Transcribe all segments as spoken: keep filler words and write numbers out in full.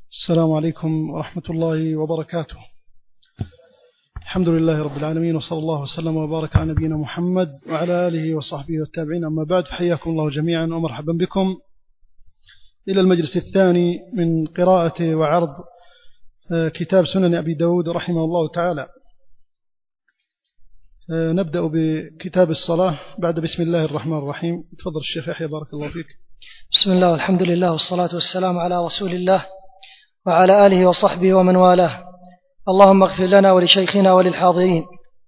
السلام عليكم ورحمة الله وبركاته. الحمد لله رب العالمين، وصلى الله وسلم وبارك على نبينا محمد وعلى آله وصحبه والتابعين، أما بعد، حياكم الله جميعا ومرحبا بكم إلى المجلس الثاني من قراءة وعرض كتاب سنن أبي داود رحمه الله تعالى. نبدأ بكتاب الصلاة بعد بسم الله الرحمن الرحيم. تفضل الشيخ يحيى بارك الله فيك. بسم الله والحمد لله والصلاة والسلام على رسول الله وعلى آله وصحبه ومن والاه. اللهم اغفر لنا ولشيخنا وللحاضرين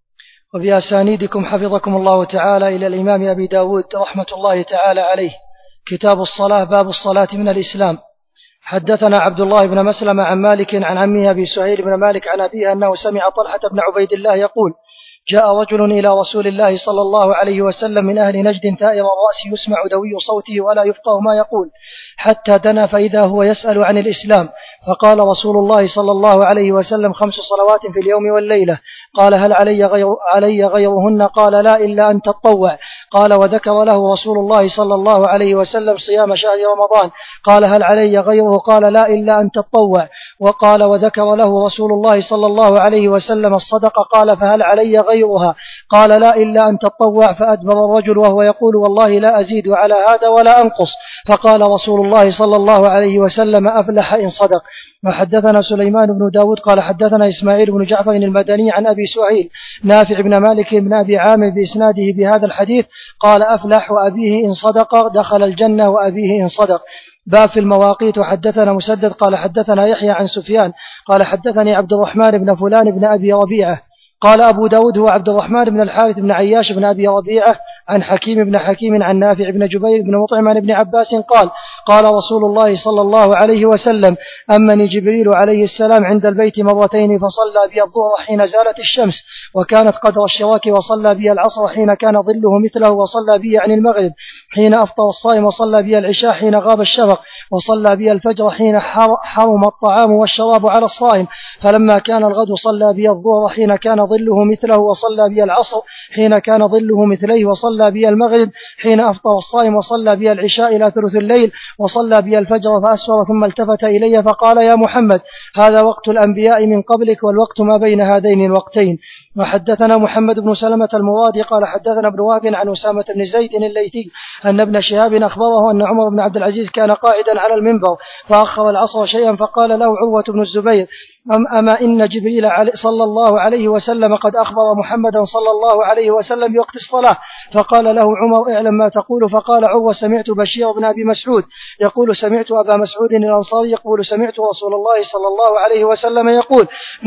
وبأسانيدكم حفظكم الله تعالى إلى الإمام أبي داود رحمة الله تعالى عليه. كتاب الصلاة، باب الصلاة من الإسلام. حدثنا عبد الله بن مسلم عن مالك عن عمه أبي سهيل بن مالك عن أبيه أنه سمع طلحة بن عبيد الله يقول: جاء رجل إلى رسول الله صلى الله عليه وسلم من أهل نجد ثائر الرأس يسمع دوي صوته ولا يفقه ما يقول، حتى دنا فإذا هو يسأل عن الإسلام، فقال رسول الله صلى الله عليه وسلم: خمس صلوات في اليوم والليلة. قال: هل علي, غير علي غيرهن؟ قال: لا، إلا أن تطوع. قال: وذكر له رسول الله صلى الله عليه وسلم صيام شهر رمضان. قال: هل علي غيره؟ قال: لا، إلا أن تطوع. وقال: وذكر له رسول الله صلى الله عليه وسلم الصدقة. قال: فهل علي غيرها؟ قال: لا، إلا أن تطوع. فأدبر الرجل وهو يقول: والله لا أزيد على هذا ولا أنقص. فقال رسول الله صلى الله عليه وسلم: أفلح إن صدق. وحدثنا سليمان بن داود قال حدثنا إسماعيل بن جعفر المدني عن أبي سهيل نافع بن مالك بن أبي عامر بإسناده بهذا الحديث. قال: أفلح وأبيه إن صدق دخل الجنة وأبيه إن صدق. باب في المواقيت. وحدثنا مسدد قال حدثنا يحيى عن سفيان قال حدثني عبد الرحمن بن فلان بن أبي ربيعة. قال أبو داود: هو عبد الرحمن بن الحارث بن عياش بن أبي ربيعة عن حكيم بن حكيم عن نافع بن جبير بن مطعم عن ابن عباس قال: قال رسول الله صلى الله عليه وسلم: أمني جبريل عليه السلام عند البيت مرتين، فصلى بي الظهر حين زالت الشمس وكانت قدر الشراك، وصلى بي العصر حين كان ظله مثله، وصلى بي عن المغرب حين أفطر الصائم، وصلى بي العشاء حين غاب الشفق، وصلى بي الفجر حين حرم الطعام والشراب على الصائم، فلما كان الغد صلى بي الظهر حين كان ظله مثله، وصلى بي العصر حين كان ظله مثليه، وصلى بي المغرب حين أفطر الصائم، وصلى بي العشاء إلى ثلث الليل، وصلى بي الفجر فأسفر، ثم التفت إلي فقال: يا محمد، هذا وقت الأنبياء من قبلك، والوقت ما بين هذين الوقتين. وحدثنا محمد بن سلمة المرادي قال حدثنا ابن وهب عن أسامة بن زيد الليثي أن ابن شهاب أخبره أن عمر بن عبد العزيز كان قاعدا على المنبر فأخر العصر شيئا، فقال له عروة بن الزبير: أما إن جبريل صلى الله عليه وسلم قد أخبر محمدا صلى الله عليه وسلم بوقت الصلاة. فقال له عمر: اعلم ما تقول. فقال عروة: سمعت بشير بن أبي مسعود يقول سمعت أبا مسعود الأنصاري يقول سمعت رسول الله صلى الله عليه وسلم يقول: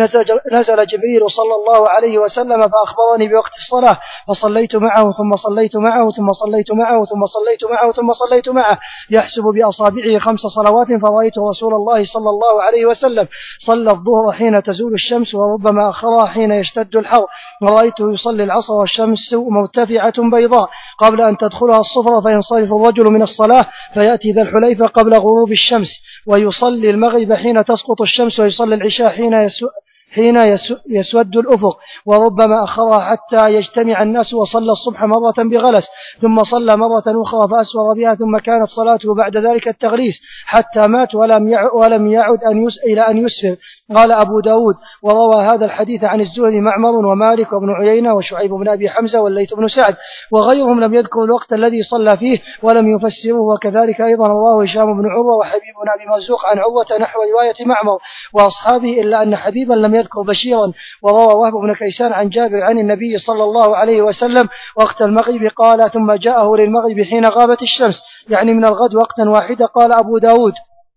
نزل جبريل صلى الله عليه وسلم فأخبرني بوقت الصلاة، فصليت معه ثم صليت معه ثم صليت معه ثم صليت معه ثم صليت معه، يحسب بأصابعه خمس صلوات، فرأيت رسول الله صلى الله عليه وسلم صلى الظهر حين تزول الشمس، وربما أخرها حين يشتد الحر، ورأيته يصلي العصر والشمس مرتفعة بيضاء قبل أن تدخلها الصفرة، فينصرف الرجل من الصلاة فيأتي ذا الحليفة قبل غروب الشمس، ويصلي المغرب حين تسقط الشمس، ويصلي العشاء حين يسو حين يسود الأفق، وربما أخرها حتى يجتمع الناس، وصلى الصبح مرة بغلس، ثم صلى مرة أخرى فأسور بها، ثم كانت صلاته بعد ذلك التغليس حتى مات ولم يعد أن إلى أن يسفر. قال أبو داود: وروى هذا الحديث عن الزهري معمر ومالك وابن عيينة وشعيب بن أبي حمزة والليث بن سعد وغيرهم لم يذكروا الوقت الذي صلى فيه ولم يفسروه. وكذلك أيضا رواه هشام بن عروة وحبيب بن أبي مرزوق عن عروة نحو رواية معمر وأصحابه، إلا أن حبيبا لم يذكر بشيرا. وروى وهب بن كيسان عن جابر عن النبي صلى الله عليه وسلم وقت المغرب قال: ثم جاءه للمغرب حين غابت الشمس، يعني من الغد وقتا واحدا. قال أبو داود: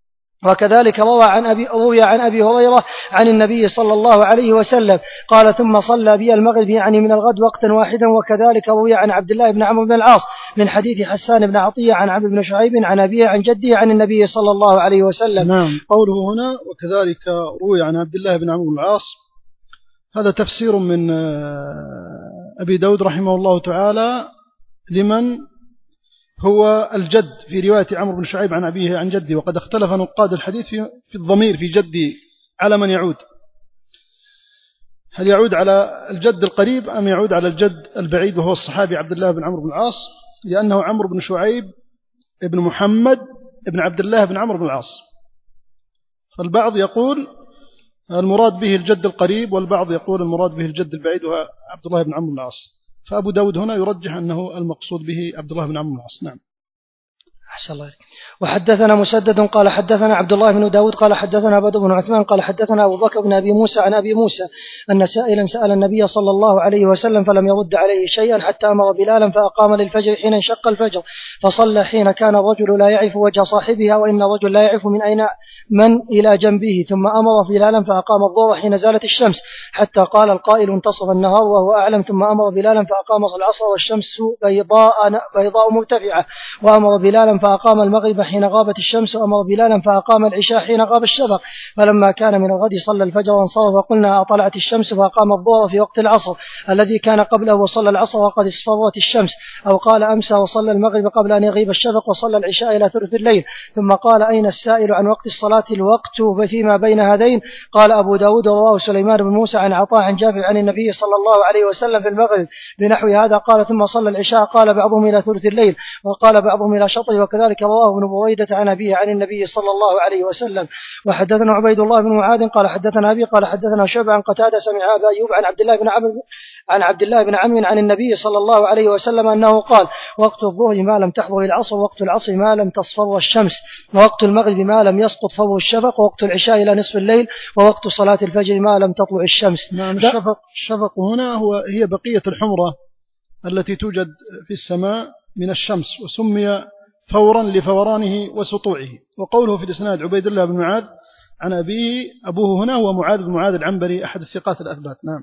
وكذلك روى عن أبي روي عن أبي هريرة عن النبي صلى الله عليه وسلم قال: ثم صلى بي المغرب، يعني من الغد وقتا واحدا. وكذلك روي عن عبد الله بن عمرو بن العاص من حديث حسان بن عطية عن عبد بن شعيب عن أبيه عن جده عن النبي صلى الله عليه وسلم. نعم، قوله هنا وكذلك روي عن عبد الله بن عمرو بن العاص، هذا تفسير من أبي داود رحمه الله تعالى لمن هو الجد في رواية عمرو بن شعيب عن أبيه عن جدي، وقد اختلف نقاد الحديث في الضمير في جدي على من يعود، هل يعود على الجد القريب أم يعود على الجد البعيد وهو الصحابي عبد الله بن عمرو بن العاص، لأنه عمرو بن شعيب ابن محمد ابن عبد الله بن عمرو بن العاص، فالبعض يقول المراد به الجد القريب، والبعض يقول المراد به الجد البعيد وهو عبد الله بن عمرو بن العاص. فأبو داود هنا يرجح أنه المقصود به عبد الله بن عمرو بن العاص. نعم. أحسن الله. وحدثنا مسدد قال حدثنا عبد الله بن داود قال حدثنا عبد بن عثمان قال حدثنا أبو بكر بن أبي موسى عن أبي موسى أن سائلا سأل النبي صلى الله عليه وسلم فلم يرد عليه شيئا حتى أمر بلالا فأقام للفجر حين انشق الفجر فصلى حين كان الرجل لا يعرف وجه صاحبها وإن الرجل لا يعرف من أين من إلى جنبه، ثم أمر بلالا فأقام الظهر حين زالت الشمس حتى قال القائل انتصف النهار وهو أعلم، ثم أمر بلالا فأقام العصر والشمس بيضاء بيضاء مرتفعة، وأمر بلالا فأقام المغرب حين غابت الشمس، وأمر بلالا فأقام العشاء حين غاب الشفق، فلما كان من الغد صلى الفجر وانصرف وقلنا أطلعت الشمس فأقام الظهر في وقت العصر الذي كان قبله وصلى العصر وقد اصفرت الشمس، أو قال أمسى وصلى المغرب قبل أن يغيب الشفق وصلى العشاء إلى ثلث الليل، ثم قال أين السائل عن وقت الصلاة الوقت فيما بين هذين؟ قال أبو داود رواه سليمان بن موسى عن عطاء عن جابر عن النبي صلى الله عليه وسلم في المغرب بنحو هذا قال ثم صلى العشاء، قال بعضهم إلى ثلث الليل وقال بعضهم إلى شطر، وكذلك رواه ابن بويدة عن أبيه عن النبي صلى الله عليه وسلم. وحدثنا عبيد الله بن معاذ قال حدثنا أبي قال حدثنا شعبة عن قتادة سمع أبا أيوب عن عبد الله بن عمرو عن عبد الله بن عمرو عن النبي صلى الله عليه وسلم أنه قال وقت الظهر ما لم تحضر العصر، وقت العصر ما لم تصفر الشمس، ووقت المغرب ما لم يسقط فور الشفق، ووقت العشاء إلى نصف الليل، ووقت صلاة الفجر ما لم تطلع الشمس. نعم. الشفق الشفق هنا هو هي بقية الحمرة التي توجد في السماء من الشمس، وسمي فورا لفورانه وسطوعه. وقوله في الإسناد عبيد الله بن معاذ عن أبيه، أبوه هنا هو معاذ بن معاذ العنبري أحد الثقات الأثبات. نعم.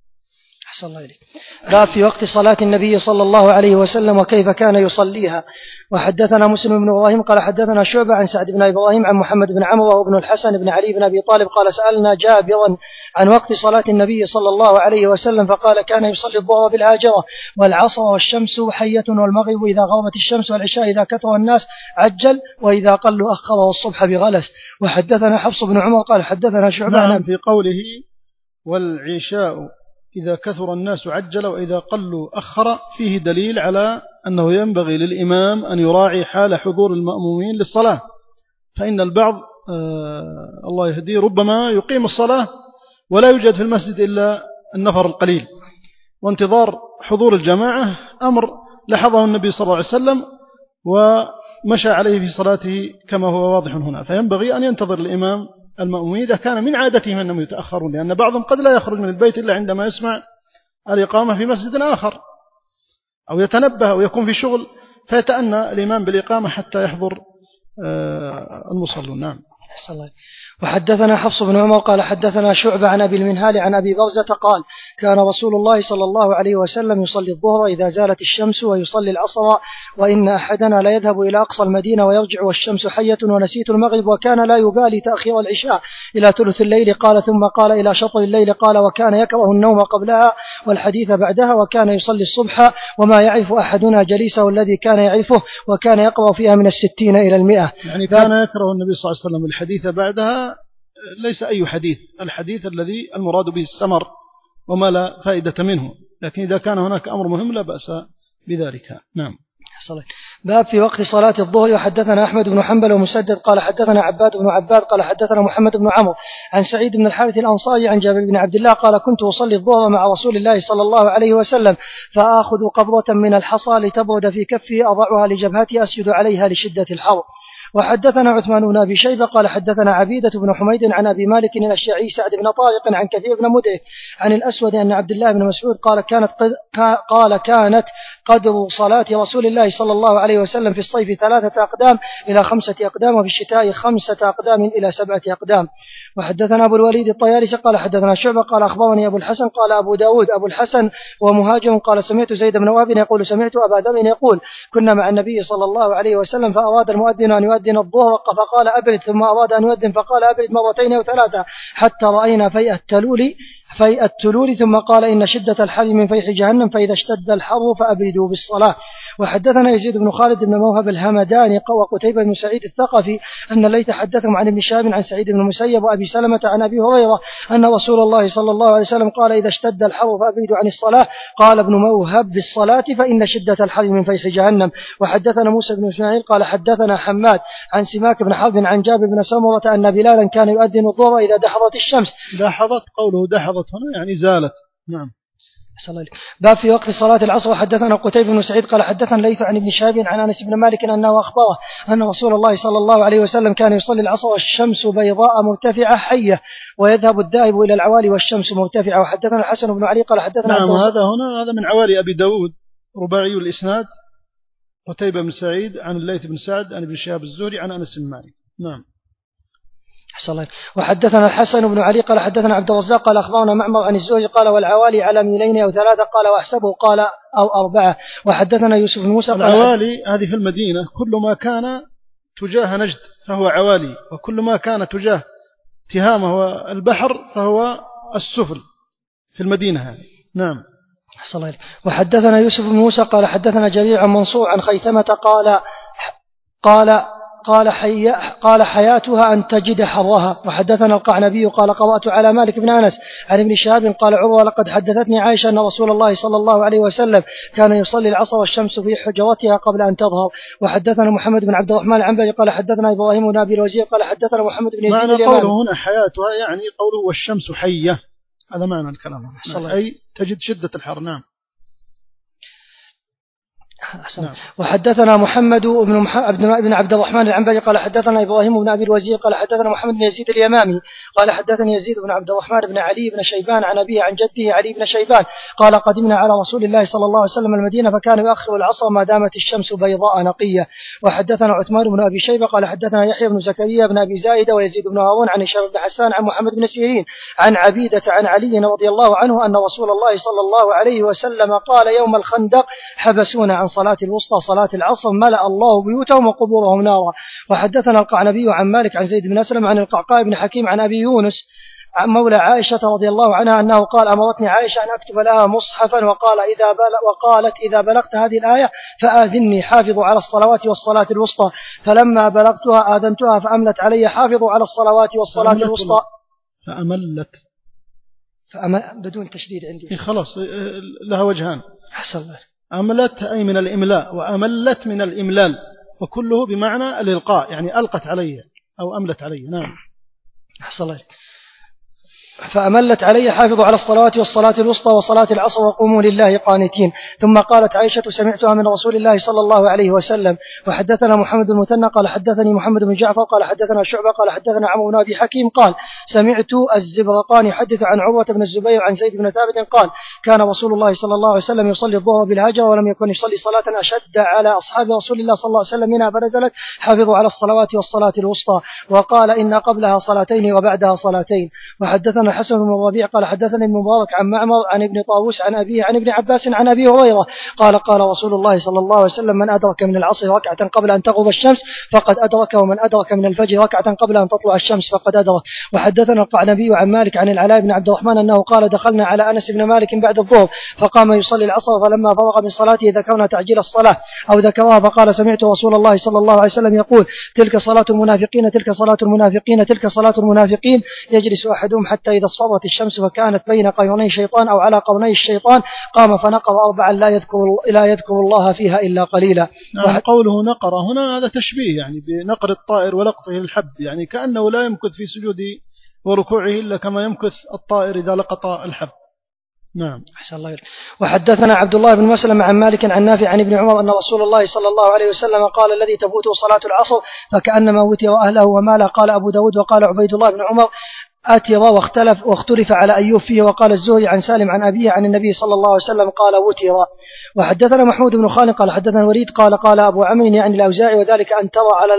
أحسن الله إليك. باب في وقت صلاة النبي صلى الله عليه وسلم وكيف كان يصليها. وحدثنا مسلم بن إبراهيم قال حدثنا شعبة عن سعد بن إبراهيم عن محمد بن عمرو وهو ابن الحسن بن علي بن أبي طالب قال سألنا جابرا عن وقت صلاة النبي صلى الله عليه وسلم فقال كان يصلي الظهر بالهاجرة والعصر والشمس حية والمغرب إذا غابت الشمس والعشاء إذا كثر الناس عجل وإذا قلوا أخر والصبح بغلس. وحدثنا حفص بن عمر قال حدثنا شعبة. نعم. في قوله والعشاء إذا كثر الناس عجل وإذا قلوا أخر فيه دليل على أنه ينبغي للإمام أن يراعي حال حضور المأمومين للصلاة، فإن البعض آه الله يهديه ربما يقيم الصلاة ولا يوجد في المسجد إلا النفر القليل، وانتظار حضور الجماعة أمر لاحظه النبي صلى الله عليه وسلم ومشى عليه في صلاته كما هو واضح هنا، فينبغي أن ينتظر الإمام المأمومين إذا كان من عادتهم أنهم يتأخرون، لأن بعضهم قد لا يخرج من البيت إلا عندما يسمع الإقامة في مسجد آخر أو يتنبه أو يكون في شغل فيتأنى الإمام بالإقامة حتى يحضر المصلون. نعم. وحدثنا حفص بن عمر قال حدثنا شعبة عن أبي المنهال عن أبي برزة قال كان رسول الله صلى الله عليه وسلم يصلي الظهر إذا زالت الشمس ويصلي العصر وإن أحدنا لا يذهب إلى أقصى المدينة ويرجع والشمس حية ونسيت المغرب وكان لا يبالي تأخير العشاء إلى ثلث الليل قال ثم قال إلى شطر الليل قال وكان يكره النوم قبلها والحديث بعدها وكان يصلي الصبح وما يعرف أحدنا جليسه الذي كان يعرفه وكان يقرأ فيها من الستين إلى المئة. يعني كان يكره النبي صلى الله عليه وسلم الحديث بعدها، ليس أي حديث، الحديث الذي المراد به السمر وما لا فائدة منه، لكن إذا كان هناك أمر مهم لا بأس بذلك. نعم. باب في وقت صلاة الظهر. وحدثنا أحمد بن حنبل ومسدد قال حدثنا عباد بن عباد قال حدثنا محمد بن عمرو عن سعيد بن الحارث الأنصاري عن جابر بن عبد الله قال كنت أصلي الظهر مع رسول الله صلى الله عليه وسلم فآخذ قبضة من الحصى لتبرد في كفي أضعها لجبهتي أسجد عليها لشدة الحر. وحدثنا عثمان بن أبي شيبة قال حدثنا عبيدة بن حميد عن أبي مالك الأشجعي سعد بن طارق عن كثير بن مدرك عن الأسود أن عبد الله بن مسعود قال كانت قد قال كانت قدر صلاة رسول الله صلى الله عليه وسلم في الصيف ثلاثة أقدام إلى خمسة أقدام وفي الشتاء خمسة أقدام إلى سبعة أقدام. وحدثنا أبو الوليد الطيالسي قال حدثنا شعبة قال أخبرني أبو الحسن قال أبو داود أبو الحسن ومهاجر قال سمعت زيد بن وهب يقول سمعت أبا ذر يقول كنا مع النبي صلى الله عليه وسلم فأراد المؤذن أن يؤذن الظهر فقال أبرد ثم أراد أن يؤذن فقال أبرد مرتين أو ثلاثة حتى رأينا فيء التلول في التلول ثم قال إن شدة الحر من فيح جهنم فإذا اشتد الحر فأبردوا بالصلاة. وحدثنا يزيد بن خالد بن موهب الهمداني وقتيبة بن سعيد الثقفي أن الليث حدثهم عن ابن شهاب عن سعيد بن المسيب وأبي سلمة عن أبي هريرة أن رسول الله صلى الله عليه وسلم قال إذا اشتد الحر فأبردوا عن الصلاة. قال ابن موهب بالصلاة فإن شدة الحر من فيح جهنم. وحدثنا موسى بن إسماعيل قال حدثنا حماد عن سماك بن حرب عن جابر بن سمرة أن بلالا كان يؤذن الظهر إذا دحضت الشمس. دحضت قوله دحضت هنا يعني زالت. نعم. باب في وقت صلاة العصر. حدثنا قتيبة بن سعيد قال حدثنا ليث عن ابن شهاب عن أنس بن مالك أنه أخبره أن رسول الله صلى الله عليه وسلم كان يصلي العصر والشمس بيضاء مرتفعة حية ويذهب الذاهب إلى العوالي والشمس مرتفعة. وحدثنا الحسن بن علي قال حدثنا نعم هذا هنا هذا من عوالي أبي داود رباعي الإسناد قتيبة بن سعيد عن الليث بن سعد عن ابن شهاب الزهري عن أنس بن مالك. نعم. وحدثنا الحسن بن علي قال حدثنا عبد الرزاق قال أخبرنا معمر عن الزهري قال والعوالي على ميلين أو ثلاثة قال وأحسبه قال أو أربعة. وحدثنا يوسف بن موسى قال العوالي هذه في المدينة كل ما كان تجاه نجد فهو عوالي وكل ما كان تجاه تهامة والبحر فهو السفل في المدينة هذه. نعم. وحدثنا يوسف بن موسى قال حدثنا جرير عن منصور عن خيثمة قال قال قال, حي قال حياتها أن تجد حرها. وحدثنا القعنبي قال قرأت على مالك بن أنس عن ابن شهاب قال عروة لقد حدثتني عائشة أن رسول الله صلى الله عليه وسلم كان يصلي العصر والشمس في حجرتها قبل أن تظهر. وحدثنا محمد بن عبد الرحمن العنبري قال حدثنا إبراهيم بن أبي الوزير قال حدثنا محمد بن يزيد معنى قوله هنا حياتها يعني قوله والشمس حية هذا معنى الكلام أي تجد شدة الحر. نعم. نعم. وحدثنا محمد بن بن عبد الرحمن العنبري قال حدثنا إبراهيم بن أبي الوزير قال حدثنا محمد بن يزيد اليمامي قال حدثني يزيد بن عبد الرحمن بن علي بن شيبان عن أبيه عن جده علي بن شيبان قال قدمنا على رسول الله صلى الله عليه وسلم المدينة فكان يؤخر العصر ما دامت الشمس بيضاء نقية. وحدثنا عثمان بن أبي شيبة قال حدثنا يحيى بن زكريا بن أبي زايدة ويزيد بن هارون عن هشام بن حسان عن محمد بن سيرين عن عبيدة عن علي رضي الله عنه أن رسول الله صلى الله عليه وسلم قال يوم الخندق حبسونا عن صلاة الوسطى صلاة العصر ملأ الله بيوتهم وقبورهم نارا. وحدثنا القعنبي عن مالك عن زيد بن أسلم عن القعقاع بن حكيم عن أبي يونس عن مولى عائشة رضي الله عنها أنه قال أمرتني عائشة أن أكتب لها مصحفا وقال إذا بلغ وقالت إذا بلغت هذه الآية فآذني حافظوا على الصلوات والصلاة الوسطى. فلما بلغتها آذنتها فأملت علي حافظوا على الصلوات والصلاة الوسطى فأملت فأمل بدون تشديد عندي خلاص لها وجهان. حسن الله. أملت أي من الإملاء وأملت من الإملال وكله بمعنى الإلقاء يعني ألقت علي أو أملت علي. نعم. حسن الله. فأملت علي حافظوا على الصلوات والصلاة الوسطى وصلاة العصر وقوموا لله قانتين. ثم قالت عائشة سمعتها من رسول الله صلى الله عليه وسلم. وحدثنا محمد المثنى قال حدثني محمد بن جعفر قال حدثنا شعبة قال حدثنا عمرو بن أبي حكيم قال سمعت الزبرقان يحدث عن عروة بن الزبير عن زيد بن ثابت قال كان رسول الله صلى الله عليه وسلم يصلي الظهر بالهجر ولم يكن يصلي صلاة أشد على أصحاب رسول الله صلى الله عليه وسلم منها فنزلت حافظوا على الصلوات والصلاة الوسطى وقال إن قبلها صلاتين وبعدها صلاتين. وحدثنا الحسن بن الربيع قال حدثنا ابن مبارك عن معمر عن ابن طاووس عن أبيه عن ابن عباس عن أبي هريرة قال قال رسول الله صلى الله عليه وسلم من أدرك من العصر ركعة قبل أن تغرب الشمس فقد أدرك ومن أدرك من الفجر ركعة قبل أن تطلع الشمس فقد أدرك. وحدثنا القعنبي عن مالك عن العلاء بن عبد الرحمن أنه قال دخلنا على أنس بن مالك بعد الظهر فقام يصلي العصر فلما فرغ من صلاته ذكرنا تعجيل الصلاة أو ذكرها فقال سمعت رسول الله صلى الله عليه وسلم يقول تلك صلاة المنافقين تلك صلاة المنافقين تلك صلاة المنافقين يجلس أحدهم حتى إذا اصفرت الشمس فكانت بين قرني الشيطان أو على قرني الشيطان قام فنقر أربعا لا يذكر لا يذكر الله فيها إلا قليلا. نعم. قوله نقر هنا هذا تشبيه يعني بنقر الطائر ولقطه الحب يعني كأنه لا يمكث في سجوده وركوعه إلا كما يمكث الطائر إذا لقط الحب. نعم. أحسن الله. وحدثنا عبد الله بن مسلم عن مالك عن نافع عن ابن عمر أن رسول الله صلى الله عليه وسلم قال الذي تفوته صلاة العصر فكأنما وتر أهله وماله. قال أبو داود وقال عبيد الله بن عمر أتر واختلف واختلف على أيوب فيه. وقال الزهري عن سالم عن أبيه عن النبي صلى الله عليه وسلم قال وتر. وحدثنا محمود بن خالد قال حدثنا الوليد قال قال أبو عمرو يعني الأوزاعي وذلك أن ترى على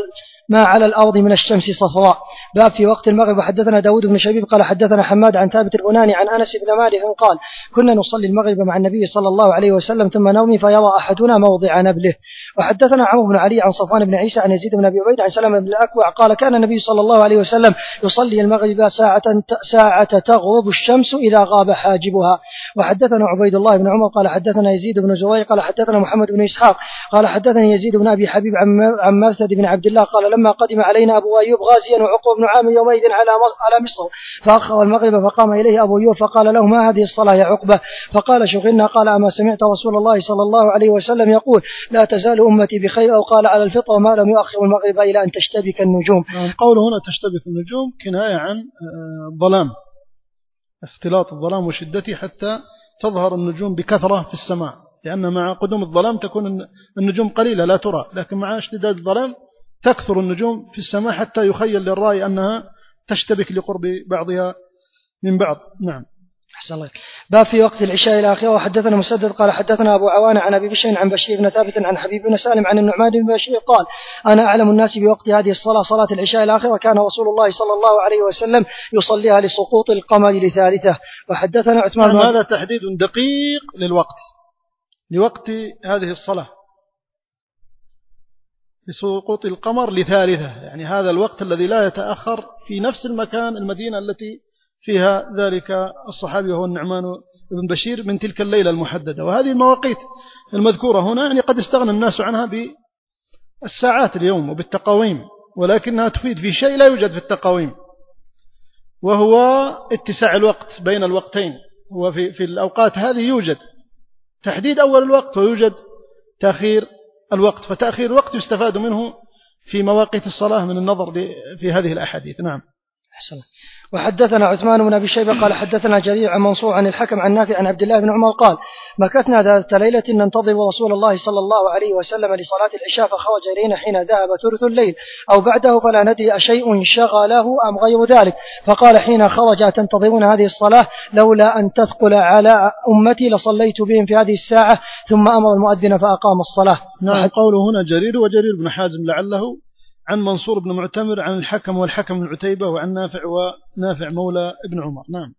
ما على الأرض من الشمس صفراء. باب في وقت المغرب. وحدثنا داود بن شبيب قال حدثنا حماد عن ثابت البناني عن أنس بن مالك قال كنا نصلي المغرب مع النبي صلى الله عليه وسلم ثم نومي فيرى أحدنا موضع نبله. وحدثنا عمرو بن علي عن صفوان بن عيسى عن يزيد بن أبي عبيد عن سلمة بن الأكوع قال كان النبي صلى الله عليه وسلم يصلي المغرب ساعة ساعة تغرب الشمس إذا غاب حاجبها. وحدثنا عبيد الله بن عمر قال حدثنا يزيد بن زريع قال حدثنا محمد بن إسحاق قال حدثني يزيد بن أبي حبيب عن مرثد بن عبد الله قال لما قدم علينا أبو أيوب غازيا وعقبة بن عامر يومئذ على على مصر فأخر المغرب فقام إليه أبو أيوب فقال له ما هذه الصلاة يا عقبة؟ فقال شغلنا. قال أما سمعت رسول الله صلى الله عليه وسلم يقول لا تزال أمتي بخير أو قال على الفطر ما لم يؤخر المغرب إلى أن تشتبك النجوم. قوله هنا تشتبك النجوم كناية عن ظلام اختلاط الظلام وشدته حتى تظهر النجوم بكثرة في السماء لأن مع قدوم الظلام تكون النجوم قليلة لا ترى لكن مع اشتداد الظلام تكثر النجوم في السماء حتى يخيل للرأي أنها تشتبك لقرب بعضها من بعض. نعم. أحسن الله. باب في وقت العشاء الآخرة. وحدثنا مسدد قال حدثنا أبو عوانة عن أبي بشر عن بشير بن ثابت عن حبيب بن سالم عن النعمان بن بشير قال أنا أعلم الناس بوقت هذه الصلاة صلاة العشاء الآخرة كان رسول الله صلى الله عليه وسلم يصليها لسقوط القمر لثالثة. وحدثنا عثمان بن هذا تحديد دقيق للوقت لوقت هذه الصلاة لسقوط القمر لثالثة يعني هذا الوقت الذي لا يتأخر في نفس المكان المدينة التي فيها ذلك الصحابي وهو النعمان بن بشير من تلك الليلة المحددة. وهذه المواقيت المذكورة هنا يعني قد استغنى الناس عنها بالساعات اليوم وبالتقاويم ولكنها تفيد في شيء لا يوجد في التقاويم وهو اتساع الوقت بين الوقتين. وفي في الأوقات هذه يوجد تحديد أول الوقت ويوجد تأخير الوقت فتأخير الوقت يستفاد منه في مواقيت الصلاة من النظر في هذه الأحاديث. نعم. حسنا. وحدثنا عثمان بن أبي شيبة قال حدثنا جرير عن منصور عن الحكم عن نافع عن عبد الله بن عمر قال مكثنا ذات ليلة ننتظر رسول الله صلى الله عليه وسلم لصلاة العشاء فخرج إلينا حين ذهب ثلث الليل أو بعده فلا ندري أشيء شغله أم غير ذلك فقال حين خرج أتنتظرون هذه الصلاة لولا أن تثقل على أمتي لصليت بهم في هذه الساعة ثم أمر المؤذن فأقام الصلاة. نعم. قوله هنا جرير وجرير بن حازم لعله عن منصور بن معتمر عن الحكم والحكم بن عتيبة وعن نافع ونافع مولى ابن عمر. نعم.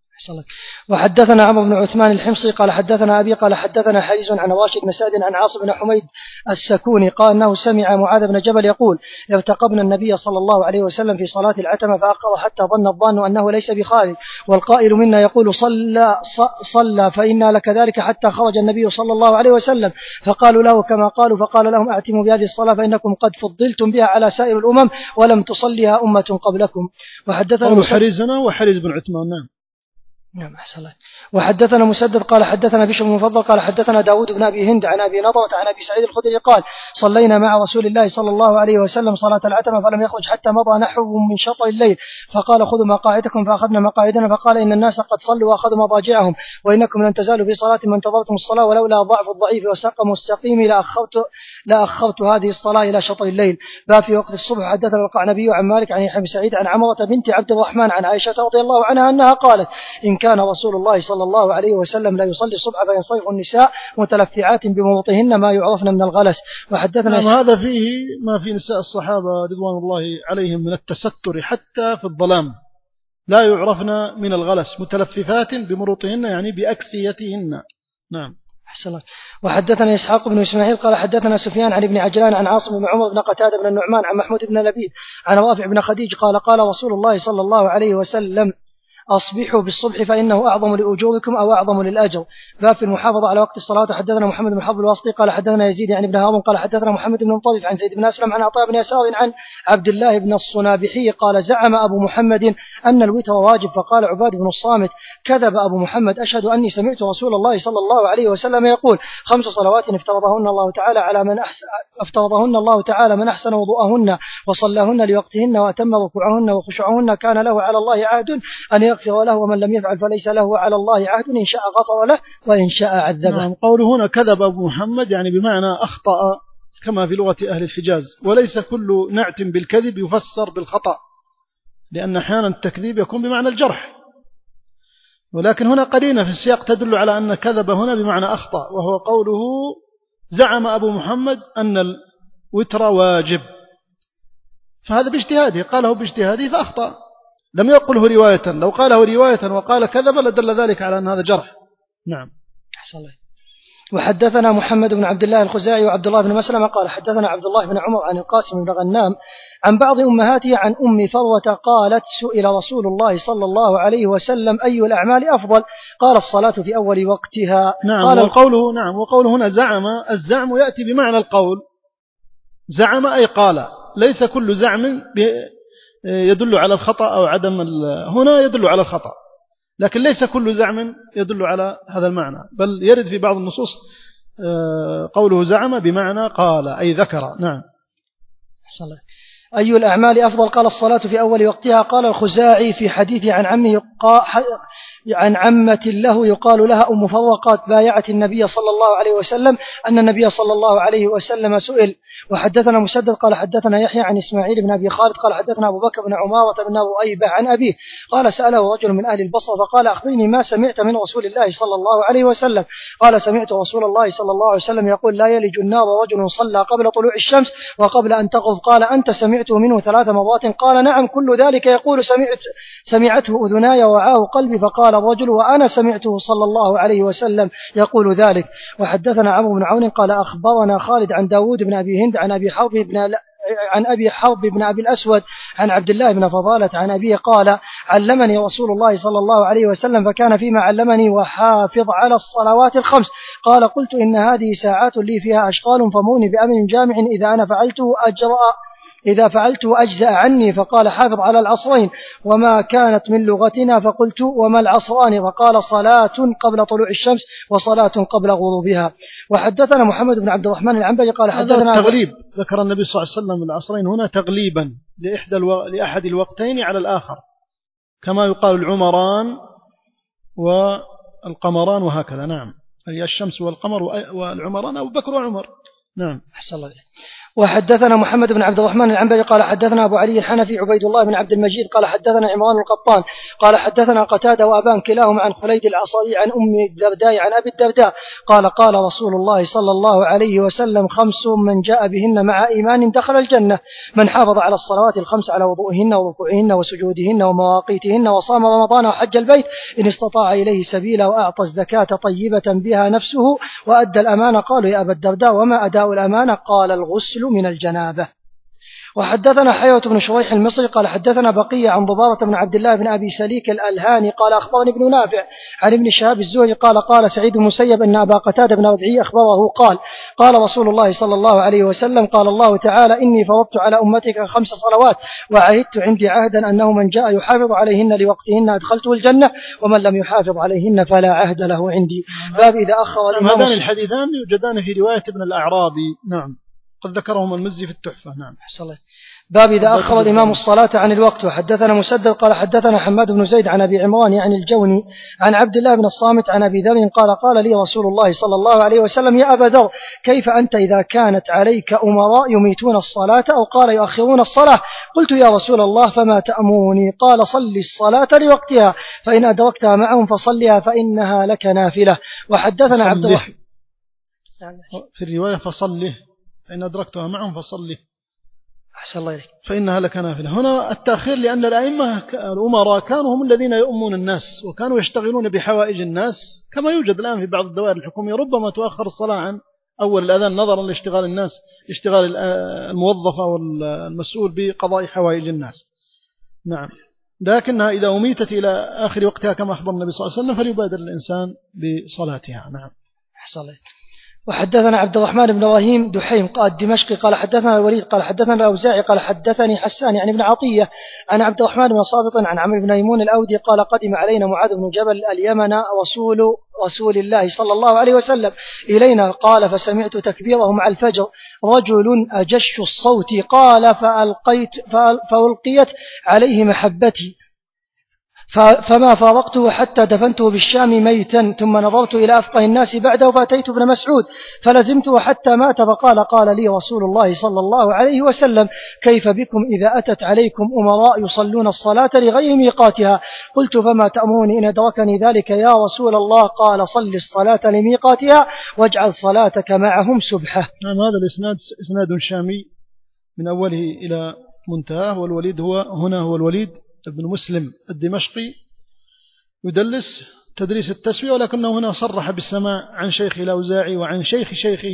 وحدثنا عمرو بن عثمان الحمصي قال حدثنا أبي قال حدثنا حريز عن راشد بن سعد عن عاصم بن حميد السكوني قال أنه سمع معاذ بن جبل يقول ارتقبنا النبي صلى الله عليه وسلم في صلاة العتمة فأقر حتى ظن الظان أنه ليس بخارج والقائل منا يقول صلى صلى فإنا لك ذلك حتى خرج النبي صلى الله عليه وسلم فقالوا له كما قالوا فقال لهم أعتموا بهذه الصلاة فإنكم قد فضلتم بها على سائر الأمم ولم تصليها أمة قبلكم. وحدثنا حريزنا وحريز بن عثمان. نعم. نعم أحسن الله. وحدثنا مسدد قال حدثنا بشر بن مفضل قال حدثنا داود بن أبي هند عن أبي نضرة عن أبي سعيد الخدري قال صلينا مع رسول الله صلى الله عليه وسلم صلاة العتمة فلم يخرج حتى مضى نحو من شطر الليل فقال خذوا مقاعدكم فأخذنا مقاعدنا فقال إن الناس قد صلوا وأخذوا مضاجعهم وإنكم لن تزالوا في صلاة ما انتظرتم الصلاة ولولا ضعف الضعيف وسقم السقيم لأخرت لأخرت هذه الصلاة إلى شطر الليل. باب في وقت الصبح. حدثنا القعنبي عن مالك عن يحيى بن سعيد عن عمرة بنت عبد الرحمن عن عائشة رضي الله عنها أنها قالت إن كان رسول الله صلى الله عليه وسلم لا يصلي الصبح فينصرف النساء متلفعات بموطهن ما يعرفن من الغلس. وحدثنا نعم. هذا فيه ما في نساء الصحابة رضوان الله عليهم من التستر حتى في الظلام لا يعرفن من الغلس متلففات بمروطهن يعني بأكسيتهن. نعم. أحسن. وحدثنا إسحاق بن إسماعيل قال حدثنا سفيان عن ابن عجلان عن عاصم بن عمر بن قتادة بن النعمان عن محمود بن لبيد عن رافع بن خديج قال قال رسول الله صلى الله عليه وسلم أصبحوا بالصبح فإنه أعظم لأجوركم أو أعظم للأجر. باب في المحافظة على وقت الصلاة. حدثنا محمد بن حفظ الواسطي قال حدثنا يزيد يعني ابن هارون قال حدثنا محمد بن مطرف عن زيد بن أسلم عن عطاء بن يسار عن عبد الله بن الصنابحي قال زعم أبو محمد أن الوتر واجب فقال عباد بن الصامت كذب أبو محمد أشهد أني سمعت رسول الله صلى الله عليه وسلم يقول خمس صلوات افترضهن الله تعالى على من أحسن افترضهن الله تعالى من أحسن وضوءهن وصلاهن لوقتهن وأتم ركوعهن وخشوعهن كان له على الله عهد أن يغفر له ومن لم يفعل فليس له على الله عهد إن شاء غفر له وإن شاء عذبه. نعم. قوله هنا كذب أبو محمد يعني بمعنى أخطأ كما في لغة أهل الحجاز وليس كل نعت بالكذب يفسر بالخطأ لأن أحيانا التكذيب يكون بمعنى الجرح ولكن هنا قرينة في السياق تدل على أن كذب هنا بمعنى أخطأ وهو قوله زعم أبو محمد أن الوتر واجب فهذا باجتهاده، قاله باجتهاده فأخطأ، لم يقله رواية. لو قاله رواية وقال كذب لدل ذلك على أن هذا جرح. نعم. أحسن الله. وحدثنا محمد بن عبد الله الخزاعي وعبد الله بن مسلمة قال حدثنا عبد الله بن عمر عن القاسم بن غنام عن بعض أمهاته عن أم فروة قالت سئل رسول الله صلى الله عليه وسلم أي الأعمال أفضل؟ قال الصلاة في أول وقتها. نعم. قال وقوله نعم وقوله هنا زعم، الزعم يأتي بمعنى القول. زعم أي قال، ليس كل زعم يدل على الخطأ أو عدم، هنا يدل على الخطأ، لكن ليس كل زعم يدل على هذا المعنى، بل يرد في بعض النصوص قوله زعم بمعنى قال أي ذكر. نعم. أي الأعمال أفضل؟ قال الصلاة في أول وقتها. قال الخزاعي في حديثه عن عمه عن عمة له يقال لها أم فروة بايعت النبي صلى الله عليه وسلم أن النبي صلى الله عليه وسلم سئل. وحدثنا مسدد قال حدثنا يحيى عن إسماعيل بن أبي خالد قال حدثنا أبو بكر بن عمارة بن رؤيبة عن أبيه قال سأله رجل من أهل البصرة فقال أخبرني ما سمعت من رسول الله صلى الله عليه وسلم. قال سمعت رسول الله صلى الله عليه وسلم يقول لا يلج النار رجل صلى قبل طلوع الشمس وقبل أن تغرب. قال أنت سمعته منه ثلاث مرات؟ قال نعم كل ذلك يقول سمعت سمعته أذناي وعاه قلبي. فقال الرجل وأنا سمعته صلى الله عليه وسلم يقول ذلك. وحدثنا عمرو بن عون قال أخبرنا خالد عن داود بن أبي هند عن أبي حرب بن عن أبي حرب بن أبي الأسود عن عبد الله بن فضالة عن أبيه قال علمني رسول الله صلى الله عليه وسلم فكان فيما علمني وحافظ على الصلوات الخمس. قال قلت إن هذه ساعات لي فيها أشغال فموني بأمر جامع إذا أنا فعلته أجرأ إذا فعلته أجزأ عني. فقال حافظ على العصرين وما كانت من لغتنا. فقلت وما العصران؟ فقال صلاة قبل طلوع الشمس وصلاة قبل غروبها. وحدثنا محمد بن عبد الرحمن العنبري قال حدثنا تغليب، ذكر النبي صلى الله عليه وسلم العصرين هنا تغليبا لإحدى الو... لأحد الوقتين على الآخر، كما يقال العمران والقمران وهكذا. نعم. أي الشمس والقمر والعمران أبو بكر وعمر. نعم. أحسن الله. وحدثنا محمد بن عبد الرحمن العنبري قال حدثنا أبو علي الحنفي عبيد الله بن عبد المجيد قال حدثنا عمران القطان قال حدثنا قتادة وأبان كلاهم عن خليد العصري عن أم الدرداء عن أبي الدرداء قال قال رسول الله صلى الله عليه وسلم خمس من جاء بهن مع إيمان دخل الجنة: من حافظ على الصلوات الخمس على وضوئهن وركوعهن وسجودهن ومواقيتهن وصام رمضان وحج البيت إن استطاع إليه سبيلا وأعطى الزكاة طيبة بها نفسه وأدى الأمانة. قالوا يا أبا الدرداء وما أداء الأمانة؟ قال الغسل من الجنابة. وحدثنا حيوة بن شريح المصري قال حدثنا بقية عن ضبارة بن عبد الله بن أبي سليك الألهاني قال أخبرني ابن نافع عن ابن شهاب الزهري قال قال سعيد بن المسيب أن أبا قتادة بن ربيعي أخبره قال قال رسول الله صلى الله عليه وسلم قال الله تعالى إني فرضت على أمتك خمس صلوات وعهدت عندي عهدا أنه من جاء يحافظ عليهن لوقتهن أدخلته الجنة ومن لم يحافظ عليهن فلا عهد له عندي. باب إذا أخر الإمام. هذان الحديثان يوجدان في رواية ابن الأعرابي. نعم. قد ذكرهم المزي في التحفة. نعم. باب إذا أخر الإمام الصلاة عن الوقت. وحدثنا مسدد قال حدثنا حماد بن زيد عن أبي عمران يعني الجوني عن عبد الله بن الصامت عن أبي ذر قال قال لي رسول الله صلى الله عليه وسلم يا أبا ذر كيف أنت إذا كانت عليك أمراء يميتون الصلاة أو قال يؤخرون الصلاة؟ قلت يا رسول الله فما تأمرني؟ قال صل الصلاة لوقتها فإن أدركتها معهم فصلها فإنها لك نافلة. وحدثنا عبد الرحمن في الرواية فصله فإن أدركتها معهم فصله أحسن الله إليك فإنها لك نافلة. هنا التأخير لأن الأئمة الأمراء كانوا هم الذين يؤمون الناس وكانوا يشتغلون بحوائج الناس كما يوجد الآن في بعض الدوائر الحكومية، ربما تؤخر الصلاة عن أول الأذان نظرا لاشتغال الناس اشتغال الموظف أو المسؤول بقضاء حوائج الناس. نعم. لكنها إذا أميتت إلى آخر وقتها كما أخبر النبي صلى الله عليه وسلم فليبادر الإنسان بصلاتها. نعم. أحسن الله. وحدثنا عبد الرحمن بن إبراهيم دحيم قال الدمشقي قال حدثنا الوليد قال حدثنا الأوزاعي قال حدثني حسان يعني ابن عطية عن عبد الرحمن بن صابط عن عمرو بن ميمون الأودي قال قدم علينا معاذ بن جبل اليمن رسول رسول الله صلى الله عليه وسلم إلينا قال فسمعت تكبيره مع الفجر رجل أجش الصوت قال فألقيت فألقيت عليه محبتي فما فارقته حتى دفنته بالشام ميتا ثم نظرت إلى أفقه الناس بعده فأتيت ابن مسعود فلزمته حتى مات فقال قال لي رسول الله صلى الله عليه وسلم كيف بكم إذا أتت عليكم أمراء يصلون الصلاة لغير ميقاتها؟ قلت فما تأمرني إن أدركني ذلك يا رسول الله؟ قال صل الصلاة لميقاتها واجعل صلاتك معهم سبحة. نعم. هذا الإسناد إسناد شامي من أوله إلى منتهاه. والوليد هو هنا هو الوليد بن مسلم الدمشقي يدلس تدريس التسوية، ولكنه هنا صرح بالسماع عن شيخ الأوزاعي وعن شيخ شيخه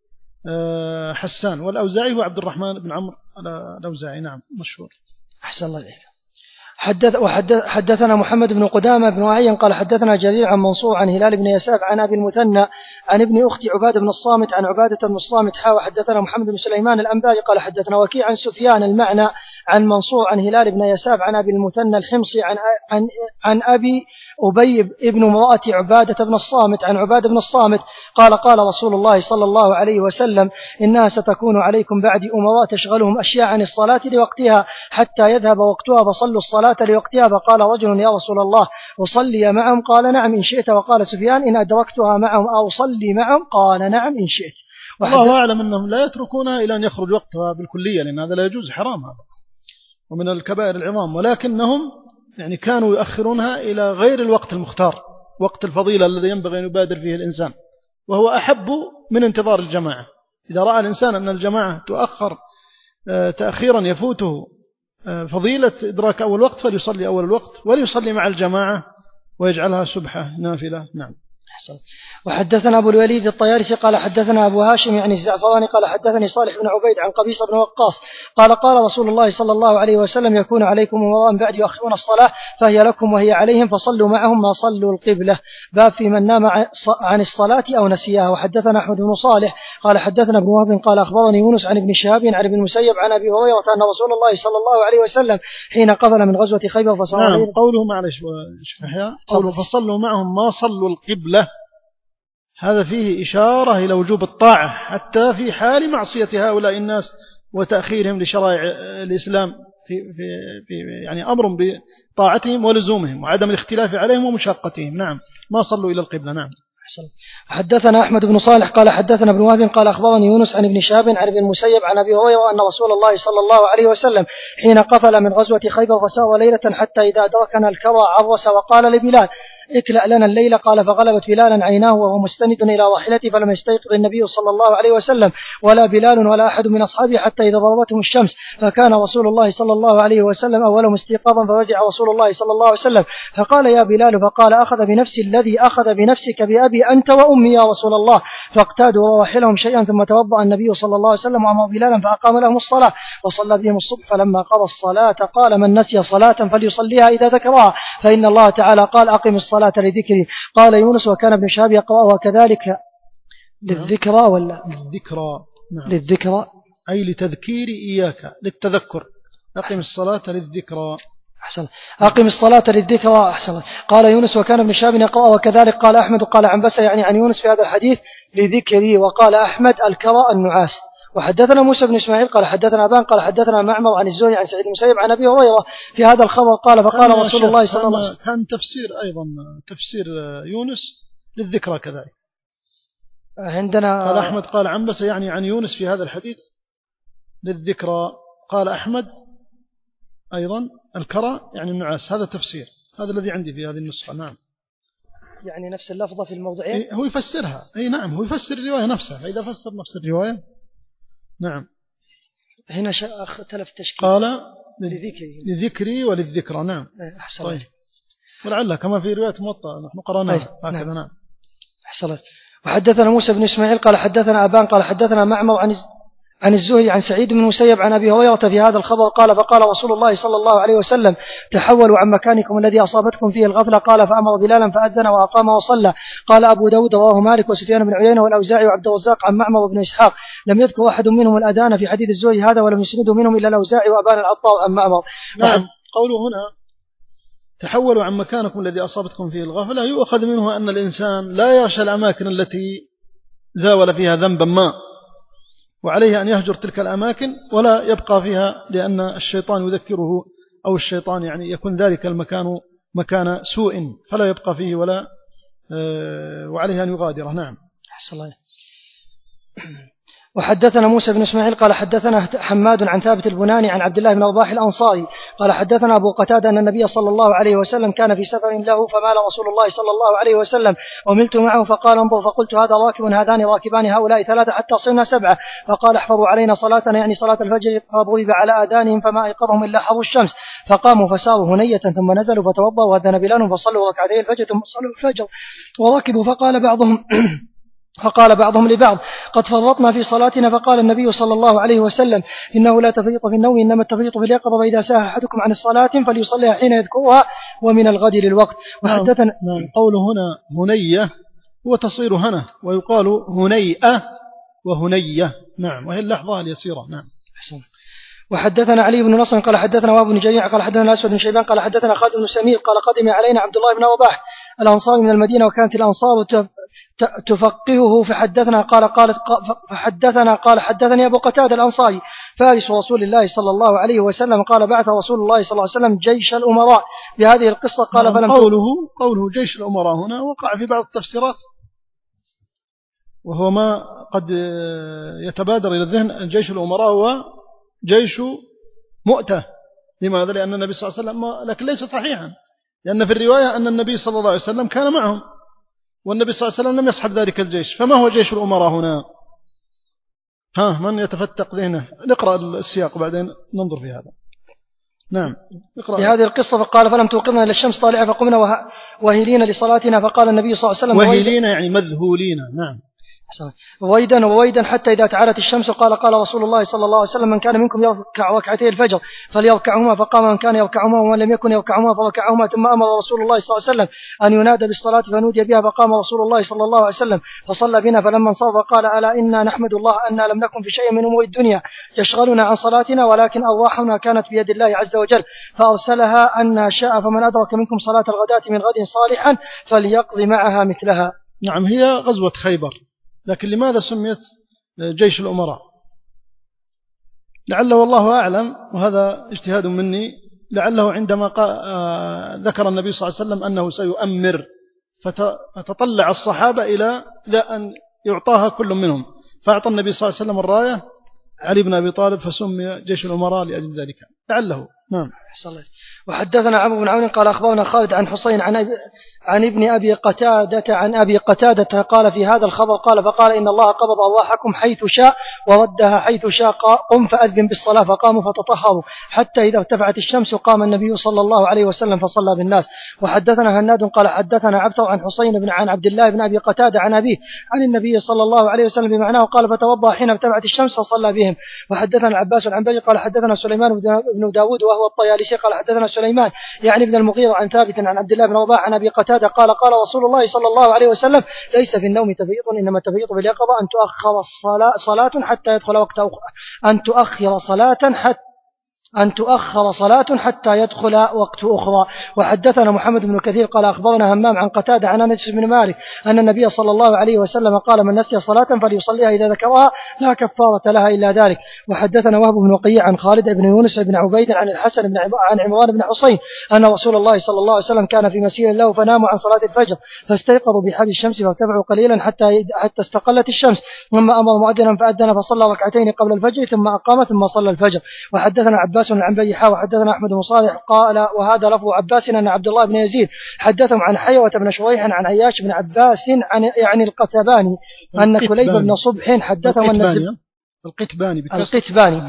حسان، والأوزاعي هو عبد الرحمن بن عمرو الأوزاعي. نعم مشهور. أحسن الله إليك. حدث وحدثنا محمد بن قدامة بن وعي قال حدثنا جرير عن منصور عن هلال بن يساف عن أبي المثنى عن ابن أخت عبادة بن الصامت عن عبادة بن الصامت حا. وحدثنا محمد بن سليمان الأنباري قال حدثنا وكيع عن سفيان المعنى عن منصور عن هلال بن يساف عن أبي المثنى الحمصي عن عن عن أبي أبي ابن امرأة عبادة بن الصامت عن عبادة بن الصامت قال قال رسول الله صلى الله عليه وسلم إنها ستكون عليكم بعد أمراء تشغلهم أشياء عن الصلاة لوقتها حتى يذهب وقتها فصلوا الصلاة لوقتها. فقال رجل يا رسول الله أصلي معهم؟ قال نعم إن شئت. وقال سفيان إن أدركتها معهم أو أصلي معهم؟ قال نعم إن شئت. والله أعلم أنهم لا يتركونها إلى أن يخرج وقتها بالكلية، لأن هذا لا يجوز، حرام هذا ومن الكبائر العظام، ولكنهم يعني كانوا يؤخرونها إلى غير الوقت المختار، وقت الفضيلة الذي ينبغي أن يبادر فيه الإنسان، وهو أحب من انتظار الجماعة. إذا رأى الإنسان أن الجماعة تؤخر تأخيرا يفوته فضيلة إدراك أول وقت فليصلي أول الوقت وليصلي مع الجماعة ويجعلها سبحة نافلة. نعم. أحسن. وحدثنا أبو الوليد الطيارسي قال حدثنا أبو هاشم يعني الزعفراني قال حدثني صالح بن عبيد عن قبيصة بن وقاص قال قال رسول الله صلى الله عليه وسلم يكون عليكم أمراء بعد يؤخرون الصلاة فهي لكم وهي عليهم فصلوا معهم ما صلوا القبلة. باب في من نام عن الصلاة أو نسيها. وحدثنا أحمد بن صالح قال حدثنا ابن وهب قال أخبرني يونس عن ابن شهاب عن ابن المسيب عن أبي هريرة أن رسول الله صلى الله عليه وسلم حين قفل من غزوة خيبر فصار نعم. قوله معلش قوله فصلوا معهم ما صلوا القبلة، هذا فيه إشارة إلى وجوب الطاعة حتى في حال معصية هؤلاء الناس وتأخيرهم لشرائع الإسلام في في في يعني أمر بطاعتهم ولزومهم وعدم الاختلاف عليهم ومشاقتهم. نعم ما صلوا إلى القبلة. نعم. حدثنا أحمد بن صالح قال حدثنا ابن وهب قال أخبرني يونس عن ابن شهاب عن ابن المسيب عن أبي هريرة أن رسول الله صلى الله عليه وسلم حين قفل من غزوة خيبر فسار ليلة حتى إذا أدركنا الكرى عرس وقال لبلال اكلأ لنا الليلة. قال فغلبت بلالا عيناه وهو مستند إلى راحلته فلم يستيقظ النبي صلى الله عليه وسلم ولا بلال ولا أحد من أصحابه حتى إذا ضربتهم الشمس فكان رسول الله صلى الله عليه وسلم أولهم استيقاظا فوزع رسول الله صلى الله عليه وسلم فقال يا بلال فقال أخذ بنفسي الذي أخذ بنفسك بأبي أنت وأمي يا رسول الله. فاقتادوا رواحلهم شيئا ثم توضأ النبي صلى الله عليه وسلم وأمر بلالا فأقام لهم الصلاة وصلى بهم الصبح. فلما قضى الصلاة قال من نسي صلاة فليصليها إذا ذكرها فإن الله تعالى قال أقم الصلاة لذكري. قال يونس وكان ابن شهاب يقرأها كذلك للذكرى ولا للذكرى. نعم. للذكرى أي لتذكير إياك للتذكر. أقم الصلاة للذكرى. أحسن. أقم الصلاة للذكرى. أحسن. قال يونس وكان ابن شهاب يقرأها وكذلك قال أحمد قال عنبسة يعني عن يونس في هذا الحديث لذكري. وقال أحمد الكرى النعاس. وحدثنا موسى بن إسماعيل قال حدثنا أبان قال حدثنا معمر عن الزهري عن سعيد المسيب عن أبي هريرة في هذا الخبر قال فقال رسول الله صلى الله عليه وسلم كان تفسير أيضا تفسير يونس للذكرى كذلك عندنا. قال أحمد قال عنبسة يعني عن يونس في هذا الحديث للذكرى. قال أحمد أيضا الكرى يعني النعاس. هذا تفسير، هذا الذي عندي في هذه النسخة. نعم. يعني نفس اللفظة في الموضعين. هو يفسرها. أي نعم هو يفسر الرواية نفسها، فإذا فسر نفس الرواية. نعم. هنا اختلف تشكيل. قال لذكري لذكري وللذكرى. نعم. أحسن. طيب. ولعل كما في رواية موطأ نحن قرأناها هكذا. نعم. أحسن. وحدثنا موسى بن إسماعيل قال حدثنا أبان قال حدثنا معمر عن عن الزهري عن سعيد بن المسيب عن أبي هريرة في هذا الخبر قال فقال رسول الله صلى الله عليه وسلم تحولوا عن مكانكم الذي أصابتكم فيه الغفلة. قال فأمر بلالا فأذن وأقام وصلى. قال أبو داود رواه مالك وسفيان بن عيينة والأوزاعي وعبد الرزاق عن معمر بن إسحاق لم يذكر أحد منهم الأذان في حديث الزهري هذا ولم يسنده منهم إلا الأوزاعي وأبان العطار عن معمر. نعم. قوله هنا تحولوا عن مكانكم الذي أصابتكم فيه الغفلة يؤخذ منه أن الإنسان لا يغشى الأماكن التي زاول فيها ذنبا ما، وعليه أن يهجر تلك الأماكن ولا يبقى فيها، لأن الشيطان يذكره أو الشيطان يعني يكون ذلك المكان مكان سوء فلا يبقى فيه ولا وعليه أن يغادره. نعم. أحسن الله. وحدثنا موسى بن إسماعيل قال حدثنا حماد عن ثابت البناني عن عبد الله بن رباح الأنصاري قال حدثنا أبو قتادة أن النبي صلى الله عليه وسلم كان في سفر له فمال رسول الله صلى الله عليه وسلم وملت معه فقال انظر فقلت هذا راكب هذان راكبان هؤلاء ثلاثة حتى صرنا سبعة فقال احفظوا علينا صلاتنا يعني صلاة الفجر فضرب على آذانهم فما أيقظهم إلا حر الشمس فقاموا فساروا هنية ثم نزلوا فتوضأوا وأذن بلال فصلوا ركعتي الفجر ثم صلوا الفجر وركبوا فقال بعضهم فقال بعضهم لبعض قد فرطنا في صلاتنا فقال النبي صلى الله عليه وسلم إنه لا تفريط في النوم إنما التفريط في اليقظة وإذا ساهى أحدكم عن الصلاة فليصليها حين يذكرها ومن الغد للوقت. وحدثنا نعم قول هنا هنية هو تصير هنا ويقال هنيئة وهنية نعم وهي اللحظة اليسيرة نعم. حسن. وحدثنا علي بن نصر قال حدثنا وابن بن جريع قال حدثنا الأسود بن شيبان قال حدثنا خالد بن سمير قال قدم علينا عبد الله بن رباح الأنصاري من المدينة وكانت الأنصار تفقهه فحدثنا قال قالت فحدثنا قال حدثني أبو قتادة الأنصاري فارس رسول الله صلى الله عليه وسلم قال بعث رسول الله صلى الله عليه وسلم جيش الأمراء بهذه القصة قال فلم قوله قوله جيش الأمراء هنا وقع في بعض التفسيرات وهو ما قد يتبادر إلى الذهن جيش الأمراء هو جيش مؤتة. لماذا؟ لأن النبي صلى الله عليه وسلم لكن ليس صحيحا لأن في الرواية أن النبي صلى الله عليه وسلم كان معهم والنبي صلى الله عليه وسلم لم يصحب ذلك الجيش فما هو جيش الأمراء هنا؟ ها من يتفتق ذهنه؟ نقرأ السياق بعدين ننظر في هذا. نعم في هذه القصة فقال فلم توقظنا إلى الشمس طالعة فقمنا وهيلين لصلاتنا فقال النبي صلى الله عليه وسلم وهيلين يعني مذهولين. نعم وويدا وويدا حتى إذا تعالت الشمس قال قال رسول الله صلى الله عليه وسلم من كان منكم يركع ركعتي الفجر فليركعهما فقام من كان يركعهما ومن لم يكن يركعهما فركعهما ثم أمر رسول الله صلى الله عليه وسلم أن ينادى بالصلاة فنودي بها فقام رسول الله صلى الله عليه وسلم فصلى بنا فلما انصرف قال ألا إنا نحمد الله أننا لم نكن في شيء من أمور الدنيا يشغلنا عن صلاتنا ولكن أرواحنا كانت بيد الله عز وجل فأرسلها أن شاء فمن أدرك منكم صلاة الغداة من غد صالحا فليقضي معها مثلها. نعم هي غزوة خيبر لكن لماذا سميت جيش الأمراء؟ لعله والله أعلم وهذا اجتهاد مني لعله عندما ذكر النبي صلى الله عليه وسلم أنه سيؤمر فتطلع الصحابة إلى أن يعطاها كل منهم فأعطى النبي صلى الله عليه وسلم الراية علي بن أبي طالب فسمي جيش الأمراء لأجل ذلك لعله. نعم. وحدثنا عمرو بن عون قال أخبرنا خالد عن حسين عن أبي عن ابن أبي قتادة عن أبي قتادة قال في هذا الخبر قال فقال إن الله قبض أرواحكم حيث شاء وردها حيث شاء قم فأذن بالصلاة فقاموا فتطهروا حتى إذا ارتفعت الشمس قام النبي صلى الله عليه وسلم فصلى بالناس. وحدثنا هناد قال حدثنا عبثر عن حسين بن عن عبد الله بن أبي قتادة عن أبيه عن النبي صلى الله عليه وسلم بمعناه قال فتوضأ حين ارتفعت الشمس فصلى بهم. وحدثنا العباس العنبري قال حدثنا سليمان بن داود وهو الطيالسي قال حدثنا سليمان يعني ابن المغيرة عن ثابت عن عبد الله بن رباح عن أبي قتادة قال قال رسول الله صلى الله عليه وسلم ليس في النوم تفريط إنما التفريط باليقظة أن تؤخر الصلاة صلاة حتى يدخل وقت أخرى أن تؤخر صلاة حتى أن تؤخر صلاة حتى يدخل وقت أخرى. وحدثنا محمد بن كثير قال أخبرنا همام عن قتادة عن أنس بن مالك أن النبي صلى الله عليه وسلم قال من نسي صلاة فليصليها إذا ذكرها لا كفارة لها إلا ذلك. وحدثنا وهب بن وقيع عن خالد بن يونس بن عبيد عن الحسن بن عن عمران بن حسين أن رسول الله صلى الله عليه وسلم كان في مسير له فناموا عن صلاة الفجر فاستيقظوا بحب الشمس فارتفعوا قليلا حتى حتى استقلت الشمس ثم أمر مؤذنا فأذن فصلى ركعتين قبل الفجر ثم أقام ثم صلى الفجر. وحدثنا عباس عن بيحا وحدثنا أحمد بن صالح قال وهذا لفظ عباس أن عبد الله بن يزيد حدثهم عن حيوة بن شريح عن عياش بن عباس عن يعني القتباني أن كليب بن صبح حدثهم أن القتباني القتباني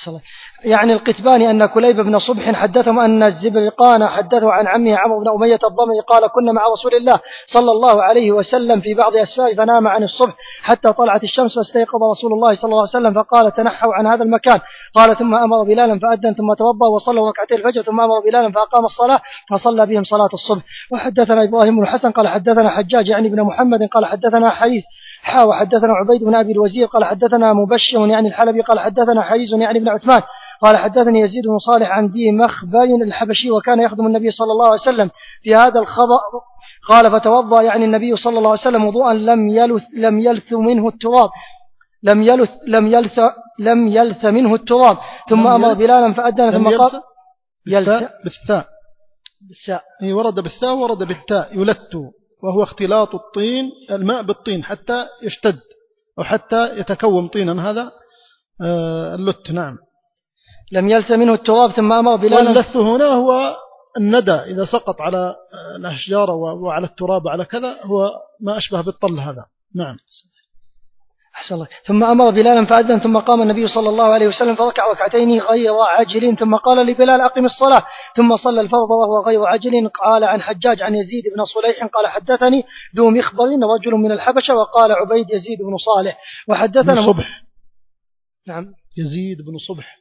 يعني القتباني أن كليب بن صبح حدثهم أن الزبرقان حدثوا عن عمه عمرو بن أمية الضمري قال كنا مع رسول الله صلى الله عليه وسلم في بعض أسفاره فنام عن الصبح حتى طلعت الشمس فاستيقظ رسول الله صلى الله عليه وسلم فقال تنحوا عن هذا المكان قال ثم أمر بلالا فأذن ثم توضأ وصلى ركعتي الفجر ثم أمر بلالا فأقام الصلاة فصلى بهم صلاة الصبح. وحدثنا إبراهيم بن الحسن قال حدثنا حجاج يعني بن محمد قال حدثنا حيث حا وحدثنا عبيد بن أبي الوزير قال حدثنا مبشر يعني الحلبي قال حدثنا حيز يعني بن عثمان قال حدثني يزيد بن صالح عن ذي مخبر الحبشي وكان يخدم النبي صلى الله عليه وسلم في هذا الخبر قال فتوضأ يعني النبي صلى الله عليه وسلم وضوءا لم يلث لم يلث منه التراب لم يلث لم يلث لم يلث منه التراب ثم أمر بلالا فأذن ثم قال يلث بالثاء بالثاء هي ورد بالثاء ورد بالتاء يلت وهو اختلاط الطين الماء بالطين حتى يشتد أو حتى يتكون طينا هذا اللت. نعم. لم يلث منه التراب ثم أمر بلالا. واللث هنا هو الندى إذا سقط على الأشجار وعلى التراب وعلى كذا هو ما أشبه بالطل هذا. نعم. أحسن الله. ثم أمر بلالا فأذن ثم قام النبي صلى الله عليه وسلم فركع ركعتين غير عاجل ثم قال لبلال أقم الصلاة ثم صلى الفرض وهو غير عاجل. قال عن حجاج عن يزيد بن صليح قال حدثني ذو مخبر رجل من الحبشة وقال عبيد يزيد بن صالح وحدثنا بن صبح. نعم يزيد بن صبح.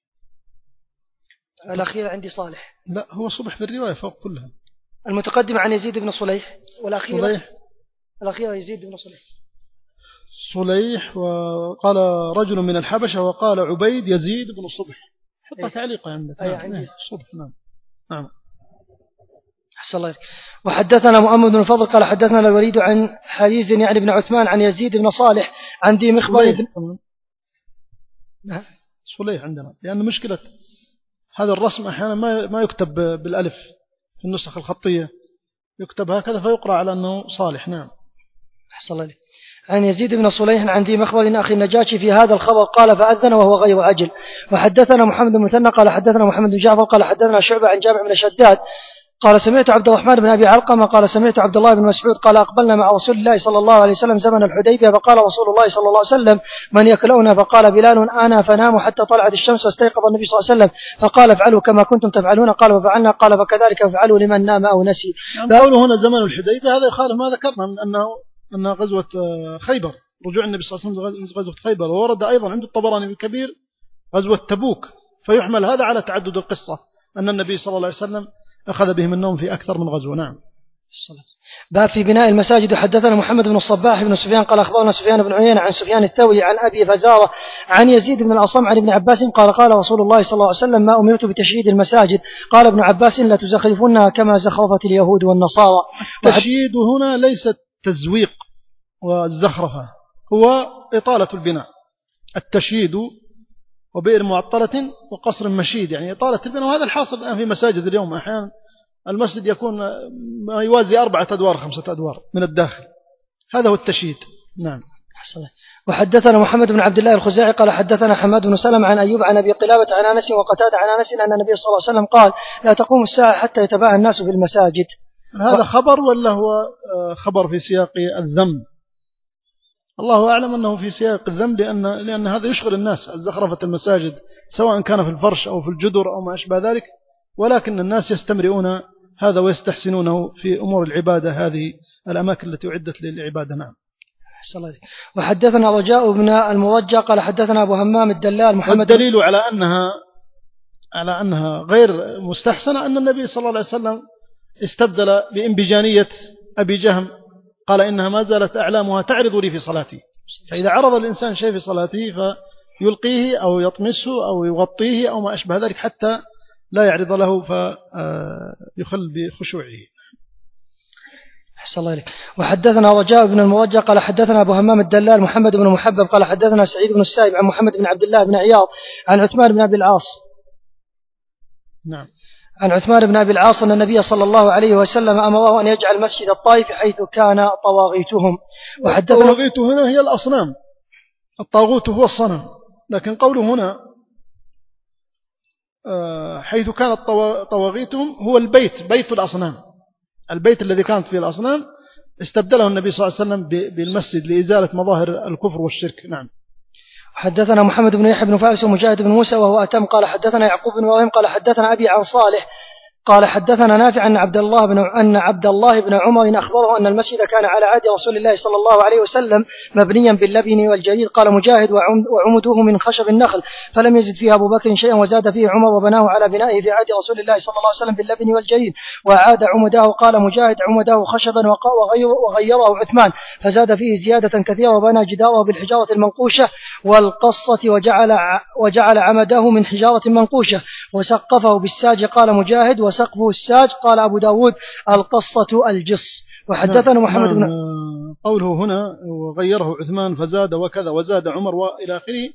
الأخير عندي صالح. لا هو صبح في الرواية فوق كلها. المتقدم عن يزيد بن صليح والأخير صليح. الأخير يزيد بن صليح. صليح وقال رجل من الحبشة وقال عبيد يزيد بن صبح. حطها أيه. تعليقا عندك. أيه نعم. عندي. أيه. صبح. نعم. نعم. أحسن الله. وحدثنا محمد بن الفضل قال حدثنا الوليد عن حريز يعني بن عثمان عن يزيد بن صالح عن ذي مخبر بن نعم. صليح عندنا لأن مشكلة هذا الرسم أحيانا ما ما يكتب بالألف في النسخ الخطية يكتب هكذا فيقرأ على أنه صالح. نعم. أحسن الله. عن يزيد بن صليح عن ذي مخبر أخي النجاشي في هذا الخبر قال فأذن وهو غير عجل. وحدثنا محمد بن مثنى قال حدثنا محمد بن جعفر قال حدثنا شعبة عن جابر بن شداد قال سمعت عبد الرحمن بن أبي علقمة قال سمعت عبد الله بن مسعود قال أقبلنا مع رسول الله صلى الله عليه وسلم زمن الحديبية فقال رسول الله صلى الله عليه وسلم من يكلؤنا فقال بلال أنا فنام حتى طلعت الشمس واستيقظ النبي صلى الله عليه وسلم فقال افعلوا كما كنتم تفعلون قال وفعلنا قال فكذلك افعلوا لمن نام أو نسي. يعني قوله هنا زمن الحديبية هذا يخالف ما ذكرنا من أنه أنها غزوة خيبر رجوع النبي صلى الله عليه وسلم غزوة خيبر. وورد أيضا عند الطبراني الكبير غزوة تبوك فيحمل هذا على تعدد القصة أن النبي صلى الله عليه وسلم أخذ بهم النوم في أكثر من غزوة. نعم. باب في بناء المساجد. حدثنا محمد بن الصباح بن سفيان قال أخبرنا سفيان بن عيينة عن سفيان الثوري عن أبي فزارة عن يزيد بن الأصم عن ابن عباس قال قال رسول الله صلى الله عليه وسلم ما أمرت بتشييد المساجد قال ابن عباس لا تزخرفنها كما زخرفت اليهود والنصارى. التشييد هنا ليس التزويق والزخرفة هو إطالة البناء. التشييد وبئر معطلة وقصر مشيد يعني إطالة البناء. وهذا الحاصل الآن في مساجد اليوم أحيانا المسجد يكون ما يوازي أربعة أدوار خمسة أدوار من الداخل. هذا هو التشييد. نعم. وحدثنا محمد بن عبد الله الخزاعي قال حدثنا حماد بن سلم عن أيوب عن أبي قلابة عن أنس وقتادة عن أنس أن النبي صلى الله عليه وسلم قال لا تقوم الساعة حتى يتباهى الناس في المساجد. هذا خبر ولا هو خبر في سياق الذم؟ الله أعلم أنه في سياق الذم لأن, لأن هذا يشغل الناس زخرفة المساجد سواء كان في الفرش أو في الجدر أو ما أشبه ذلك. ولكن الناس يستمرئون هذا ويستحسنونه في أمور العبادة هذه الأماكن التي أعدت للعبادة. نعم. وحدثنا رجاء بن المرجع قال حدثنا أبو همام الدلال محمد. والدليل على أنها على أنها غير مستحسنة أن النبي صلى الله عليه وسلم استبدل بإنبجانية أبي جهم قال إنها ما زالت أعلامها تعرض لي في صلاتي. فإذا عرض الإنسان شيء في صلاته فيلقيه أو يطمسه أو يغطيه أو ما أشبه ذلك حتى لا يعرض له فيخل بخشوعه. أحسن الله إليك. وحدثنا رجاء بن المرجع قال حدثنا أبو همام الدلال محمد بن محبب قال حدثنا سعيد بن السائب عن محمد بن عبد الله بن عياض عن عثمان بن أبي العاص. نعم. عن عثمان بن أبي العاص أن النبي صلى الله عليه وسلم أمره أن يجعل مسجد الطائف حيث كان طواغيتهم. وحدثنا الطواغيت هنا هي الأصنام. الطاغوت هو الصنم. لكن قوله هنا حيث كانت طواغيتهم هو البيت بيت الأصنام. البيت الذي كانت فيه الأصنام استبدله النبي صلى الله عليه وسلم بالمسجد لإزالة مظاهر الكفر والشرك. نعم. حدثنا محمد بن يحيى بن فارس ومجاهد بن موسى وهو أتم قال حدثنا يعقوب بن إبراهيم قال حدثنا أبي عن صالح قال حدثنا نافع أن عبد الله بن أن عبد الله بن عمر أخبره أن المسجد كان على عهد رسول الله صلى الله عليه وسلم مبنيا باللبن والجريد. قال مجاهد وعمده من خشب النخل فلم يزد فيه أبو بكر شيئا وزاد فيه عمر وبناه على بنائه في عهد رسول الله صلى الله عليه وسلم باللبن والجريد وأعاد عمداه. قال مجاهد عمداه خشبا وغيره عثمان فزاد فيه زيادة كثيرة وبنى جداره بالحجارة المنقوشة والقصة وجعل وجعل عمداه من حجارة منقوشة وسقفه بالساج. قال مجاهد وسقفه الساج. قال أبو داود القصة الجص. وحدثنا محمد بن قوله هنا وغيره عثمان فزاد وكذا وزاد عمر وإلى آخره.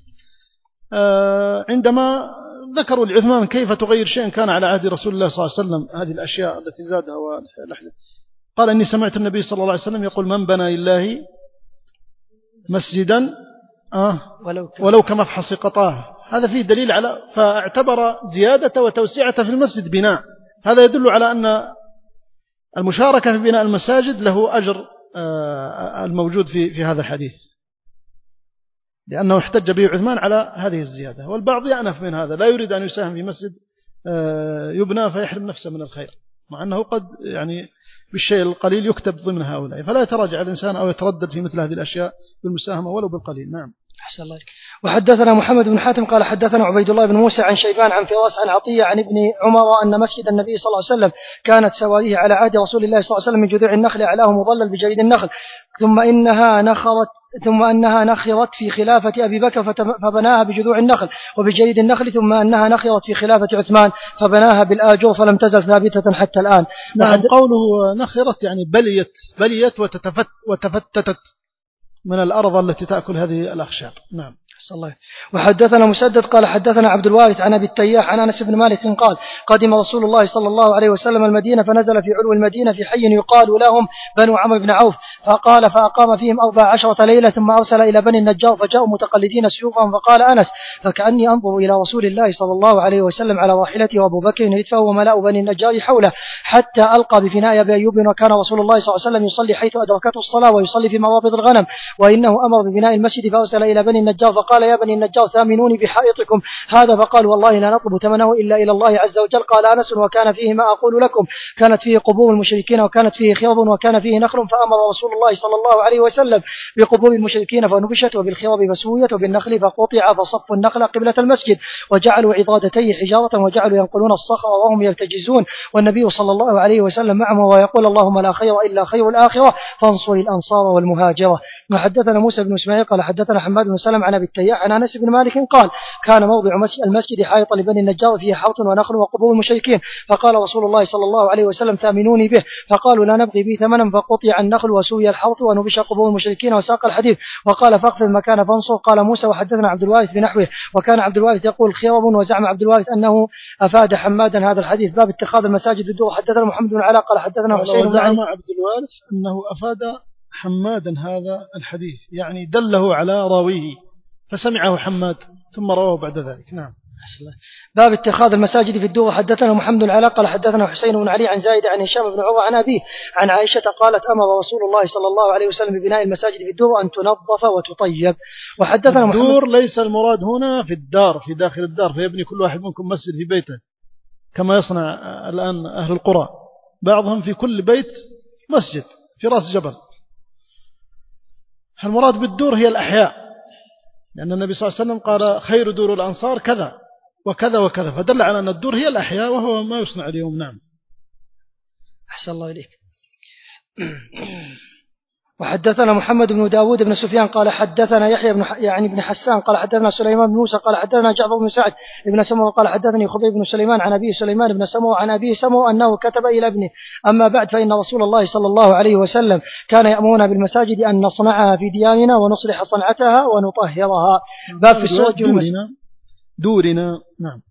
عندما ذكروا لعثمان كيف تغير شيئا كان على عهد رسول الله صلى الله عليه وسلم هذه الأشياء التي زادها والأحداث قال إني سمعت النبي صلى الله عليه وسلم يقول من بنى لله مسجدا آه ولو كمفحص قطاه، هذا فيه دليل على، فاعتبر زيادة وتوسعة في المسجد بناء، هذا يدل على أن المشاركة في بناء المساجد له أجر الموجود في في هذا الحديث، لأنه احتج به عثمان على هذه الزيادة. والبعض يأنف من هذا، لا يريد أن يساهم في مسجد يبنى فيحرم نفسه من الخير، مع أنه قد يعني بالشيء القليل يكتب ضمن هؤلاء، فلا يتراجع الإنسان أو يتردد في مثل هذه الأشياء بالمساهمة ولو بالقليل. نعم. أحسن الله. وحدثنا محمد بن حاتم قال حدثنا عبيد الله بن موسى عن شيبان عن فراس عن عطية عن ابن عمر أن مسجد النبي صلى الله عليه وسلم كانت سواريه على عهد رسول الله صلى الله عليه وسلم من جذوع النخل أعلاه مظلل بجريد النخل، ثم إنها نخرت ثم أنها نخرت في خلافة أبي بكر فبناها بجذوع النخل وبجريد النخل، ثم أنها نخرت في خلافة عثمان فبناها بالآجور فلم تزل ثابتة حتى الآن. نعم. قوله نخرت يعني بليت بليت وتتفت وتفتتت من الأرض التي تأكل هذه الأخشاب. نعم. الله. وحدثنا مسدد قال حدثنا عبد الوارث عن أبي التياح عن أنس بن مالك قال قدم رسول الله صلى الله عليه وسلم المدينة فنزل في علو المدينة في حي يقال لهم بنو عمرو بن عوف، فقال فأقام فيهم أربع عشرة ليلة ثم أرسل إلى بني النجار فجاءوا متقلدين سيوفهم، فقال أنس فكأني أنظر إلى رسول الله صلى الله عليه وسلم على راحلته وأبو بكر يدفع وملاء بني النجار حوله حتى ألقى بفناء أبي أيوب، وكان رسول الله صلى الله عليه وسلم يصلي حيث أدركته الصلاة ويصلي في موابض الغنم، وإنه أمر ببناء المسجد فأرسل إلى بني النجار فقال يا بني النجار ثامنوني بحائطكم هذا، فقال والله لا نطلب ثمنه إلا إلى الله عز وجل. قال أنس وكان فيه ما أقول لكم، كانت فيه قبور المشركين وكانت فيه خرب وكان فيه نخل، فأمر رسول الله صلى الله عليه وسلم بقبور المشركين فنبشت وبالخرب فسويت وبالنخل فقطع فصفوا النخل قبلة المسجد وجعلوا عضادتيه حجارة وجعلوا ينقلون الصخر وهم يلتجزون، والنبي صلى الله عليه وسلم معهم ويقول اللهم لا خير إلا خير الآخرة فانصر الأنصار والمهاجرة. وحدثنا موسى بن إسماعيل قال حدثنا حماد بن سلم عن أبي التياح عن أنس بن مالك قال كان موضع المسجد حائط لبني النجار فيه حوط ونخل وقبور المشركين، فقال رسول الله صلى الله عليه وسلم ثامنوني به، فقالوا لا نبغي به ثمنا، فقطع النخل وسوي الحوط ونبش قبور المشركين وساق الحديث، وقال فاقف المكان فانصر. قال موسى وحدثنا عبد الوارث بنحوه، وكان عبد الوارث يقول خرب، وزعم عبد الوارث أنه أفاد حمادا هذا الحديث. باب اتخاذ المساجد الدور. حدثنا محمد بن علاء قال حدثنا حسين بن زعم عبد الوارث أنه أفاد حمادا هذا الحديث، يعني دله على راويه فسمعه حماد ثم رواه بعد ذلك. نعم. باب اتخاذ المساجد في الدور. حدثنا محمد بن علاء قال حدثنا حسين بن علي عن زايد عن هشام بن عروة عن أبيه عن عائشة قالت أمر رسول الله صلى الله عليه وسلم ببناء المساجد في الدور أن تنظف وتطيب. وحدثنا الدور ليس المراد هنا في الدار في داخل الدار فيبني كل واحد منكم مسجد في بيته كما يصنع الآن أهل القرى، بعضهم في كل بيت مسجد في رأس جبل. المراد بالدور هي الأحياء، لأن النبي صلى الله عليه وسلم قال خير دور الأنصار كذا وكذا وكذا، فدل على أن الدور هي الأحياء وهو ما يصنع اليوم. نعم. أحسن الله إليك. وحدثنا محمد بن داود بن سفيان قال حدثنا يحيى بن يعني بن حسان قال حدثنا سليمان بن موسى قال حدثنا جعفر بن سعد بن سمو قال حدثني خبيب بن سليمان عن أبي سليمان بن سمو عن أبي سمو أنه كتب إلى ابنه أما بعد فإن رسول الله صلى الله عليه وسلم كان يأمرنا بالمساجد أن نصنعها في ديارنا ونصلح صنعتها ونطهرها. باب في السوق دورنا, دورنا. نعم.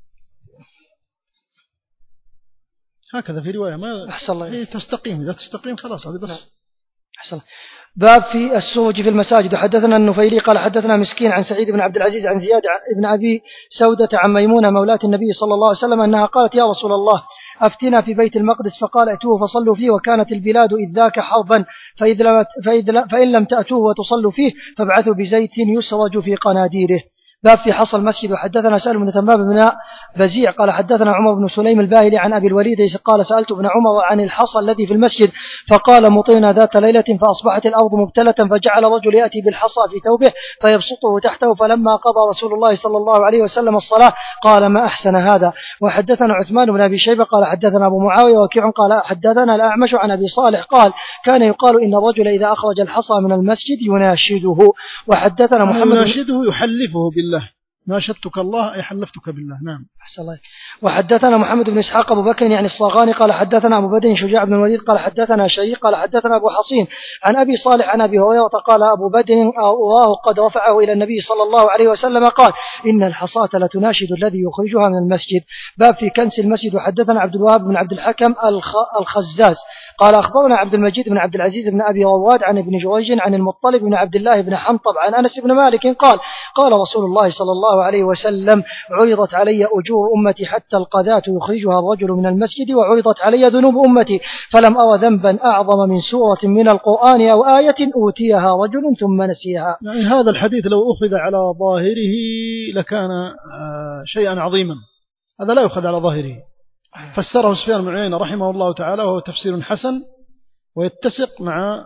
هكذا في رواية ما أحسن الله تستقيم، إذا تستقيم خلاص هذا بس. أحسن. باب في السوج في المساجد. حدثنا النفيلي قال حدثنا مسكين عن سعيد بن عبد العزيز عن زياد بن أبي سودة عن ميمونة مولاة النبي صلى الله عليه وسلم أنها قالت يا رسول الله أفتنا في بيت المقدس، فقال ائتوه فصلوا فيه، وكانت البلاد إذ ذاك حربا فإذ لم فإذ فإن لم تأتوه وتصلوا فيه فابعثوا بزيت يسرج في قناديره. باب في حصى المسجد. وحدثنا سالم بن تمام بن بزيع قال حدثنا عمر بن سليم الباهلي عن أبي الوليد قال سألت ابن عمر عن الحصى الذي في المسجد فقال مطينا ذات ليلة فأصبحت الأرض مبتلة فجعل رجل يأتي بالحصى في ثوبه فيبسطه تحته، فلما قضى رسول الله صلى الله عليه وسلم الصلاة قال ما أحسن هذا. وحدثنا عثمان بن أبي شيبة قال حدثنا أبو معاوية وكيع قال حدثنا الأعمش عن أبي صالح قال كان يقال إن الرجل إذا أخرج الحصى من المسجد يناشده. وحدثنا محمد يناشده يحلفه بالله، ناشدتك الله أي حلفتك بالله. نعم. الله. وحدثنا محمد بن إسحاق أبو بكر يعني الصاغاني قال حدثنا أبو بدر شجاع بن الوليد قال حدثنا شيء قال حدثنا أبو حصين عن أبي صالح عن أبي هريرة قال أبو بدر الله قد رفعه إلى النبي صلى الله عليه وسلم قال إن الحصاة لتناشد الذي يخرجها من المسجد. باب في كنس المسجد. وحدثنا عبد الوهاب بن عبد الحكم الخزاز قال أخبرنا عبد المجيد بن عبد العزيز بن أبي رواد عن ابن جريج عن المطلب بن عبد الله بن حنطب عن أنس بن مالك قال قال رسول الله صلى الله عليه وسلم عرضت علي أجور أمتي حتى القذاة يخرجها الرجل من المسجد وعرضت علي ذنوب أمتي فلم أرى ذنبا أعظم من سورة من القرآن أو آية أوتيها رجل ثم نسيها. يعني هذا الحديث لو أخذ على ظاهره لكان شيئا عظيما. هذا لا يأخذ على ظاهره. فسره سفيان بن عيينة رحمه الله تعالى وهو تفسير حسن ويتسق مع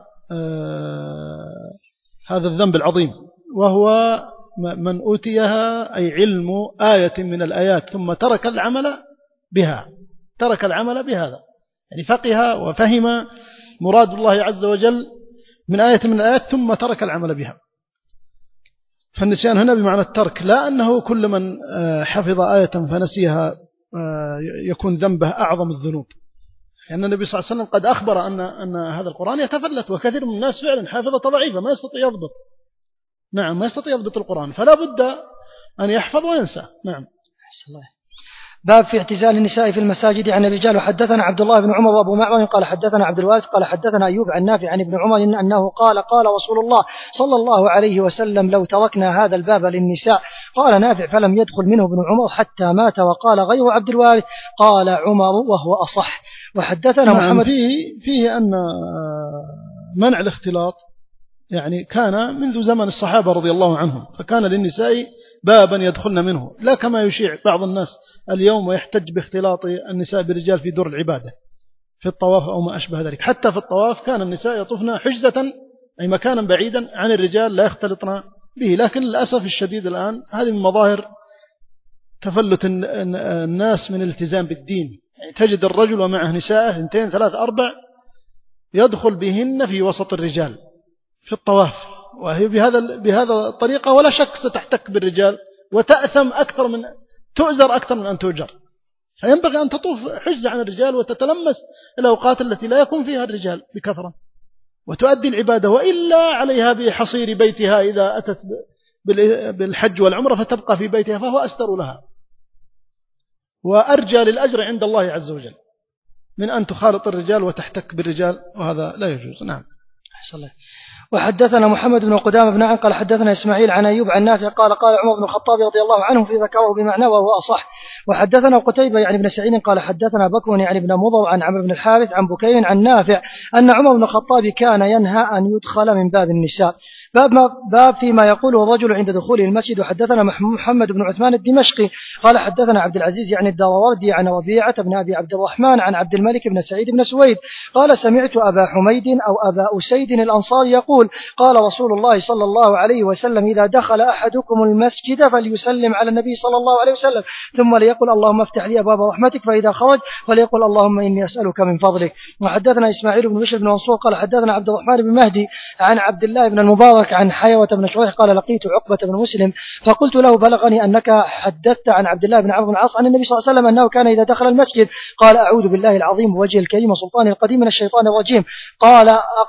هذا الذنب العظيم وهو من أوتيها أي علم آية من الآيات ثم ترك العمل بها ترك العمل بهذا يعني فقه وفهم مراد الله عز وجل من آية من الآيات ثم ترك العمل بها. فالنسيان هنا بمعنى الترك لا أنه كل من حفظ آية فنسيها يكون ذنبه أعظم الذنوب. لأن يعني النبي صلى الله عليه وسلم قد أخبر أن, أن هذا القرآن يتفلت وكثير من الناس فعلا حافظة ضعيفة ما يستطيع يضبط. نعم ما يستطيع يضبط القرآن فلا بد أن يحفظ وينسى. نعم. باب في اعتزال النساء في المساجد عن الرجال. وحدثنا عبد الله بن عمر وابو معمر قال حدثنا عبد الوارث قال حدثنا أيوب عن نافع عن ابن عمر إن أنه قال قال رسول الله صلى الله عليه وسلم لو تركنا هذا الباب للنساء. قال نافع فلم يدخل منه ابن عمر حتى مات. وقال غير عبد الوارث قال عمر وهو أصح. وحدثنا نعم محمد فيه, فيه أن منع الاختلاط يعني كان منذ زمن الصحابة رضي الله عنهم فكان للنساء بابا يدخلن منه لا كما يشيع بعض الناس اليوم ويحتج باختلاط النساء بالرجال في دور العبادة في الطواف أو ما أشبه ذلك. حتى في الطواف كان النساء يطوفن حجزة أي مكانا بعيدا عن الرجال لا يختلطن به. لكن للأسف الشديد الآن هذه من مظاهر تفلت الناس من الالتزام بالدين. يعني تجد الرجل ومعه نساء اثنتين ثلاث أربع يدخل بهن في وسط الرجال في الطواف وهي بهذا بهذا الطريقة ولا شك ستحتك بالرجال وتأثم أكثر من تؤجر أكثر من أن تؤجر. فينبغي أن تطوف حجز عن الرجال وتتلمس الأوقات التي لا يكون فيها الرجال بكثرة وتؤدي العبادة وإلا عليها بحصير بيتها إذا أتت بالحج والعمرة فتبقى في بيتها فهو أستر لها وأرجى للأجر عند الله عز وجل من أن تخالط الرجال وتحتك بالرجال وهذا لا يجوز. نعم. أحسن الله. وحدثنا محمد بن قدامة بن عن قال حدثنا إسماعيل عن أيوب عن نافع قال قال عمر بن الخطاب رضي الله عنه في ذكره بمعنى وهو أصح. وحدثنا قتيبة يعني بن سعيد قال حدثنا بكر يعني بن مضر عن عمرو بن الحارث عن بكير عن نافع أن عمر بن الخطاب كان ينهى أن يدخل من باب النساء. باب, ما باب فيما يقوله الرجل عند دخوله المسجد. وحدثنا محمد بن عثمان الدمشقي قال حدثنا عبد العزيز يعني الدراوردي عن ربيعة بن أبي عبد الرحمن عن عبد الملك بن سعيد بن سويد قال سمعت أبا حميد أو أبا أسيد الأنصاري يقول قال رسول الله صلى الله عليه وسلم إذا دخل أحدكم المسجد فليسلم على النبي صلى الله عليه وسلم ثم ليقل اللهم افتح لي أبواب رحمتك فإذا خرج فليقل اللهم إني أسألك من فضلك. وحدثنا إسماعيل بن بشر بن منصور قال حدثنا عبد الرحمن بن مهدي عن عبد الله بن المبارك عن حيوة بن شريح قال لقيت عقبة بن مسلم فقلت له بلغني أنك حدثت عن عبد الله بن عمرو بن العاص عن النبي صلى الله عليه وسلم أنه كان إذا دخل المسجد قال أعوذ بالله العظيم بوجه الكريم وسلطانه القديم من الشيطان الرجيم. قال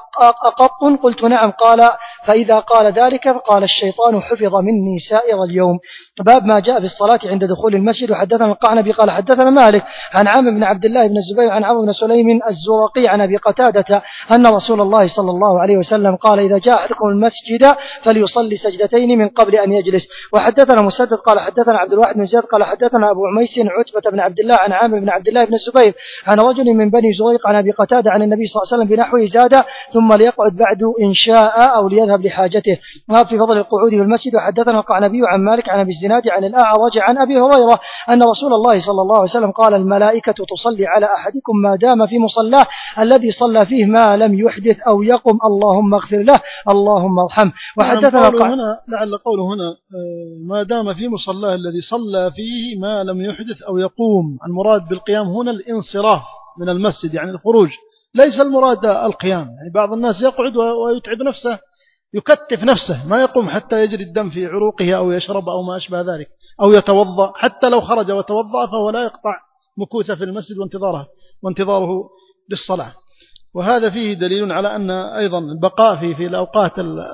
أقط قلت نعم. قال فإذا قال ذلك قال الشيطان حفظ مني سائر اليوم. باب ما جاء في الصلاة عند دخول المسجد. وحدثنا القعنبي قال حدثنا مالك عن عامر بن عبد الله بن الزبير عن عمرو بن سليم الزرقي عن أبي قتادة أن رسول الله صلى الله عليه وسلم قال إذا جاء أحدكم المسجد فليصلي سجدتين من قبل أن يجلس. وحدثنا مسدد قال حدثنا عبد الواحد بن زياد قال حدثنا أبو عميس عتبة بن عبد الله عن عامر بن عبد الله بن الزبير عن رجل من بني زريق عن أبي قتادة عن النبي صلى الله عليه وسلم بنحوه زاد ثم ليقعد بعد إن شاء أو ليذهب لحاجته. في فضل القعود بالمسجد. وحدثنا القعنبي عن مالك عن أبي الزناد عن الأعرج عن أبي هريرة أن رسول الله صلى الله عليه وسلم قال الملائكة تصلي على أحدكم ما دام في مصلاه الذي صلى فيه ما لم يحدث أو يقم اللهم اغفر له اللهم ارحمه. وحدثنا قوله هنا لعل قوله هنا ما دام في مصلاه الذي صلى فيه ما لم يحدث أو يقوم. المراد بالقيام هنا الانصراف من المسجد يعني الخروج ليس المراد القيام. يعني بعض الناس يقعد ويتعب نفسه يكتف نفسه، ما يقوم حتى يجري الدم في عروقه أو يشرب أو ما أشبه ذلك أو يتوضأ. حتى لو خرج وتوضأ فهو لا يقطع مكوثة في المسجد وانتظاره وانتظاره للصلاة. وهذا فيه دليل على أن أيضا البقاء في في الأوقات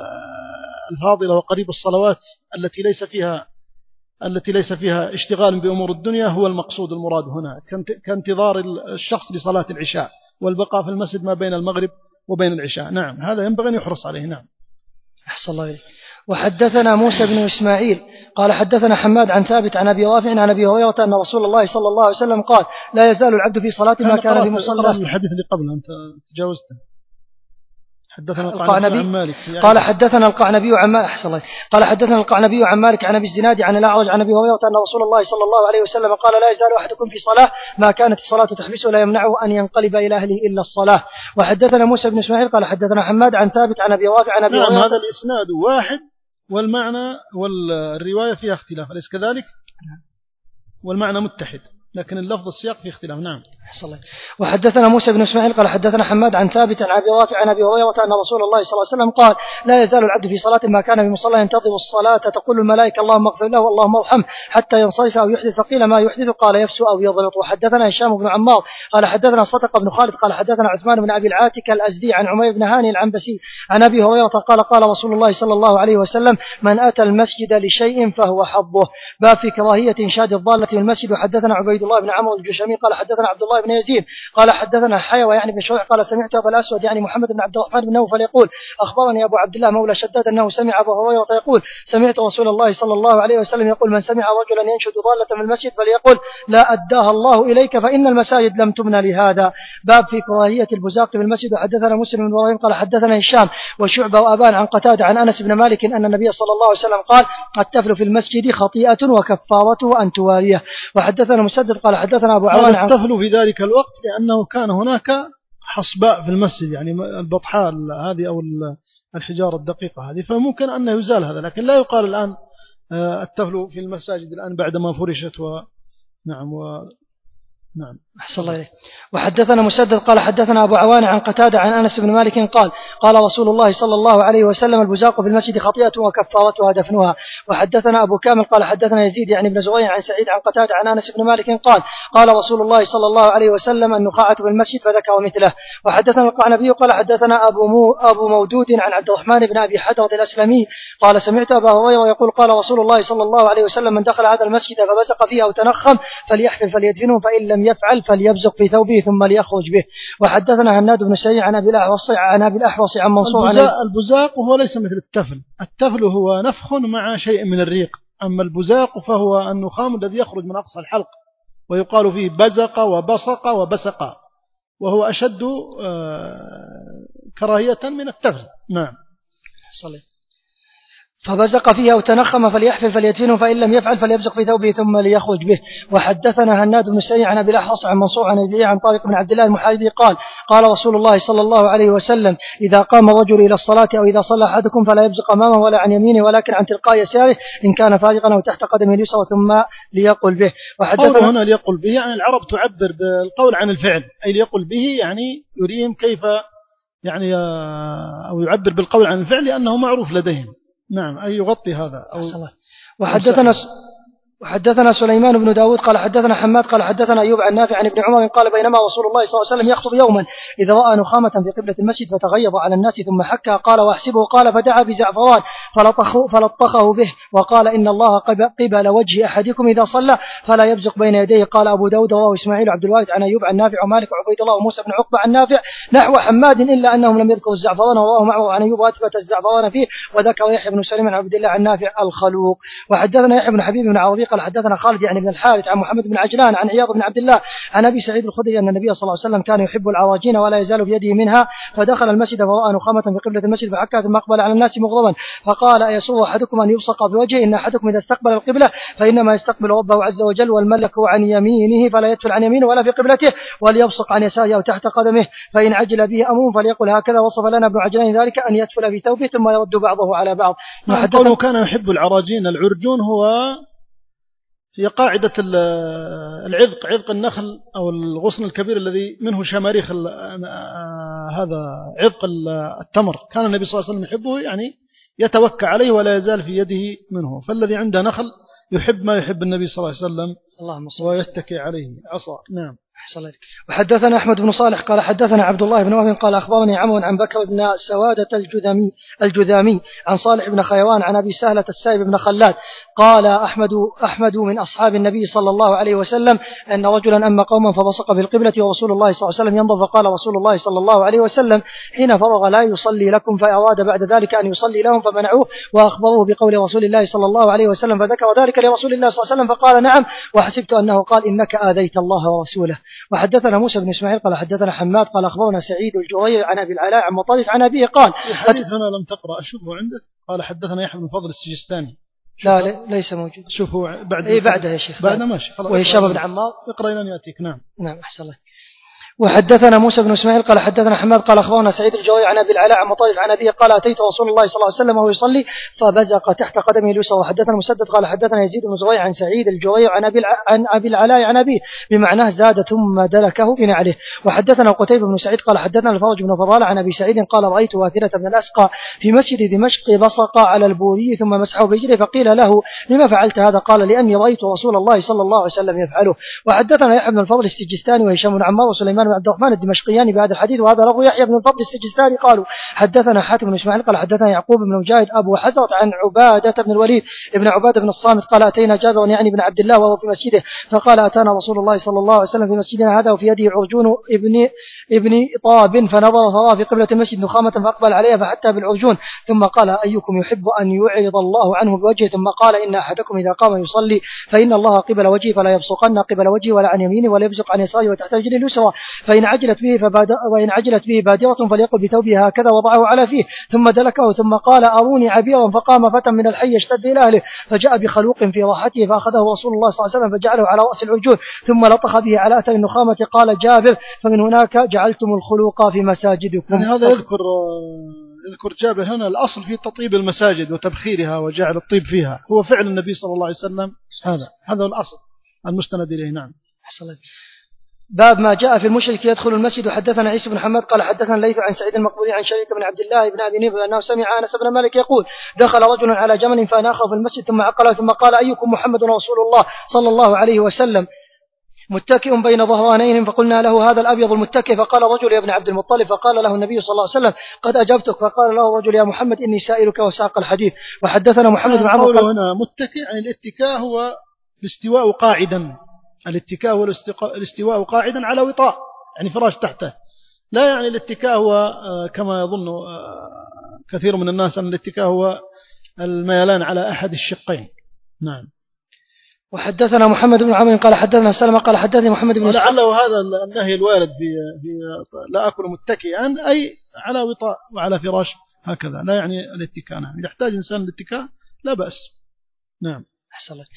الفاضلة وقريب الصلوات التي ليس فيها التي ليس فيها اشتغال بأمور الدنيا هو المقصود المراد هنا، كانتظار الشخص لصلاة العشاء والبقاء في المسجد ما بين المغرب وبين العشاء. نعم، هذا ينبغي أن يحرص عليه. نعم. أحسن الله إليك. وحدثنا موسى بن إسماعيل قال حدثنا حماد عن ثابت عن أبي رافع عن أبي هريرة أن رسول الله صلى الله عليه وسلم قال لا يزال العبد في صلاة ما كان بمصلى. الحديث اللي قبله أنت تجاوزته. حدثنا القعنبي عن مالك قال حدثنا القعنبي عن مالك أحسن الله قال حدثنا القعنبي عن مالك عن أبي الزناد عن الأعرج عن أبي هريرة أن رسول الله صلى الله عليه وسلم قال لا يزال أحدكم في صلاة ما كانت الصلاة تحبسه لا يمنعه أن ينقلب إلى أهله إلا الصلاة. وحدثنا موسى بن إسماعيل قال حدثنا حماد عن ثابت عن أبي رافع عن أبي نعم هريرة. هذا الإسناد واحد والمعنى والرواية فيها اختلاف، أليس كذلك؟ والمعنى متحد لكن اللفظ السياق فيه اختلاف. نعم. وحدثنا موسى بن إسماعيل قال حدثنا حماد عن ثابت عن أبي رافع عن أبي هريرة أن رسول الله صلى الله عليه وسلم قال لا يزال العبد في صلاة ما كان بمصلى ينتظر الصلاة تقول الملائكة اللهم اغفر له واللهم ارحمه حتى ينصرف أو يحدث، فقيل ما يحدث قال يفسو أو يضلط. وحدثنا هشام بن عمار قال حدثنا صدق بن خالد قال حدثنا عثمان بن أبي العاتك الأزدي عن عمير بن هاني العنبسي عن أبي هريرة قال قال رسول الله صلى الله عليه وسلم من أتى المسجد لشيء فهو حظه. باب في كراهية إنشاد الضالة في المسجد. وحدثنا عبيد الله بن عمرو الجشمي قال حدثنا عبد الله بن يزيد قال حدثنا حيوى يعني بن شريح قال سمعت أبا الأسود يعني محمد بن عبد الرحمن بن نوفل يقول أخبرني أبو عبد الله مولى شداد أنه سمع أبا هريرة يقول سمعت رسول الله صلى الله عليه وسلم يقول من سمع رجلا ينشد ضالة من المسجد فليقل لا أداها الله إليك فإن المساجد لم تبنى لهذا. باب في كراهية البزاق في المسجد. وحدثنا مسلم بن إبراهيم قال حدثنا هشام وشعبة وأبان عن قتادة عن أنس بن مالك أن النبي صلى الله عليه وسلم قال التفل في المسجد خطيئة وكفارته أن تواريه. وحدثنا مسدد قال حدثنا أبو عوان عن التفل في ذلك الوقت لأنه كان هناك حصباء في المسجد يعني البطحاء هذه أو الحجارة الدقيقة هذه، فممكن أن يزال هذا، لكن لا يقال الآن التفل في المساجد الآن بعدما فرشت. و نعم و نعم. أحسن الله إليك. وحدثنا مسدد قال حدثنا أبو عوان عن قتادة عن أنس بن مالك قال قال رسول الله صلى الله عليه وسلم البزاق في المسجد خطيئة وكفارتها دفنها. وحدثنا أبو كامل قال حدثنا يزيد يعني بن زريع عن سعيد عن قتادة عن أنس بن مالك قال قال رسول الله صلى الله عليه وسلم النخاعة في المسجد فذكر مثله. وحدثنا القعنبي قال حدثنا أبو, مو أبو مودود عن عبد الرحمن بن أبي حدرة الأسلمي قال سمعت أبا هريرة يقول قال رسول الله صلى الله عليه وسلم من دخل هذا المسجد فبزق فيه أو تنخم فليحفل فليدفنه فإن لم يفعل فليبزق في ثوبه ثم ليخرج به. وحدثنا هناد بن سريع عن أبي الأحوص عن أبي الأحوص عن منصور عن البزاق وهو ليس مثل التفل. التفل هو نفخ مع شيء من الريق، أما البزاق فهو النخام الذي يخرج من أقصى الحلق ويقال فيه بزق وبصق وبسق، وهو أشد كراهية من التفل. نعم. صلي. فبزق فيه أو تنخم فليحفل فليدفنه فإن لم يفعل فليبزق في ثوبه ثم ليخرج به. وحدثنا هناد بن سريع عن أبي الأحوص عن منصور عن أبي عن طارق بن عبد الله المحاربي قال قال رسول الله صلى الله عليه وسلم إذا قام الرجل إلى الصلاة أو إذا صلى أحدكم فلا يبزق أمامه ولا عن يمينه ولكن عن تلقاء يساره إن كان فارغا أو تحت قدمه اليسرى ثم ليقل به. وحدثنا هنا ليقل به يعني العرب تعبر بالقول عن الفعل، أي ليقل به يعني يريهم كيف يعني أو يعبر بالقول عن الفعل لأنه معروف لديهم. نعم أي يغطي هذا أو وحدثنا وحدثنا سليمان بن داود قال حدثنا حماد قال حدثنا أيوب عن نافع عن ابن عمر قال بينما رسول الله صلى الله عليه وسلم يخطب يوما إذا رأى نخامة في قبلة المسجد فتغيظ على الناس ثم حكى قال واحسبه قال فدعا بزعفران فلطخه, فلطخه به وقال إن الله قبل وجه أحدكم إذا صلى فلا يبزق بين يديه. قال أبو داود رواه إسماعيل عبد الوارث عن أيوب عن نافع ومالك وعبيد الله وموسى بن عقبة عن نافع نحو حماد إلا أنهم لم يذكروا الزعفران ورواه معه عن أيوب وأثبت الزعفران فيه وذكر يحيى بن سليم عن عبد الله عن نافع الخلوق. وحدثنا يحيى بن حبيب بن عوضي قال حدثنا خالد يعني بن الحارث عن محمد بن عجلان عن عياض بن عبد الله عن أبي سعيد الخدري أن النبي صلى الله عليه وسلم كان يحب العراجين ولا يزال في يده منها فدخل المسجد فرأى نخامة في قبلة المسجد فحكى ثم أقبل على الناس مغضبا فقال أيسر أحدكم أن يبصق في وجهه إن أحدكم إذا استقبل القبلة فإنما يستقبل ربه عز وجل والملك عن يمينه فلا يدفل عن يمينه ولا في قبلته وليبصق عن يساره أو تحت قدمه فإن عجل به أمر فليقل هكذا وصف لنا ابن عجلان ذلك أن يدفل في ثوبه ثم يرد بعضه على بعض. قوله كان يحب العراجين. العرجون هو هي قاعدة العذق، عذق النخل أو الغصن الكبير الذي منه شماريخ هذا عذق التمر، كان النبي صلى الله عليه وسلم يحبه يعني يتوكى عليه ولا يزال في يده منه. فالذي عنده نخل يحب ما يحب النبي صلى الله عليه وسلم ويتكي عليه عصا. نعم. وحدثنا أحمد بن صالح قال حدثنا عبد الله بن وهب قال أخبرني عمرو عن بكر بن سوادة الجذامي الجذامي عن صالح بن خيوان عن أبي سهلة السائب بن خلاد قال أحمد أحمد من أصحاب النبي صلى الله عليه وسلم أن رجلا أما قوما فبصق بالقبلة ورسول الله صلى الله عليه وسلم ينظر فقال رسول الله صلى الله عليه وسلم حين فرغ لا يصلي لكم فأراد بعد ذلك أن يصلي لهم فمنعوه وأخبروه بقول رسول الله صلى الله عليه وسلم فذكر ذلك لرسول الله صلى الله عليه وسلم فقال نعم وحسبت أنه قال إنك آذيت الله ورسوله. وحدثنا موسى بن إسماعيل قال حدثنا حماد قال أخبرنا سعيد الجريري عن أبي العلاء عن مطرف عن أبيه قال الحديث هنا لم تقرأ أشوفه عندك. قال حدثنا يحيى بن فضل السجستاني. لا ليس موجود. شوفه بعد إيه بعده يا شيخ بعد ماشي. وهشام بن عمار اقرأ لن يأتيك. نعم نعم أحسن الله. وحدثنا موسى بن اسماعيل قال حدثنا حماد قال اخبرنا سعيد الجوي عن ابي العلاء عن مطرف عن ابيه قال اتيت رسول الله صلى الله عليه وسلم وهو يصلي فبزق تحت قدمه اليسرى. وحدثنا مسدد قال حدثنا يزيد بن زريع عن سعيد الجوي عن ابي عن ابي العلاء عن ابيه بمعناه زاد ثم دلكه بنعله. وحدثنا قتيبة بن سعيد قال حدثنا الفرج بن فضالة عن ابي سعيد قال رايت واثرة بن الاسقى في مسجد دمشق بصق على البوري ثم مسحه برجله فقيل له لما فعلت هذا قال لاني رايت رسول الله صلى الله عليه وسلم يفعله. وحدثنا يحيى بن الفضل السجستاني وهشام بن عمار وسليمان بن عبد الرحمن الدمشقي بهذا الحديث وهذا لفظ يحيى بن الفضل السجستاني قالوا حدثنا حاتم بن اسماعيل قال حدثنا يعقوب بن مجاهد ابو حزرة عن عبادة بن الوليد ابن عبادة بن الصامت قال اتينا جابر يعني بن عبد الله وهو في مسجده فقال اتانا رسول الله صلى الله عليه وسلم في مسجدنا هذا وفي يده عرجون ابن ابن طاب فنظر فرأى في قبلة المسجد نخامة فاقبل عليها فحتى بالعرجون ثم قال ايكم يحب ان يعرض الله عنه بوجهه ثم قال ان احدكم اذا قام يصلي فان الله قبل وجهه فلا يبصقن قبل وجهه ولا عن يمينه ولا يبصق عن يساره وتحت رجله اليسرى فان عجلت به فبادر وإن عجلت به بادرة فليقل بثوبه هكذا وضعه على فيه ثم دلكه ثم قال أروني عبيرا فقام فتى من الحي يشتد إلى أهله فجاء بخلوق في راحته فأخذه رسول الله صلى الله عليه وسلم فجعله على رأس العجون ثم لطخ به على أثر النخامة قال جابر فمن هناك جعلتم الخلوق في مساجدكم. يعني هذا يذكر يذكر جابر هنا الأصل في تطيب المساجد وتبخيرها وجعل الطيب فيها هو فعل النبي صلى الله عليه وسلم. هذا هذا الأصل المستند إليه. نعم. حصلت. باب ما جاء في المشرك يدخل المسجد. وحدثنا عيسى بن محمد قال حدثنا الليث عن سعيد المقبوري عن شريك بن عبد الله بن ابي نيف انه سمع انس بن مالك يقول دخل رجل على جمل فاناخه في المسجد ثم عقله ثم قال ايكم محمد رسول الله صلى الله عليه وسلم متكئ بين ظهرانيهم فقلنا له هذا الابيض المتكئ فقال رجل يا ابن عبد المطلب فقال له النبي صلى الله عليه وسلم قد اجبتك فقال له رجل يا محمد اني سائلك وساق الحديث. وحدثنا محمد بن عمرو قال هنا متكئ يعني الاتكاء هو الاستواء قاعدا. الاتكاء هو الاستواء قاعدا على وطاء يعني فراش تحته. لا يعني الاتكاء هو كما يظن كثير من الناس أن الاتكاء هو الميلان على أحد الشقين. نعم. وحدثنا محمد بن عمرو قال حدثنا سلمة قال حدثني محمد بن ولعله هذا النهي الوارد في, في لا أكل متكئا أي على وطاء وعلى فراش هكذا لا يعني الاتكاء. نعم. يحتاج إنسان الاتكاء لا بأس. نعم. أحسن لك.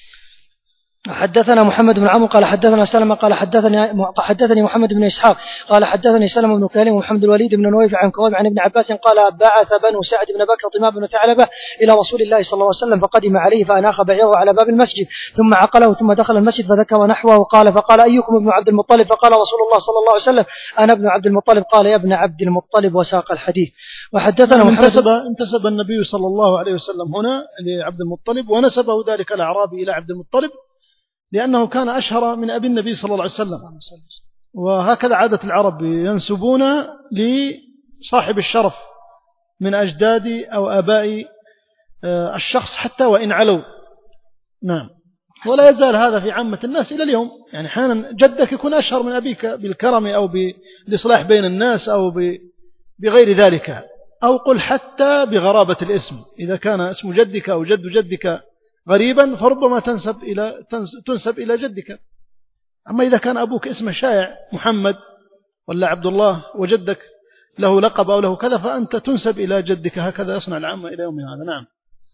حدثنا محمد بن عمرو قال حدثنا سلمة قال حدثني حدثني محمد بن إسحاق قال حدثني سلمة بن كليم ومحمد الوليد بن نويف عن كريب عن ابن عباس قال بعث بنو سعد بن بكر طمام بن ثعلبة إلى رسول الله صلى الله عليه وسلم فقدم عليه فأناخ بعيره على باب المسجد ثم عقله ثم دخل المسجد فذكر نحوه قال فقال أيكم ابن عبد المطلب فقال رسول الله صلى الله عليه وسلم أنا ابن عبد المطلب قال يا ابن عبد المطلب وساق الحديث. وحدثنا انتسب, انتسب النبي صلى الله عليه وسلم هنا لعبد المطلب ونسبه ذلك الأعرابي إلى عبد المطلب لأنه كان أشهر من أبي النبي صلى الله عليه وسلم. وهكذا عادة العرب ينسبون لصاحب الشرف من أجداد أو آباء الشخص حتى وإن علوا. نعم. ولا يزال هذا في عامة الناس إلى اليوم يعني حانا جدك يكون أشهر من أبيك بالكرم أو بالإصلاح بين الناس أو بغير ذلك أو قل حتى بغرابة الاسم إذا كان اسم جدك أو جد جدك غريبا فربما تنسب إلى تنسب إلى جدك. أما إذا كان أبوك اسمه شائع محمد ولا عبد الله وجدك له لقب أو له كذا فأنت تنسب إلى جدك. هكذا يصنع العامة إلى يوم هذا. نعم.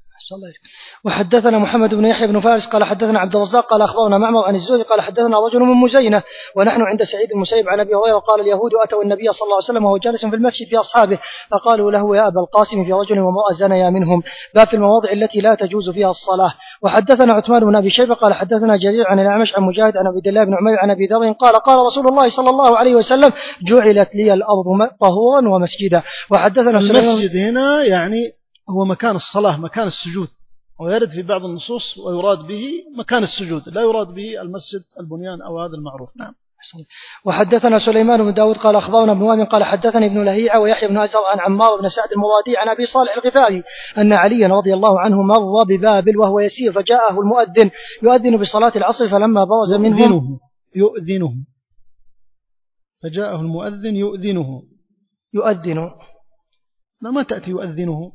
وحدثنا محمد بن يحيى بن فارس قال حدثنا عبد الرزاق قال أخبرنا معمر عن الزهري قال حدثنا رجل من مزينة ونحن عند سعيد المسيب عن أبي هريرة قال اليهود أتوا النبي صلى الله عليه وسلم وهو جالس في المسجد في أصحابه فقالوا له يا أبا القاسم في رجل وامرأة زنيا منهم باب في المواضع التي لا تجوز فيها الصلاة. وحدثنا عثمان بن أبي شيبة قال حدثنا جرير عن الأعمش عن مجاهد عن عبد الله بن عمير عن أبي ذر قال قال رسول الله صلى الله عليه وسلم جعلت لي الأرض طهورا ومسجدا. وحدثنا المسجد هنا يعني هو مكان الصلاة مكان السجود، ويرد في بعض النصوص ويراد به مكان السجود، لا يراد به المسجد البنيان أو هذا المعروف. نعم. وحدثنا سليمان بن داود قال أخبرنا ابن وهب قال حدثني ابن لهيعة ويحيى بن أزهر عن عمار بن سعد المرادي عن أبي صالح الغفاري أن عليا رضي الله عنه مر ببابل وهو يسير فجاءه المؤذن يؤذن بصلاة العصر فلما برز منهم يؤذنه فجاءه المؤذن يؤذنه يؤذن لا ما تأتي يؤذنه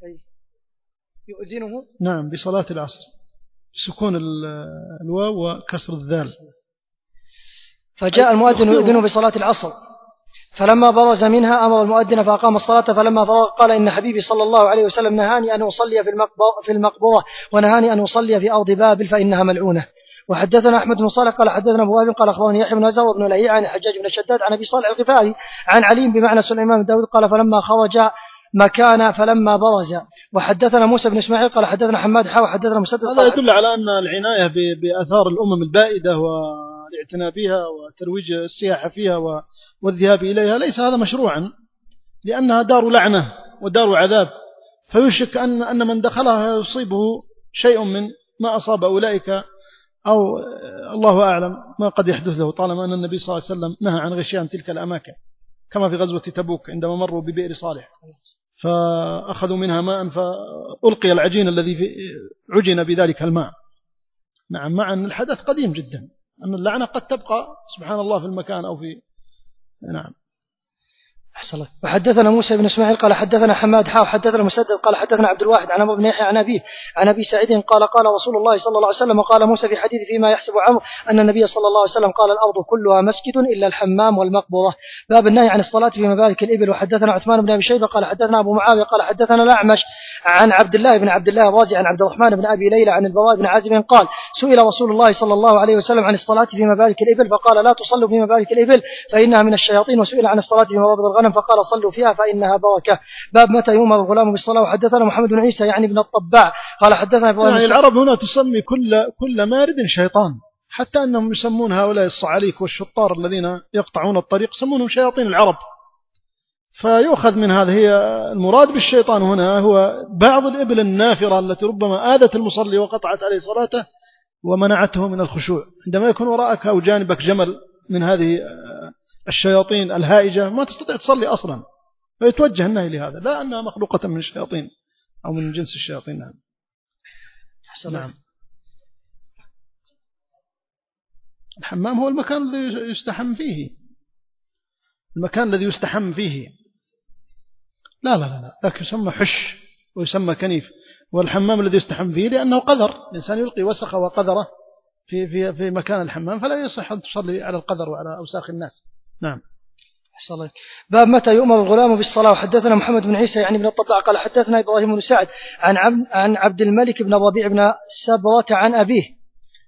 يؤذنه نعم بصلاة العصر سكون الواو وكسر الذال. فجاء المؤذن يؤذن بصلاة العصر فلما برز منها أمر المؤذن فأقام الصلاة فلما فرغ قال إن حبيبي صلى الله عليه وسلم نهاني أن أصلي في المقبرة ونهاني أن أصلي في أرض بابل فإنها ملعونة. وحدثنا أحمد بن صالح قال حدثنا أبو وهب قال أخبرني يحيى بن أزهر وابن لهيعة عن الحجاج بن شداد عن أبي صالح الغفاري عن علي بمعنى سليمان بن داود قال فلما خرج مكان فلما برز. وحدثنا موسى بن إسماعيل قال حدثنا حماد حا وحدثنا مسدد. هذا يدل على أن العناية بآثار الأمم البائدة والاعتناء بها وترويج السياحة فيها والذهاب إليها ليس هذا مشروعا، لأنها دار لعنة ودار عذاب، فيشك أن أن من دخلها يصيبه شيء من ما أصاب أولئك أو الله أعلم ما قد يحدث له، طالما أن النبي صلى الله عليه وسلم نهى عن غشيان تلك الأماكن كما في غزوة تبوك عندما مروا ببئر صالح فأخذوا منها ماء فألقي العجين الذي عجن بذلك الماء. نعم، مع أن الحدث قديم جدا، أن اللعنة قد تبقى سبحان الله في المكان أو في نعم. أحسنت. وحدثنا موسى بن إسماعيل قال حدثنا حماد حا وحدثنا مسدد قال حدثنا عبد الواحد عن أبو بن يحيى عن أبيه عن أبي سعيد قال قال رسول الله صلى الله عليه وسلم قال موسى في حديث فيما يحسب عمرو أن النبي صلى الله عليه وسلم قال الأرض كلها مسجد إلا الحمام والمقبرة. باب النهي عن الصلاة في مبارك الإبل. وحدثنا عثمان بن أبي شيبة قال حدثنا أبو معاوية قال حدثنا الأعمش عن عبد الله بن عبد الله الرازي عن عبد الرحمن بن أبي ليلى عن البراء بن عازب قال سئل رسول الله صلى الله عليه وسلم عن الصلاة في مبارك الإبل فقال لا تصلوا في مبارك الإبل فإنها من الشياطين، وسئل عن الصلاة في مبارك الغنم فقال صلوا فيها فإنها بركة. باب متى يؤمر الغلام بالصلاة. وحدثنا محمد بن عيسى يعني بن الطباع قال حدثنا إبراهيم. يعني العرب هنا تسمي كل كل مارد شيطان، حتى أنهم يسمون هؤلاء الصعاليك والشطار الذين يقطعون الطريق يسمونهم شياطين العرب، فيؤخذ من هذا. هي المراد بالشيطان هنا هو بعض الإبل النافرة التي ربما آذت المصلي وقطعت عليه صلاته ومنعته من الخشوع. عندما يكون وراءك أو جانبك جمل من هذه الشياطين الهائجة ما تستطيع تصلي أصلا، فيتوجه النهي لهذا، لا أنها مخلوقة من الشياطين أو من جنس الشياطين. نعم. نعم. الحمام هو المكان الذي يستحم فيه، المكان الذي يستحم فيه. لا لا لا لكن يسمى حش ويسمى كنيف، والحمام الذي يستحم فيه لأنه قذر، الإنسان يلقي وسخه وقذره في في في مكان الحمام، فلا يصح أن تصلي على القذر وعلى أوساخ الناس. نعم. صلى. باب متى يؤمر الغلام بالصلاة. وحدثنا محمد بن عيسى يعني بن الطباع قال حدثنا إبراهيم بن سعد عن عبد عن عبد الملك بن ربيع بن سبرة عن أبيه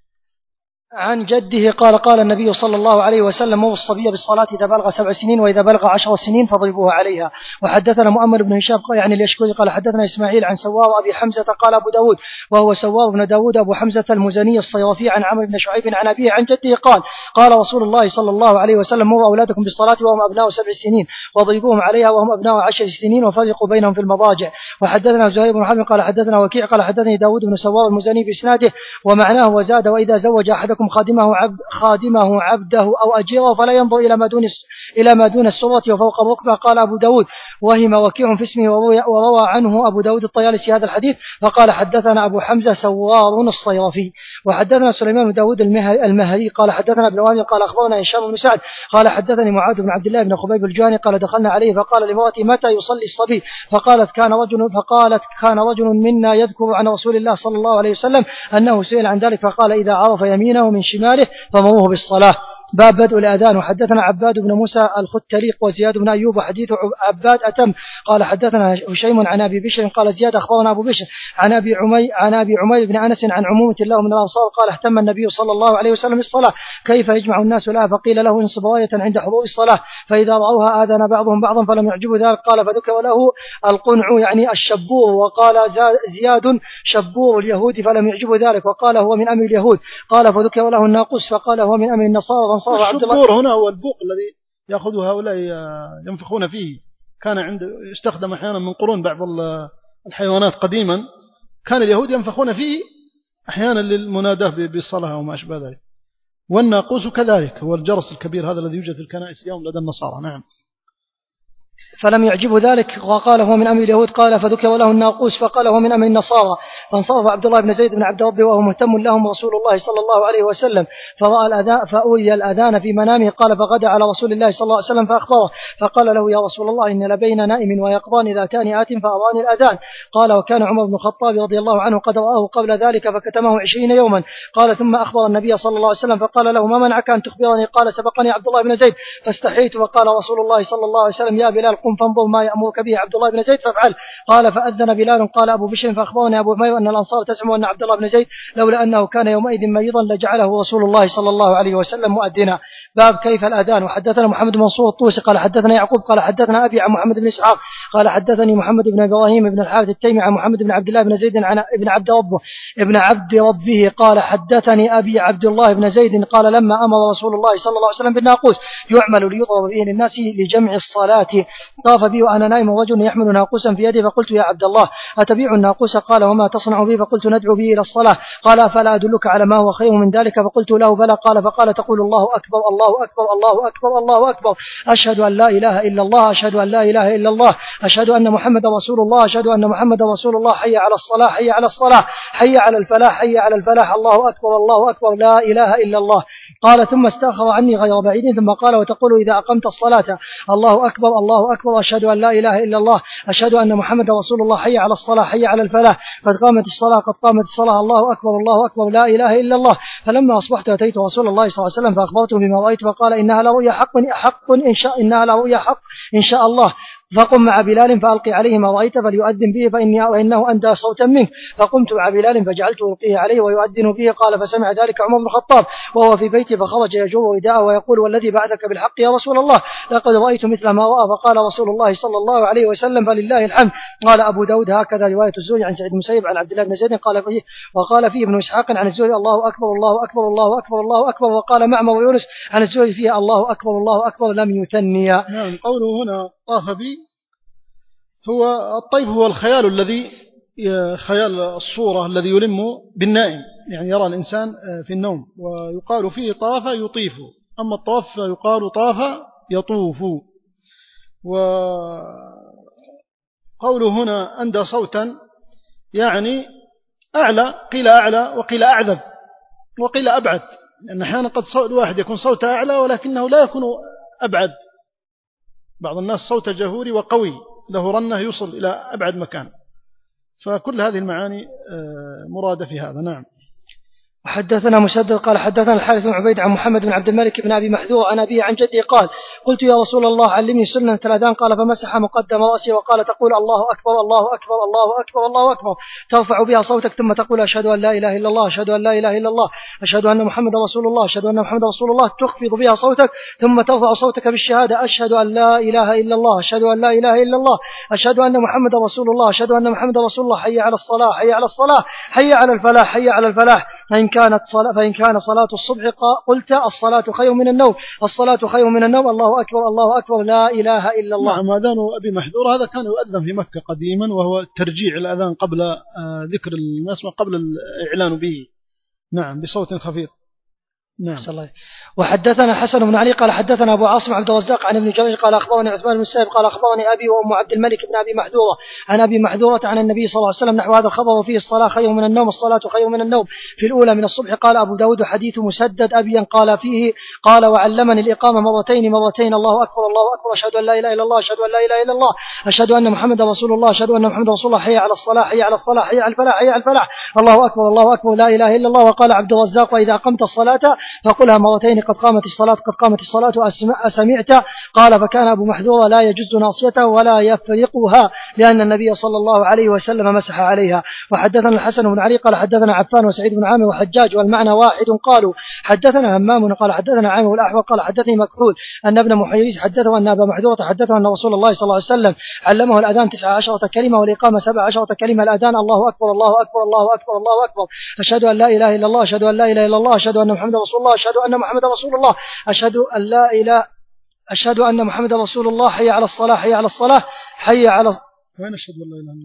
عن جده قال قال النبي صلى الله عليه وسلم مر الصبي بالصلاة إذا بلغ سبع سنين وإذا بلغ عشر سنين فاضربوه عليها. وحدثنا مؤمل بن هشام يعني اليشكري قال حدثنا إسماعيل عن سوار أبي حمزة قال أبو داود وهو سوار بن داود أبو حمزة المزني الصيرفي عن عمرو بن شعيب عن أبيه عن جده قال قال رسول الله صلى الله عليه وسلم مروا أولادكم بالصلاة وهم أبناء سبع سنين واضربوهم عليها وهم أبناء عشر سنين وفرقوا بينهم في المضاجع. وحدثنا زهير بن حرب قال حدثنا وكيع قال حدثني داود بن سوار المزني بإسناده ومعناه وزاد وإذا زوج أحدكم خادمه عبد خادمه عبده أو أجيره فلا ينظر إلى ما دون إلى ما دون السرة وفوق الركبة. قال أبو داود وهم وكيع في اسمه وروى عنه أبو داود الطيالسي هذا الحديث فقال حدثنا أبو حمزة سوار الصيرفي. وحدثنا سليمان بن داود المهري قال حدثنا ابن وهب قال أخبرنا هشام بن سعد قال حدثني معاذ بن عبد الله بن خبيب الجهني قال دخلنا عليه فقال لامرأتي متى يصلي الصبي فقالت كان رجل فقالت كان رجل منا يذكر عن رسول الله صلى الله عليه وسلم أنه سئل عن ذلك فقال إذا عرف يمينه من شماله فمروه بالصلاة. باب بدء الأذان. وحدثنا عباد بن موسى الختريق وزياد بن أيوب وحديث عباد أتم قال حدثنا هشيم عن أبي بشر قال زياد أخبرنا أبو بشر عن أبي عمي عن أبي عمير بن أنس عن عمومة الله من الأنصار قال اهتم النبي صلى الله عليه وسلم بالصلاة كيف يجمع الناس لها فقيل له انصب راية عند حضور الصلاة فإذا رأوها آذن بعضهم بعضا فلم يعجبوا ذلك قال فذكر له القنع يعني الشبور وقال زياد شبور اليهود فلم يعجبوا ذلك وقال هو من أمر اليهود قال فذكر له الناقص فقال هو من أمر النصارى. الشبور هنا هو البوق الذي يأخذ هؤلاء ينفخون فيه، كان عند يستخدم أحيانا من قرون بعض الحيوانات قديما كان اليهود ينفخون فيه أحيانا للمناداة بالصلاة وما أشبه ذلك. والناقوس كذلك هو الجرس الكبير هذا الذي يوجد في الكنائس اليوم لدى النصارى. نعم. فلم يعجبه ذلك وقال هو من أمر اليهود. قال فذكر له الناقوس فقال هو من أمر النصارى. فانصرف عبد الله بن زيد بن عبد ربه وهو مهتم لهم رسول الله صلى الله عليه وسلم فرأى الأذان فأوي الأذان في منامه. قال فغدا على رسول الله صلى الله عليه وسلم فأخبره فقال له يا رسول الله إن لبين نائم ويقظان ذاتان آت فأراني الأذان. قال وكان عمر بن الخطاب رضي الله عنه قد رآه قبل ذلك فكتمه عشرين يوما. قال ثم أخبر النبي صلى الله عليه وسلم فقال له ما منعك أن تخبرني؟ قال سبقني عبد الله بن زيد فاستحييت. وقال رسول الله صلى الله عليه وسلم يا بلال قم فانظر ما يأمرك به عبد الله بن زيد فافعل. قال فأذن بلال. قال أبو بشر فأخبرني أبو حمير أن الأنصار تزعم أن عبد الله بن زيد لولا أنه كان يومئذ مريضا لجعله رسول الله صلى الله عليه وسلم مؤذنا. باب كيف الأذان. وحدثنا محمد بن منصور الطوسي قال حدثنا يعقوب قال حدثنا أبي عن محمد بن إسحاق قال حدثني محمد بن إبراهيم بن الحارث التيمي عن محمد بن عبد الله بن زيد عن ابن عبد ربه ابن عبد ربه قال حدثني أبي عبد الله بن زيد قال لما أمر رسول الله صلى الله عليه وسلم بالناقوس يعمل ليضرب به للناس لجمع الصلاة طاف بي وأنا نائم ورجل يحمل ناقوسا في يده فقلت يا عبد الله أتبيع الناقوس؟ قال وما تصنع به؟ فقلت ندعو به إلى الصلاة. قال فلا أدلك على ما هو خير من ذلك؟ فقلت له بلى. قال فقال تقول الله أكبر الله أكبر الله أكبر الله أكبر أشهد أن لا إله إلا الله أشهد أن لا إله إلا الله أشهد أن محمد رسول الله أشهد أن محمد رسول الله حي على الصلاة حي على الصلاة حي على الفلاح حي على الفلاح الله أكبر الله أكبر لا إله إلا الله. قال ثم استأخر عني غير بعيد ثم قال وتقول إذا أقمت الصلاة الله أكبر الله أكبر أشهد أن لا إله إلا الله أشهد أن محمد رسول الله حي على الصلاة حي على الفلاح قد قامت الصلاة قد قامت الصلاة الله أكبر الله أكبر لا إله إلا الله. فلما أصبحت أتيت رسول الله صلى الله عليه وسلم فأخبرته بما رأيت فقال إنها لرؤيا حق حق إن شاء إنها لرؤيا حق إن شاء الله فقم مع بلال فألقي عليه ما رأيت فليؤذن به فإني وإنه أندى صوتا منك. فقمت مع بلال فجعلت ألقيه عليه ويؤذن به. قال فسمع ذلك عمر بن الخطاب وهو في بيته فخرج يجر رداءه ويقول والذي بعثك بالحق يا رسول الله لقد رأيت مثل ما رأى. فقال رسول الله صلى الله عليه وسلم فلله الحمد. قال أبو داود هكذا رواية الزهري عن سعيد بن المسيب عن عبد الله بن زيد قال فيه وقال فيه ابن إسحاق عن الزهري الله أكبر الله أكبر الله أكبر الله أكبر. وقال معمر ويونس عن الزهري فيه الله أكبر الله أكبر لم يثنيا. نعم. قوله هنا طاف بي هو الطيف هو الخيال الذي خيال الصورة الذي يلم بالنائم يعني يرى الإنسان في النوم ويقال فيه طاف يطيف. أما الطواف يقال طاف يطوف. وقوله هنا أندى صوتا يعني أعلى قيل أعلى وقيل أعذب وقيل أبعد لأن أحيانا قد صوت واحد يكون صوت أعلى ولكنه لا يكون أبعد. بعض الناس صوت جهوري وقوي له رنة يوصل إلى أبعد مكان. فكل هذه المعاني مرادة في هذا. نعم. وحدثنا مسدد قال حدثنا الحارث بن عبيد عن محمد بن عبد الملك بن أبي محذور عن أبيه عن جدي قال قلت يا رسول الله علمني سنة الأذان. قال فمسح مقدم رأسي وقال تقول الله أكبر الله أكبر الله أكبر الله أكبر ترفع بها صوتك ثم تقول أشهد أن لا إله إلا الله أشهد أن لا إله إلا الله أشهد أن محمد رسول الله أشهد أن محمد رسول الله تخفض بها صوتك ثم ترفع صوتك بالشهادة أشهد أن لا إله إلا الله أشهد أن لا إله إلا الله أشهد أن محمد رسول الله أشهد أن محمد رسول الله حي على الصلاة حي على الصلاة حي على الفلاح حي على الفلاح. فإن كانت صلاة فإن كان صلاة الصبح قلت الصلاة خير من النوم الصلاة خير من النوم الله أكبر الله أكبر لا إله إلا الله. نعم. أذان أبي محذور هذا كان يؤذن في مكة قديما وهو ترجيع الأذان قبل ذكر الناس وقبل الإعلان به. نعم بصوت خفيف. نعم. وحدثنا حسن بن علي قال حدثنا أبو عاصم عبد الرزاق عن ابن جريج قال أخبرني عثمان بن السائب قال أخبرني أبي وأم عبد الملك بن أبي محذورة عن أبي محذورة عن النبي صلى الله عليه وسلم نحو هذا الخبر وفيه الصلاة خير من النوم الصلاة خير من النوم في الأولى من الصبح. قال أبو داود حديث مسدد أبيا قال فيه قال وعلمني الإقامة مرتين مرتين الله أكبر الله أكبر أشهد أن لا إله إلا الله أشهد أن لا إله إلا الله أشهد أن محمد رسول الله أشهد أن محمد رسول الله حي على الصلاة حي على الصلاة حي على الفلاح حي على الفلاح الله أكبر الله أكبر لا إله إلا الله. وقال عبد الرزاق وإذا أقمت الصلاة فقلها مرتين قد قامت الصلاة قد قامت الصلاة أسمعت. قال فكان أبو محذور لا يجز ناصيته ولا يفرقها لأن النبي صلى الله عليه وسلم مسح عليها. وحدثنا الحسن بن علي قال حدثنا عفان وسعيد بن عامر وحجاج والمعنى واحد قالوا حدثنا همام قال حدثنا عامر الأحوى قال حدثني مكحول أن ابن محيريز حدثه أن أبا محذورة حدثه أن رسول الله صلى الله عليه وسلم علمه الأذان تسعة عشرة كلمة والإقامة سبع عشرة كلمة. الأذان الله أكبر الله أكبر الله أكبر الله أكبر أشهد أن لا إله إلا الله أشهد أن لا إله إلا الله أشهد أن محمد رسول الله أشهد أن محمد رسول الله أشهد أن لا إله أشهد أن محمد رسول الله حي على الصلاة حي على الصلاة حي على وين أشهد أن لا إله إلا الله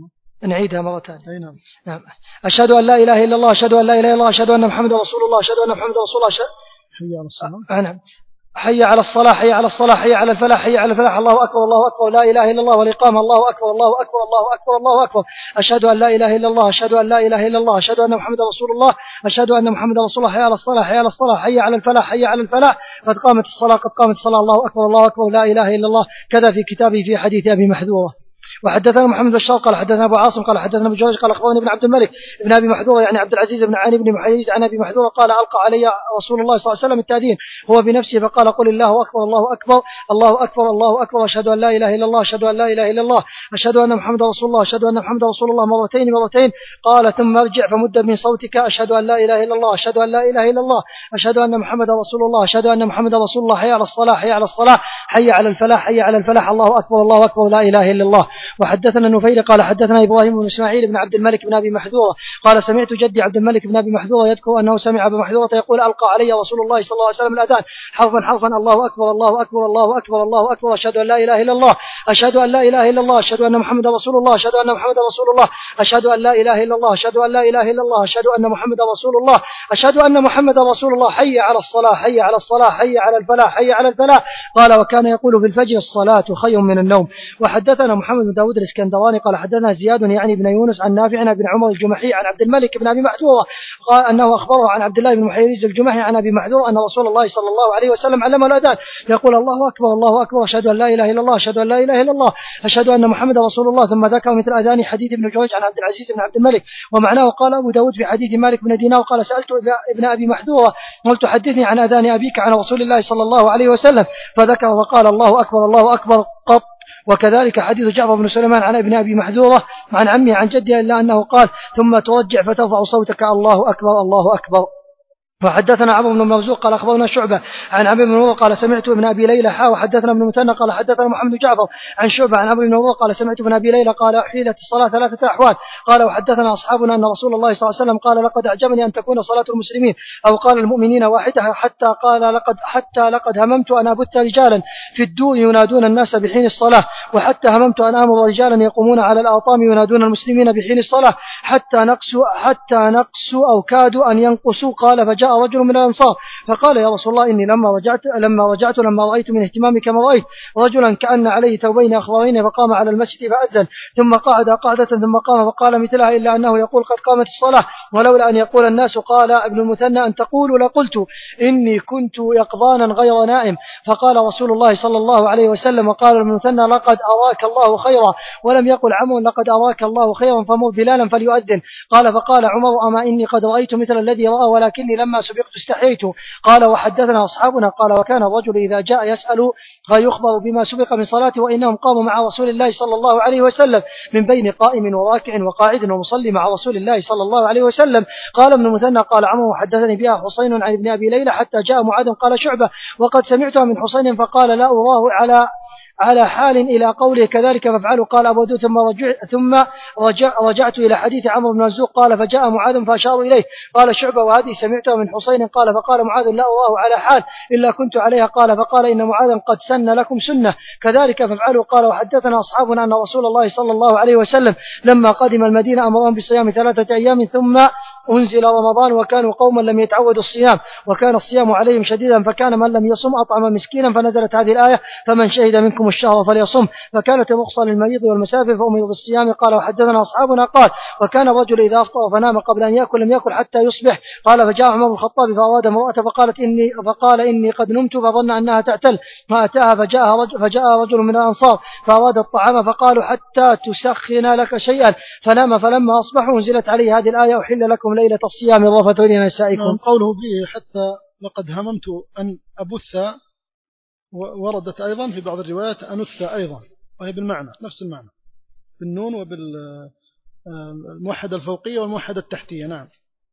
نعيدها مرة ثانية. نعم. نعم. أشهد أن لا إله إلا الله أشهد أن لا إله إلا الله أشهد أن محمد رسول الله أشهد أن محمد رسول الله أشهد حي على الصلاة. نعم. حي على الصلاة حي على الصلاة حي على الفلاح حي على الفلاح الله أكبر الله أكبر لا إله إلا الله والإقامة الله أكبر الله أكبر الله أكبر الله أكبر أشهد أن لا إله إلا الله أشهد أن لا إله إلا الله أشهد أن محمد رسول الله أشهد أن محمد رسول الله حي على الصلاة حي على الصلاة حي على الفلاح حي على الفلاح قد قامت الصلاة قد قامت الصلاة الله أكبر الله أكبر لا إله إلا الله. كذا في كتابه في حديث أبي محذورة. وحدثنا محمد بن بشار قال حدثنا أبو عاصم قال حدثنا أبو جورج قال أخبرني ابن عبد الملك ابن أبي محذورة يعني عبد العزيز بن عاني بن محيز عن أبي محذورة قال ألقى علي رسول الله صلى الله عليه وسلم التأذين هو بنفسه فقال قل الله أكبر الله أكبر الله أكبر الله أكبر أشهد أن لا إله إلا الله أشهد أن لا إله إلا الله أشهد أن محمد رسول الله أشهد أن محمد رسول الله مرتين مرتين قال ثم ارجع فمد من صوتك أشهد أن لا إله إلا الله أشهد أن لا إله إلا الله أشهد أن محمد رسول الله أشهد أن محمد رسول الله حي على الصلاة حي على الصلاة حي على الفلاح حي على الفلاح الله أكبر الله أكبر لا إله إلا الله. وحدثنا النفيل قال حدثنا إبراهيم بن إسماعيل بن عبد الملك بن أبي محذورة قال سمعت جدي عبد الملك بن أبي محذورة يذكر أنه سمع أبا محذورة يقول ألقى علي رسول الله صلى الله عليه وسلم الأذان حرفا حرفا الله أكبر الله أكبر الله أكبر الله أكبر أشهد أن لا إله إلا الله أشهد أن لا إله إلا الله أشهد أن محمد رسول الله أشهد أن محمد رسول الله أشهد أن لا إله إلا الله أشهد أن لا إله إلا الله أشهد أن محمد رسول الله أشهد أن محمد رسول الله حي على الصلاة حي على الصلاة حي على الفلاح حي على الفلاح. قال وكان يقول في الفجر الصلاة خير من النوم. وحدثنا محمد بن داود الإسكندراني قال حدثنا زياد يعني بن يونس عن نافع بن عمر الجمحي عن عبد الملك بن أبي محذورة قال أنه أخبره عن عبد الله بن محيريز الجمحي عن أبي محذورة أن رسول الله صلى الله عليه وسلم علمه الأذان يقول الله أكبر الله أكبر أشهد أن لا إله إلا الله أشهد أن لا إله إلا الله أشهد أن محمد رسول الله. ثم ذكر مثل أذان حديث ابن جريج عن عبد العزيز بن عبد الملك ومعناه. قال أبو داود في حديث مالك بن دينار قال سألت ابن أبي محذورة قلت حدثني عن أذان أبيك عن رسول الله صلى الله عليه وسلم فذكر وقال الله أكبر الله أكبر قط. وكذلك حديث جعفر بن سليمان عن ابن أبي محذورة عن عمه عن جده إلا أنه قال ثم ترجع فترفع صوتك الله أكبر الله أكبر. وحدثنا عمرو بن مرزوق قال أخبرنا شعبة عن عمرو بن مرة قال سمعت ابن أبي ليلى حا وحدثنا ابن مثنى قال حدثنا محمد بن جعفر عن شعبة عن عمرو بن مرة قال سمعت ابن أبي ليلى قال أحيلت الصلاة ثلاثة أحوال. قال وحدثنا أصحابنا أن رسول الله صلى الله عليه وسلم قال لقد أعجبني أن تكون صلاة المسلمين أو قال المؤمنين واحدة حتى قال لقد حتى لقد هممت أن أبث رجالا في الدور ينادون الناس بحين الصلاة وحتى هممت أن آمر رجالا يقومون على الأطام ينادون المسلمين بحين الصلاة حتى نقصوا حتى نقصوا أو كادوا أن ينقصوا. قال فجاء رجل من الأنصار فقال يا رسول الله إني لما رجعت لما رجعت لما رأيت من اهتمامك ما رأيت رجلا كأن عليه ثوبين أخضرين فقام على المسجد فأذن ثم قعد قعدة ثم قام فقال مثلها إلا أنه يقول قد قامت الصلاة ولولا أن يقول الناس. قال ابن المثنى أن تقول لقلت إني كنت يقظانا غير نائم. فقال رسول الله صلى الله عليه وسلم وقال ابن المثنى لقد أراك الله خيرا ولم يقل عمرو لقد أراك الله خيرا فمر بلالا فليؤذن. قال فقال عمر أما إني قد رأيت مثل الذي رأى ولكني لما سبقت استحييت. قال وحدثنا أصحابنا قال وكان الرجل إذا جاء يسأل فيخبر بما سبق من صلاته وإنهم قاموا مع رسول الله صلى الله عليه وسلم من بين قائم وراكع وقاعد ومصلي مع رسول الله صلى الله عليه وسلم. قال ابن المثنى قال عمرو وحدثني بها حسين عن ابن أبي ليلى حتى جاء معاذ قال شعبة وقد سمعتها من حسين فقال لا أراه على على حال إلى قوله كذلك فافعلوا. قال أبو داود ثم, رجع ثم رجع رجعت إلى حديث عمرو بن مرزوق قال فجاء معاذ فأشار إليه. قال شعبة وهذه سمعتها من حسين قال فقال معاذ لا أراه على حال إلا كنت عليها. قال فقال إن معاذا قد سن لكم سنة كذلك فافعلوا. قال وحدثنا أصحابنا أن رسول الله صلى الله عليه وسلم لما قدم المدينة أمرهم بالصيام ثلاثة أيام ثم أنزل رمضان وكانوا قوما لم يتعودوا الصيام وكان الصيام عليهم شديدا فكان من لم يصم أطعم مسكينا فنزلت هذه الآية فمن شهد منكم الشهر فليصم فكانت رخصة للمريض والمسافر فأمروا بالصيام. قال وحدثنا أصحابنا قال وكان الرجل إذا أفطر فنام قبل أن يأكل لم يأكل حتى يصبح. قال فجاء عمر بن الخطاب فأراد امرأة فقالت إني فقال إني قد نمت فظن أنها تعتل فأتاها فجاء رجل, فجاء رجل من الأنصار فأراد الطعام فقالوا حتى تسخن لك شيئا فنام فلما أصبحوا نزلت عليه هذه الآية أحل لكم ليلة الصيام الرفث إلى نسائكم. قوله به حتى لقد هممت أن أبث وردت أيضا في بعض الروايات أنث أيضا وهي بالمعنى نفس المعنى بالنون وبالموحدة الفوقية والموحدة التحتية. نعم.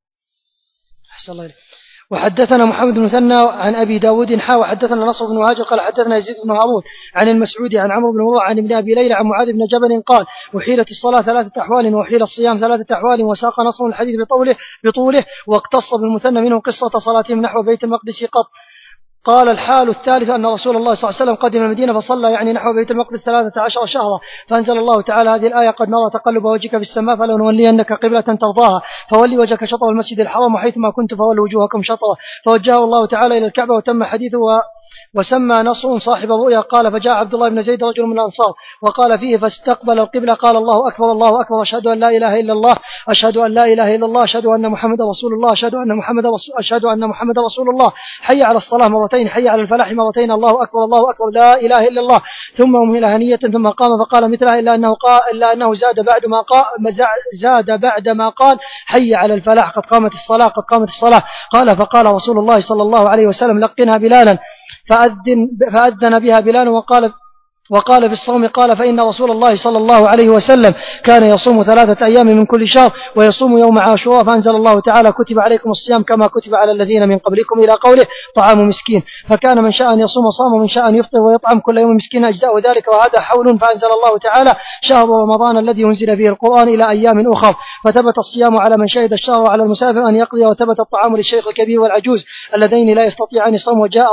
أحسن الله إليك. وحدثنا محمد بن مثنى عن أبي داود حا وحدثنا نصر بن مهاجر قال حدثنا يزيد بن هارون عن المسعودي عن عمرو بن مرة عن ابن أبي ليلى عن معاذ بن جبل قال وحيلت الصلاة ثلاثة أحوال وحيل الصيام ثلاثة أحوال وساق نصر الحديث بطوله, بطوله واقتص بالمثنى منه قصة صلاتهم نحو بيت المقدس قط. قال الحال الثالثة أن رسول الله صلى الله عليه وسلم قدم المدينة فصلى يعني نحو بيت المقدس ثلاثة عشر شهرا، فأنزل الله تعالى هذه الآية: قد نرى تقلب وجهك في السماء فلنولينك قبلة ترضاها فولي وجهك شطر المسجد الحرام وحيثما كنت فولوا وجوهكم شطره. فوجهه الله تعالى إلى الكعبة وتم حديثه و وسمى نصر صاحب الرؤيا. قال: فجاء عبد الله بن زيد رجل من الأنصار وقال فيه: فاستقبل القبلة قال: الله أكبر الله أكبر، أشهد أن لا إله إلا الله، أشهد أن لا إله إلا الله، أشهد أن محمد رسول الله، أشهد أن محمد رسول أشهد أن محمد رسول الله، حي على الصلاة مرتين، حي على الفلاح مرتين، الله أكبر الله أكبر، لا إله إلا الله، ثم أمهل هنية ثم قام فقال مثلها إلا أنه قال إلا أنه زاد بعد ما قال زاد بعد ما قال حي على الفلاح، قد قامت الصلاة قد قامت الصلاة. قال: فقال رسول الله صلى الله عليه وسلم: لقنها بلالا، فأذن, فأذن بها بلال وقال وقال في الصوم قال: فإن رسول الله صلى الله عليه وسلم كان يصوم ثلاثة أيام من كل شهر ويصوم يوم عاشوراء، فأنزل الله تعالى: كتب عليكم الصيام كما كتب على الذين من قبلكم إلى قوله: طعام مسكين. فكان من شاء أن يصوم صام ومن شاء أن يفطر ويطعم كل يوم مسكين أجزاء ذلك، وهذا حول. فأنزل الله تعالى: شهر رمضان الذي أنزل فيه القرآن إلى أيام أخر، فثبت الصيام على من شهد الشهر وعلى المسافر أن يقضي، وثبت الطعام للشيخ الكبير والعجوز اللذين لا يستطيعان الصوم، وجاء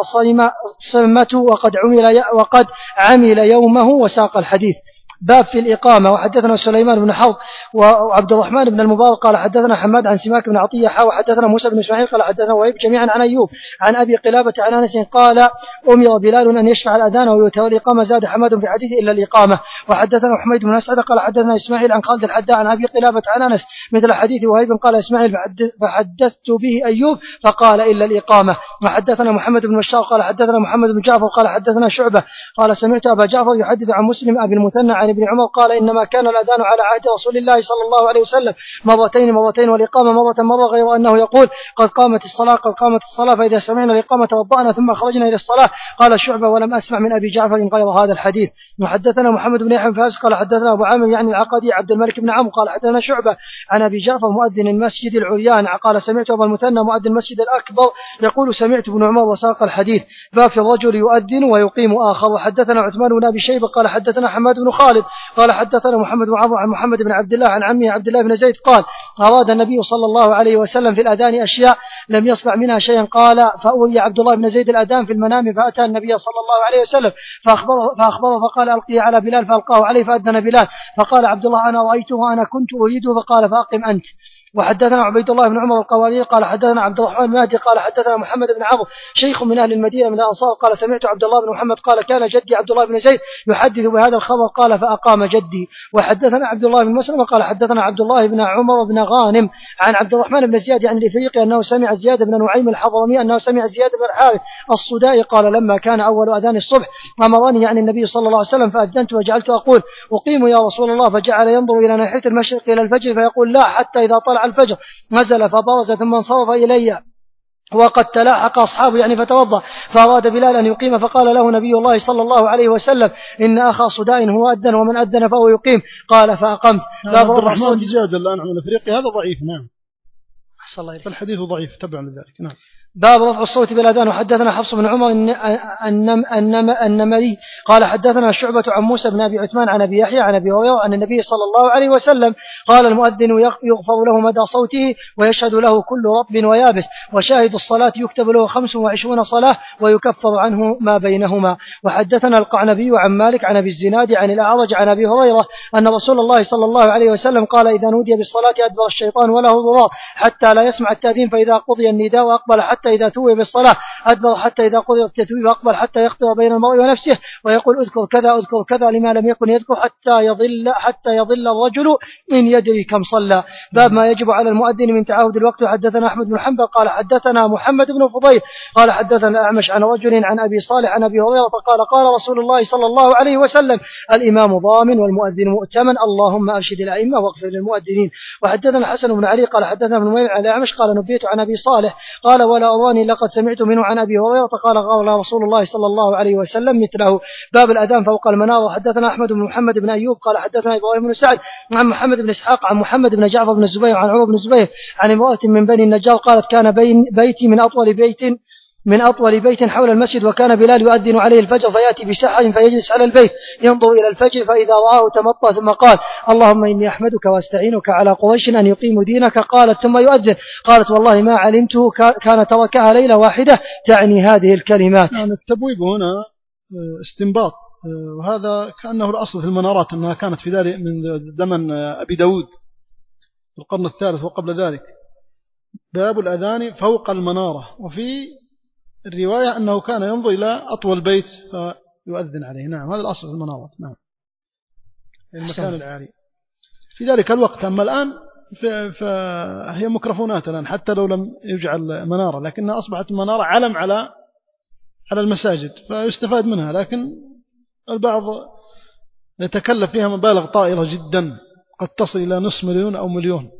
الصمة وقد عمل وقد عمل يومه وساق الحديث. باب في الإقامة. وحدثنا سليمان بن حرب وعبد الرحمن بن المبارك قال حدثنا حماد عن سماك بن عطية حا وحدثنا موسى بن إسماعيل قال حدثنا وهيب جميعا عن أيوب عن أبي قلابة عن أنس قال: أمر بلال أن يشفع الأذان ويؤتى الإقامة. زاد حماد في حديثه إلا الإقامة. وحدثنا حميد بن أسعد قال حدثنا إسماعيل عن خالد الحداء عن أبي قلابة عن أنس مثل حديث وهيب. قال إسماعيل: فحدثت به أيوب فقال إلا الإقامة. وحدثنا محمد بن بشار قال حدثنا محمد بن جعفر قال حدثنا شعبة قال: سمعت أبا جعفر يحدث عن مسلم أبي المثنى عن ابن عمر قال: إنما كان الأذان على عهد رسول الله صلى الله عليه وسلم مرتين مرتين والإقامة مرة مرة، غير أنه يقول: قد قامت الصلاة قد قامت الصلاة، فإذا سمعنا الإقامة توضأنا ثم خرجنا إلى الصلاة. قال شعبة: ولم أسمع من أبي جعفر غير هذا الحديث. وحدثنا محمد بن يحيى فاس قال حدثنا أبو عامر يعني العقدي عبد الملك بن عمرو قال حدثنا شعبة عن أبي جعفر مؤذن المسجد العريان قال: سمعت أبا المثنى مؤذن المسجد الأكبر يقول: سمعت ابن عمر وساق الحديث. باب في الرجل يؤذن ويقيم آخر. وحدثنا عثمان بن أبي شيبة قال حدثنا حماد بن خالد قال حدثنا محمد بن عمرو عن محمد بن عبد الله عن عمه عبد الله بن زيد قال: أراد النبي صلى الله عليه وسلم في الأذان أشياء لم يصنع منها شيئا. قال: فأولي عبد الله بن زيد الأذان في المنام فأتى النبي صلى الله عليه وسلم فأخبره, فأخبره فقال: ألقي على بلال، فألقاه عليه فأذن بلال. فقال عبد الله: أنا رأيته وأنا كنت أريده. فقال: فأقم أنت. وحدثنا عبيد الله بن عمر القوارير قال حدثنا عبد الرحمن المهدي قال حدثنا محمد بن عمرو شيخ من أهل المدينة من الأنصار قال: سمعت عبد الله بن محمد قال: كان جدي عبد الله بن زيد يحدث بهذا الخبر. قال: فأقام جدي. وحدثنا عبد الله بن مسلم قال حدثنا عبد الله بن عمر بن غانم عن عبد الرحمن بن زياد عن الإفريقي أنه سمع زياد بن نعيم الحضرمي أنه سمع زياد بن الحارث الصدائي قال: لما كان أول أذان الصبح أمرني يعني النبي صلى الله عليه وسلم فأذنت وجعلت أقول: أقيم يا رسول الله. فجعل ينظر إلى ناحية المشرق إلى الفجر فيقول: لا، حتى إذا طلع الفجر نزل فبرز ثم انصرف إلي وقد تلاحق أصحابه يعني فتوضأ. فأراد بلال أن يقيم فقال له نبي الله صلى الله عليه وسلم: إن أخا صداء هو أذن ومن أذن فهو يقيم. قال: فأقمت. عبد الرحمن بن زياد الآن عن الأفريقي هذا ضعيف. نعم، أحسن الله إليك. فالحديث ضعيف تبعا لذلك. نعم. باب رفع الصوت بالأذان. وحدثنا حفص بن عمر النمري قال حدثنا شعبة عن موسى بن أبي عثمان عن أبي يحيى عن أبي هريرة عن النبي صلى الله عليه وسلم قال: المؤذن يغفر له مدى صوته ويشهد له كل رطب ويابس، وشاهد الصلاة يكتب له خمس وعشرون صلاة ويكفر عنه ما بينهما. وحدثنا القعنبي عن مالك عن أبي الزناد عن الأعرج عن أبي هريرة أن رسول الله صلى الله عليه وسلم قال: إذا نودي بالصلاة أدبر الشيطان وله ضرار حتى لا يسمع التأذين، فإذا قضي النداء أقبل حتى إذا ثوب بالصلاة أدبر حتى إذا قضي التثويب أقبل حتى يخطر بين المرء ونفسه ويقول: أذكر كذا أذكر كذا لما لم يكن يذكر حتى يضل حتى يضل الرجل إن يدري كم صلى. باب ما يجب على المؤذن من تعاهد الوقت. حدثنا أحمد بن حنبل قال حدثنا محمد بن فضيل قال حدثنا أعمش عن رجل عن أبي صالح عن أبي هريرة قال: قال رسول الله صلى الله عليه وسلم: الإمام ضامن والمؤذن مؤتمن، اللهم أرشد الأئمة واغفر للمؤذنين. وحدثنا الحسن بن علي قال حدثنا ابن ميمون عن أعمش قال: نبيت عن أبي صالح قال: ولا أراني لقد سمعت منه عن أبي هريرة قال: قال رسول الله صلى الله عليه وسلم مثله. باب الأذان فوق المنار. وحدثنا أحمد بن محمد بن أيوب قال حدثنا إبراهيم بن سعد عن محمد بن إسحاق عن محمد بن جعفر بن الزبير عن عمر بن الزبير عن امرأة من بني النجار قالت: كان بين بيتي من أطول بيت من أطول بيت حول المسجد، وكان بلال يؤذن عليه الفجر فيأتي بسحر فيجلس على البيت ينظر إلى الفجر، فإذا رآه تمطى ثم قال: اللهم إني أحمدك وأستعينك على قريش أن يقيموا دينك. قالت: ثم يؤذن. قالت: والله ما علمته كان تركها ليلة واحدة، تعني هذه الكلمات. يعني التبويب هنا استنباط، وهذا كأنه الأصل في المنارات أنها كانت في ذلك من زمن أبي داود في القرن الثالث وقبل ذلك، باب الأذان فوق المنارة. وفي الرواية أنه كان ينظر إلى أطول بيت فيؤذن عليه. نعم، هذا الأصل في المنارات. نعم، المكان العالي في ذلك الوقت. أما الآن فهي ميكروفونات الآن حتى لو لم يجعل منارة، لكنها أصبحت المنارة علم على على المساجد فيستفاد منها، لكن البعض يتكلف فيها مبالغ طائلة جدا قد تصل إلى نصف مليون أو مليون.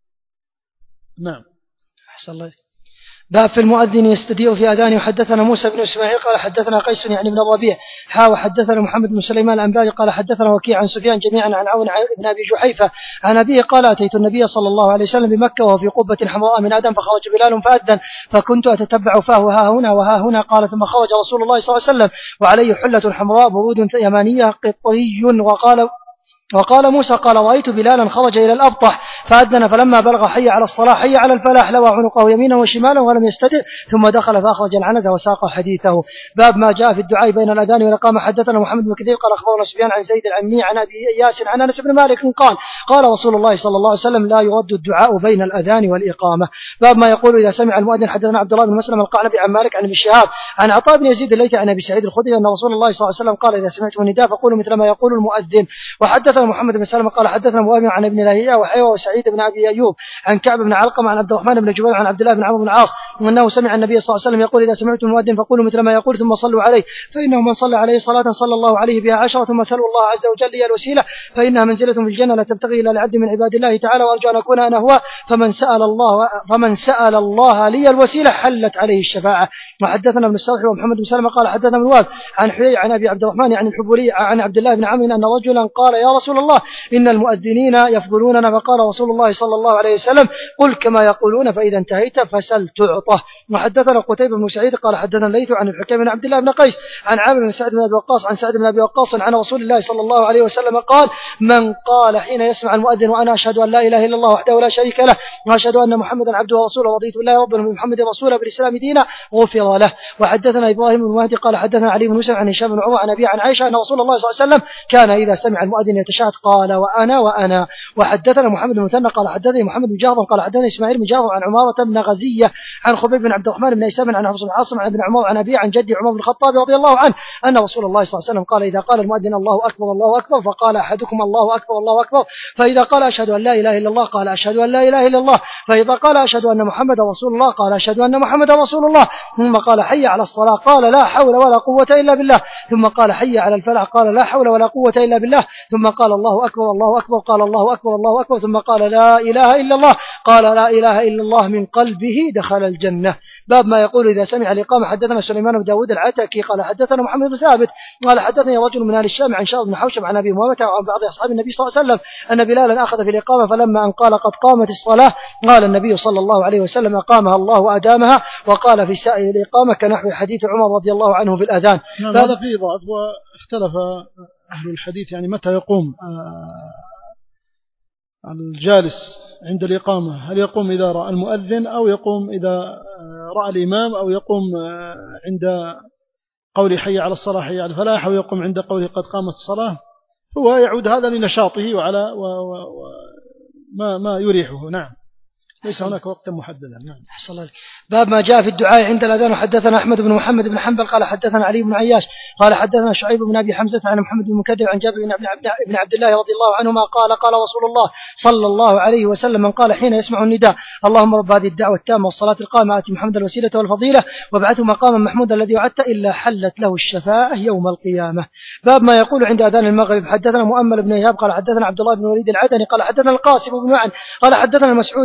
نعم. أحسن الله. باب في المؤذن يستدير في أذانه. وحدثنا موسى بن إسماعيل قال حدثنا قيس يعني بن الربيع حا وحدثنا محمد بن سليمان الأنباري قال حدثنا وكيع عن سفيان جميعا عن عون بن أبي جحيفة عن أبيه قال: أتيت النبي صلى الله عليه وسلم بمكة وهو في قبة حمراء من آدم، فخرج بلال فأذن، فكنت أتتبع فاه ها هنا وها هنا. قال: ثم خرج رسول الله صلى الله عليه وسلم وعليه حلة حمراء برود يمانية قطري. وقال وقال موسى قال: رأيت بلالا خرج إلى الأبطح فأذن، فلما بلغ حي على الصلاة حي على الفلاح لوى عنقه يمينا وشمالا ولم يستدر، ثم دخل فأخرج العنزة وساق حديثه. باب ما جاء في الدعاء بين الأذان والإقامة. حدثنا محمد بن كثير قال أخبرنا سفيان عن زيد العمي عن أبي إياس عن أنس بن مالك قال: قال رسول الله صلى الله عليه وسلم: لا يرد الدعاء بين الأذان والإقامة. باب ما يقول إذا سمع المؤذن. حدثنا عبد الله بن مسلم القعنبي عن مالك عن ابن شهاب عن عطاء بن يزيد الليثي عن أبي سعيد الخدري أن رسول الله صلى الله عليه وسلم قال: إذا سمعتم النداء فقولوا مثل ما يقول المؤذن. وحدثنا محمد بن سلمة قال حدثنا مؤمن عن ابن لاهيعة وحيوة وسعيد بن أبي أيوب عن كعب بن علقمة عن عبد الرحمن بن جبير عن عبد الله بن عمرو بن العاص أنه سمع النبي صلى الله عليه وسلم يقول: إذا سمعتم المؤذن فقولوا مثل ما يقول ثم صلوا عليه، فإنه من صلى عليه صلاة صلى الله عليه بها عشرة، ثم سألوا الله عز وجل لي الوسيلة فإنها منزلة في الجنة لا تبتغي إلى العبد من عباد الله تعالى، وأرجو أن أكون أنا هو، فمن سأل الله فمن سأل الله لي الوسيلة حلت عليه الشفاعة. وحدثنا ابن السرح ومحمد بن سلمة قال حدثنا ابن وهب عن حيي عن أبي عبد الرحمن عن الحبولي عن عبد الله بن عمرو أن رجلا قال: يا رسول الله إن المؤذنين يفضلوننا، فقال رسول الله صلى الله عليه وسلم: قل كما يقولون فإذا انتهيت فسل تعطه. وحدثنا قتيبة بن سعيد قال حدثنا الليث عن الحكيم بن عبد الله بن قيس عن عامر بن سعد بن أبي وقاص عن سعد بن أبي وقاص عن رسول الله صلى الله عليه وسلم قال: من قال حين يسمع المؤذن وأنا أشهد أن لا إله إلا الله وحده لا شريك له وأشهد أن محمدا عبده ورسوله رضيت بالله ربا وبمحمد رسولا بالإسلام دينا غفر له. وحدثنا إبراهيم بن مهدي قال حدثنا علي بن مسلم عن هشام بن عروة عن أبي عن عائشة أن رسول الله صلى الله عليه وسلم كان إذا سمع المؤذن يتشهد قال: وأنا وأنا. وحدثنا محمد بن مثنى قال حدثني محمد بن جعفر قال حدثني إسماعيل بن جعفر عن عمارة بن غزية عن خبيب بن عبد الرحمن بن إسام عن حفص بن عاصم عن ابن عمر عن أبي عن جدي عمر بن الخطاب رضي الله عنه أن رسول الله صلى الله عليه وسلم قال: إذا قال المؤذن الله أكبر الله أكبر فقال أحدكم الله أكبر الله أكبر، فإذا قال أشهد أن لا إله إلا الله قال أشهد أن لا إله إلا الله، فإذا قال أشهد أن محمد رسول الله قال أشهد أن محمد رسول الله، ثم قال حي على الصلاة قال لا حول ولا قوة إلا بالله، ثم قال حي على الفلاح قال لا حول ولا قوة إلا بالله، ثم قال الله أكبر الله أكبر قال الله أكبر الله أكبر، ثم قال لا إله إلا الله قال لا إله إلا الله، من قلبه دخل الجنة. باب ما يقول إذا سمع الإقامة. حدثنا سليمان بن داود العتكي قال حدثنا محمد بن ثابت قال حدثني رجل من أهل الشام عن شاذ بن حوشب عن أبي أمامة وعن بعض أصحاب النبي صلى الله عليه وسلم أن بلالا أخذ في الإقامة، فلما أن قال قد قامت الصلاة قال النبي صلى الله عليه وسلم: أقامها الله وأدامها. وقال في سائر الإقامة كنحو حديث عمر رضي الله عنه في الأذان. هذا فيه ضعف، واختلف أهل الحديث يعني متى يقوم الجالس عند الإقامة، هل يقوم إذا رأى المؤذن أو يقوم إذا رأى الإمام أو يقوم عند قول حي على الصلاة حي على الفلاح أو يقوم عند قوله قد قامت الصلاة. هو يعود هذا لنشاطه وعلى وما ما يريحه. نعم، ليس هناك وقت محددا. نعم. أحسن الله. باب ما جاء في الدعاء عند الأذان. وحدثنا أحمد بن محمد بن حنبل قال حدثنا علي بن عياش قال حدثنا شعيب بن أبي حمزة عن محمد بن مكدر عن جابر بن عبد الله رضي الله عنهما قال قال رسول الله صلى الله عليه وسلم: من قال حين يسمع النداء: اللهم رب هذه الدعوة التامة والصلاة القائمة آت محمد الوسيلة والفضيلة وابعثه مقاما محمودا الذي وعدت، إلا حلت له الشفاعة يوم القيامة. باب ما يقول عند أذان المغرب. حدثنا مؤمل بن إيهاب قال حدثنا عبد الله بن وليد العدني قال حدثنا القاسم بن معن قال حدثنا المسعودي عن أبي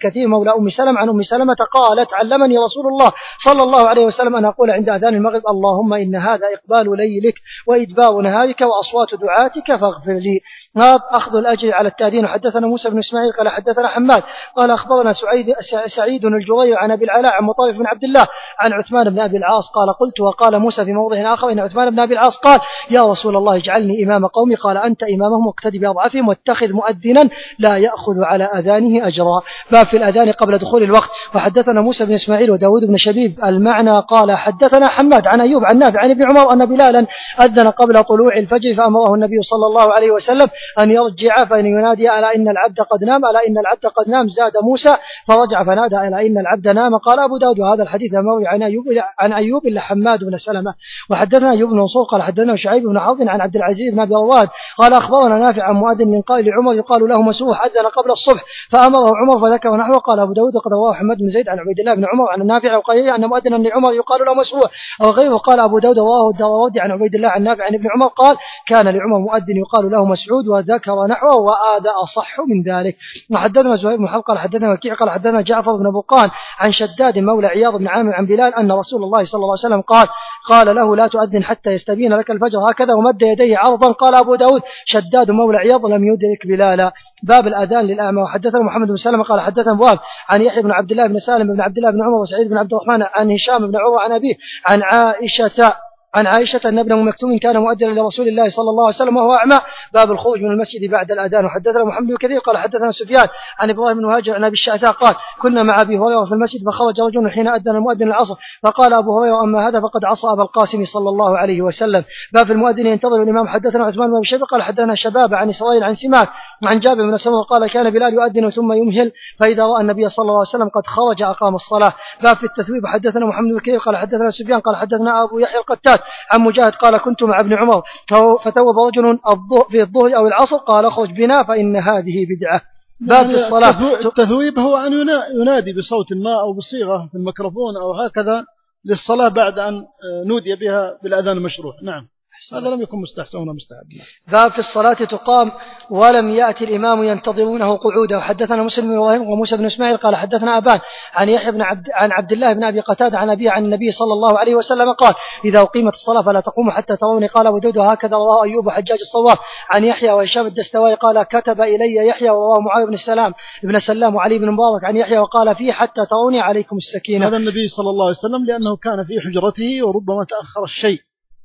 كثير مولى أم سلمة عن أم سلمة قالت علمني رسول الله صلى الله عليه وسلم أن أقول عند أذان المغرب اللهم إن هذا إقبال ليلك وإدبار نهارك وأصوات دعاتك فاغفر لي. أخذ الأجر على التأذين. حدثنا موسى بن إسماعيل قال حدثنا حماد قال أخبرنا سعيد سعيد الجرير عن أبي العلاء عن مطرف بن عبد الله عن عثمان بن أبي العاص قال قلت وقال موسى في موضع آخر إن عثمان بن أبي العاص قال يا رسول الله اجعلني إمام قومي قال أنت إمامهم واقتدي بأضعافهم واتخذ مؤذنا لا يأخذ على أذانه أجرا. باب في الأذان قبل دخول الوقت. وحدثنا موسى بن إسماعيل وداود بن شبيب المعنى قال حدثنا حماد عن أيوب عن نافع عن ابن عمر أن بلالا أذن قبل طلوع الفجر فأمره النبي صلى الله عليه وسلم أن يرجع فإن ينادي ألا إن العبد قد نام ألا إن العبد قد نام زاد موسى فرجع فنادى ألا إن العبد نام. قال أبو داود هذا الحديث مروي عن أيوب عن أيوب إلا حماد بن سلمة. وحدثنا أيوب بن منصور قال حدثنا شعيب بن حرب عن عبد العزيز بن أبي رواد قال أخبرنا نافع عن مؤذن قال لعمر يقال له مسروح أذن قبل الصبح فأمره عمر فذكر نحوه. قال أبو داود قد رواه حماد بن زيد عن عبيد الله بن عمر عن نافع وقال أن مؤذنا لعمر يقال له مسروح أو غيره. قال أبو داود رواه الدراوردي عن عبيد الله عن نافع عن ابن عمر قال كان لعمر مؤذن يقال له مسعود وذكر نحوه وآد أصح من ذلك. وحدثنا زهير بن حرب قال حدثنا وكيع قال حدثنا جعفر بن برقان عن شداد مولى عياض بن عامر عن بلال أن رسول الله صلى الله عليه وسلم قال قال له لا تؤذن حتى يستبين لك الفجر هكذا ومد يديه عرضا. قال أبو داود شداد مولى عياض لم يدرك بلالا. باب الأذان للأعمى. وحدثنا محمد بن سلمة قال حدثنا بواب عن يحيى بن عبد الله بن سالم بن عبد الله بن عمر وسعيد بن عبد الرحمن عن هشام بن عروة عن أبيه عن عائشة عن عائشة أن ابن أم مكتوم كان مؤذنا لرسول الله صلى الله عليه وسلم وهو أعمى. باب الخروج من المسجد بعد الأذان. وحدثنا محمد بن كثير قال حدثنا سفيان عن إبراهيم بن مهاجر عن أبي الشعثاء قال كنا مع أبي هريرة في المسجد فخرج رجل حين أذن المؤذن العصر فقال أبو هريرة أما هذا فقد عصى أبا القاسم صلى الله عليه وسلم. باب المؤذن ينتظر الإمام. حدثنا عثمان بن أبي شيبة قال حدثنا شباب عن إسرائيل عن سماك عن جابر بن سمرة قال كان بلال يؤذن ثم يمهل فإذا رأى النبي صلى الله عليه وسلم قد خرج أقام الصلاة. باب في التثويب. حدثنا محمد بن كثير قال حدثنا سفيان قال حدثنا أبو يحيى القتات عن مجاهد قال كنت مع ابن عمر فتوب رجل في الظهر أو العصر قال اخرج بنا فإن هذه بدعة. باب في الصلاة. التثويب هو أن ينادي بصوت ما أو بصيغة في الميكروفون أو هكذا للصلاة بعد أن نودي بها بالأذان المشروع. نعم هذا لم يكن مستحسن ولا مستحب. باب في الصلاة تقام ولم يأتي الإمام ينتظرونه قعودا. وحدثنا مسلم بن إبراهيم وموسى بن إسماعيل قال حدثنا أبان عن يحيى بن عبد عن عبد الله بن أبي قتادة عن أبيه عن النبي صلى الله عليه وسلم قال إذا أقيمت الصلاة فلا تقوموا حتى تروني. قال أبو داود هكذا رواه أيوب وحجاج الصواب عن يحيى وهشام الدستوائي قال كتب إلي يحيى ورواه معاوية بن السلام ابن سلام وعلي بن مبارك عن يحيى وقال فيه حتى تروني عليكم السكينة. هذا النبي صلى الله عليه وسلم لأنه كان في حجرته وربما تأخر الشيء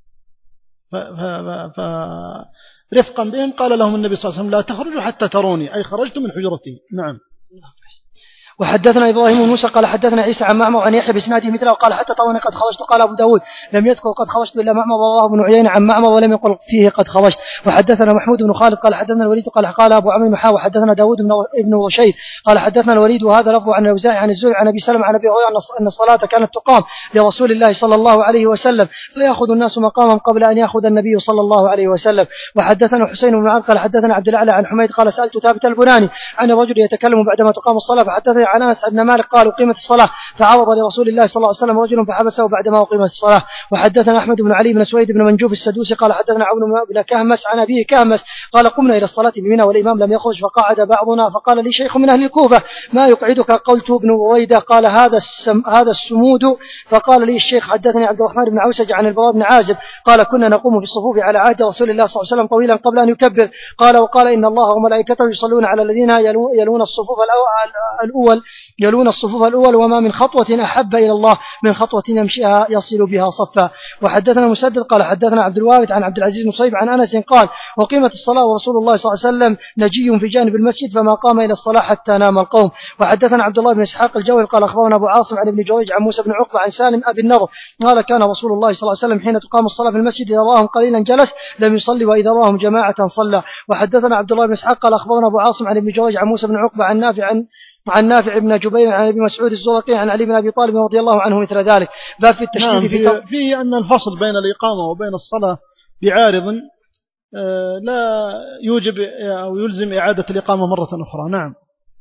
فرفقا بهم قال لهم النبي صلى الله عليه وسلم لا تخرجوا حتى تروني أي خرجت من حجرتي. نعم. وحدثنا إبراهيم وموسى قال حدثنا عيسى عن معمر عن يحيى بإسناده مثله وقال حتى تروني قد خرجت. قال أبو داود لم يذكر قد خرجت إلا معمر ورواه ابن عيينة عن معمر ولم يقل فيه قد خرجت. وحدثنا محمود بن خالد قال حدثنا الوليد قال قال أبو عمرو بن حاوى وحدثنا داود بن رشيد قال حدثنا الوليد وهذا لفظ عن الأوزاعي عن الزهري عن أبي سلمة عن أبي هريرة أن الصلاة كانت تقام لرسول الله صلى الله عليه وسلم فيأخذ الناس مقاما قبل أن يأخذ النبي صلى الله عليه وسلم. وحدثنا حسين بن معاذ قال حدثنا عبد الأعلى عن حميد قال سألت ثابت البناني عن رجل يتكلم بعدما تقام الصلاة فحدثني عن أنس بن مالك قال أقيمت الصلاة فعرض لرسول الله صلى الله عليه وسلم رجل فحبسه بعدما أقيمت الصلاة. وحدثنا أحمد بن علي بن سويد بن منجوب السدوسي قال حدثنا عون بن كهمس عن أبيه كهمس قال قمنا إلى الصلاة بمنى والإمام لم يخرج فقعد بعضنا فقال لي شيخ من أهل الكوفة ما يقعدك قلت ابن رويدة قال هذا السم هذا السمود فقال لي الشيخ حدثني عبد الرحمن بن عوسج عن البراء بن عازب قال كنا نقوم في الصفوف على عهد رسول الله صلى الله عليه وسلم طويلا قبل أن يكبر قال وقال إن الله وملائكته يصلون على الذين يلون الصفوف الأول يلون الصفوف الأول وما من خطوة أحب إلى الله من خطوة يمشيها يصل بها صفا. وحدثنا مسدد قال حدثنا عبد الوارث عن عبد العزيز بن صهيب عن أنس قال وقيمت الصلاة ورسول الله صلى الله عليه وسلم نجي في جانب المسجد فما قام إلى الصلاة حتى نام القوم. وحدثنا عبد الله بن إسحاق الجوهري قال أخبرنا أبو عاصم عن ابن جريج عن موسى بن عقبة عن سالم أبي النضر قال كان رسول الله صلى الله عليه وسلم حين تقام الصلاة في المسجد إذا راهم قليلا جلس لم يصلي وإذا راهم جماعة صلى. وحدثنا عبد الله بن إسحاق قال أخبرنا أبو عاصم عن ابن جريج عن موسى بن عقبة عن نافع عن عن نافع بن جبير عن ابي مسعود الزرقي عن علي بن ابي طالب رضي الله عنه مثل ذلك. باب في التشديد نعم في فيه, فيه ان الفصل بين الاقامه وبين الصلاه بعارض لا يوجب او يلزم اعاده الاقامه مره اخرى. نعم.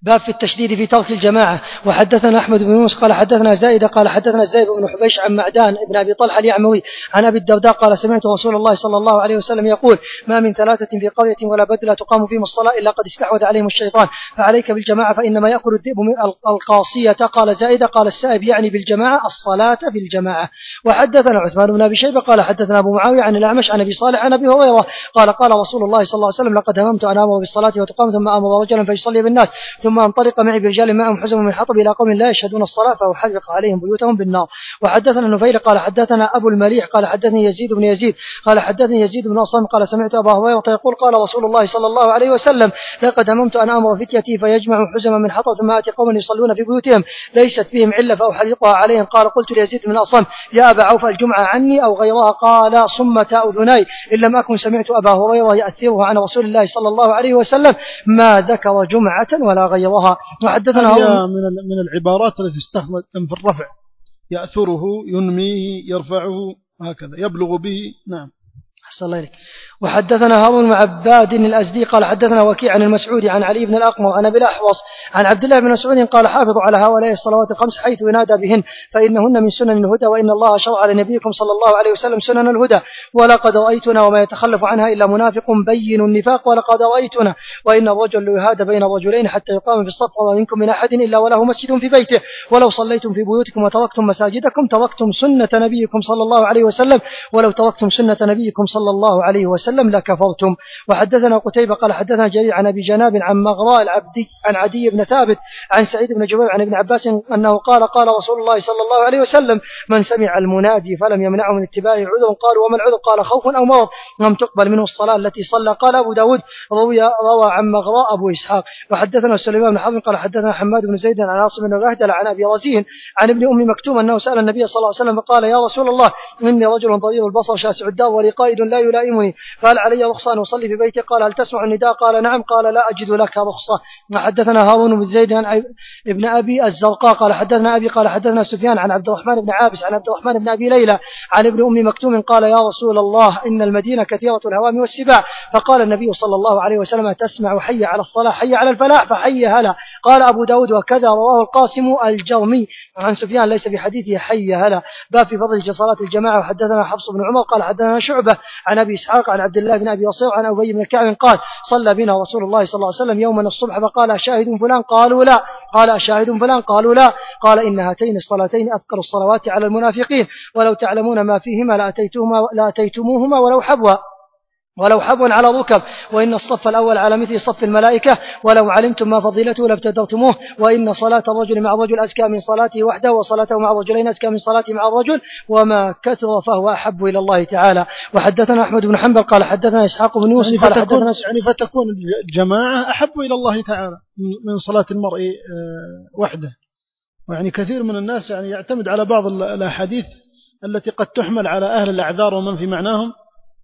باب في التشديد في ترك الجماعة. وحدثنا أحمد بن يونس قال حدثنا زائدة قال حدثنا زيد بن حبيش عن معدان بن أبي طلحة اليعموي عن أبي الدرداء قال سمعت رسول الله صلى الله عليه وسلم يقول ما من ثلاثة في قرية ولا بدلة تقام فيهم الصلاة إلا قد استحوذ عليهم الشيطان فعليك بالجماعة فإنما يأكل الذئب من القاصية. قال زائدة قال السائب يعني بالجماعة الصلاة في الجماعة. وحدثنا عثمان بن أبي شيبة قال حدثنا أبو معاوية عن الأعمش عن أبي صالح عن أبي هريرة قال قال رسول الله صلى الله عليه وسلم لقد هممت أن آمر بالصلاة وتقام ثم آمر رجلا فيصلي بالناس ثم انطلق معي برجال معهم حزم من حطب إلى قوم لا يشهدون الصلاة فأحرق عليهم بيوتهم بالنار. وحدثنا نفيل قال حدثنا أبو المليح قال حدثني يزيد بن يزيد قال حدثني يزيد بن أصلم قال سمعت أبا هريرة يقول قال رسول الله صلى الله عليه وسلم لقد هممت أن آمر فتيتي فيجمعوا حزما من حطب ثم آتي قوم يصلون في بيوتهم ليست فيهم علة فأحرقها عليهم. قال قلت ليزيد بن أصلم يا أبا عوف الجمعة عني أو غيرها؟ قال صمت أذناي إن لم أكن سمعت أبا هريرة يأثره عن رسول الله صلى الله عليه وسلم ما ذكر جمعة ولا غيرها. وحدثنا من من العبارات التي استخدمت في الرفع يأثره ينميه يرفعه هكذا يبلغ به. نعم أحسن الله إليك. وحدثنا هارون بن عباد الأزدي قال حدثنا وكيع عن المسعودي عن علي بن الأقمر عن أبي الأحوص عن عبد الله بن مسعود قال حافظوا على هؤلاء الصلوات الخمس حيث ينادى بهن فإنهن من سنن الهدى وإن الله شرع لنبيكم صلى الله عليه وسلم سنن الهدى ولقد رأيتنا وما يتخلف عنها إلا منافق بين النفاق ولقد رأيتنا وإن الرجل يهاد بين رجلين حتى يقام في الصف ومنكم من أحد إلا وله مسجد في بيته ولو صليتم في بيوتكم وتركتم مساجدكم تركتم سنة نبيكم صلى الله عليه وسلم ولو تركتم سنة نبيكم صلى الله عليه وسلم لكفرتم. وحدثنا قتيبة قال حدثنا جرير عن أبي جناب عن مغراء العبدي عن عدي بن ثابت عن سعيد بن جبير عن ابن عباس أنه قال قال رسول الله صلى الله عليه وسلم من سمع المنادي فلم يمنعه من اتباعه عذر قال وما العذر؟ قال خوف أو مرض لم تقبل منه الصلاة التي صلى. قال أبو داود روى, روى عن مغراء أبو إسحاق. وحدثنا سليمان بن حرب قال حدثنا حماد بن زيد عن عاصم بن الرهدل عن أبي رزين عن ابن أم مكتوم أنه سأل النبي صلى الله عليه وسلم فقال يا رسول الله إني رجل ضرير البصر شاسع الدار ولي قائد لا يلائمني فهل علي رخصة أن أصلي في بيتي؟ قال هل تسمع النداء؟ قال نعم. قال لا أجد لك رخصة. وحدثنا هارون بن زيد عن ابن أبي الزرقاء قال حدثنا أبي قال حدثنا سفيان عن عبد الرحمن بن عابس عن عبد الرحمن بن أبي ليلى عن ابن أم مكتوم قال يا رسول الله إن المدينة كثيرة الهوام والسباع فقال النبي صلى الله عليه وسلم تسمع حي على الصلاة حي على الفلاح فحي هلا. قال أبو داود وكذا رواه القاسم الجرمي عن سفيان ليس في حديثه حي هلا. باب في فضل صلاة الجماعة. وحدثنا حفص بن عمر قال حدثنا شعبة عن أبي إسحاق عن عبد الله بن أبي وصير عن أبي بن كعب قال صلى بنا رسول الله صلى الله عليه وسلم يوما الصبح فقال أشاهد فلان؟ قالوا لا. قال أشاهد فلان؟ قالوا لا. قال إن هاتين الصلاتين أثقل الصلوات على المنافقين ولو تعلمون ما فيهما لأتيتوهما لأتيتموهما ولو حبوا ولو حبوا على ركب وإن الصف الأول على مثل صف الملائكة ولو علمتم ما فضيلته لابتدرتموه وإن صلاة الرجل مع الرجل أزكى من صلاته وحده وصلاته مع الرجلين أزكى من صلاته مع الرجل وما كثر فهو أحب إلى الله تعالى. وحدثنا أحمد بن حنبل قال حدثنا إسحاق بن يوسف قال حدثنا يعني فتكون الجماعة أحب إلى الله تعالى من صلاة المرء وحده. ويعني كثير من الناس يعني يعتمد على بعض الأحاديث التي قد تحمل على أهل الأعذار ومن في معناهم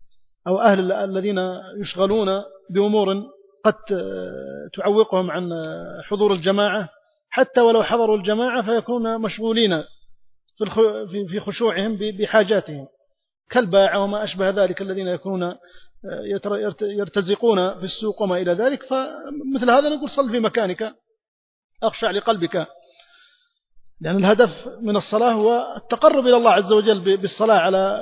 أو أهل الذين يشغلون بأمور قد تعوقهم عن حضور الجماعة حتى ولو حضروا الجماعة فيكونون مشغولين في خشوعهم بحاجاتهم كالباعة وما أشبه ذلك الذين يكونون يرتزقون في السوق وما إلى ذلك. فمثل هذا نقول صل في مكانك أخشع لقلبك لأن الهدف من الصلاة هو التقرب إلى الله عز وجل بالصلاة على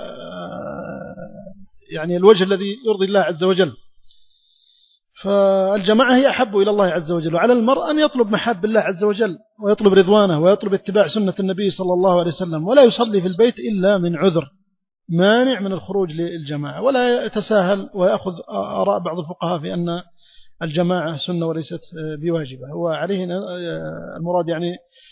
يعني الوجه الذي يرضي الله عز وجل. فالجماعة هي أحب إلى الله عز وجل. وعلى المرء أن يطلب محاب الله عز وجل ويطلب رضوانه ويطلب اتباع سنة النبي صلى الله عليه وسلم ولا يصلي في البيت إلا من عذر مانع من الخروج للجماعة ولا يتساهل ويأخذ آراء بعض الفقهاء في أن الجماعة سنة وليست بواجبة. هو عليه المراد يعني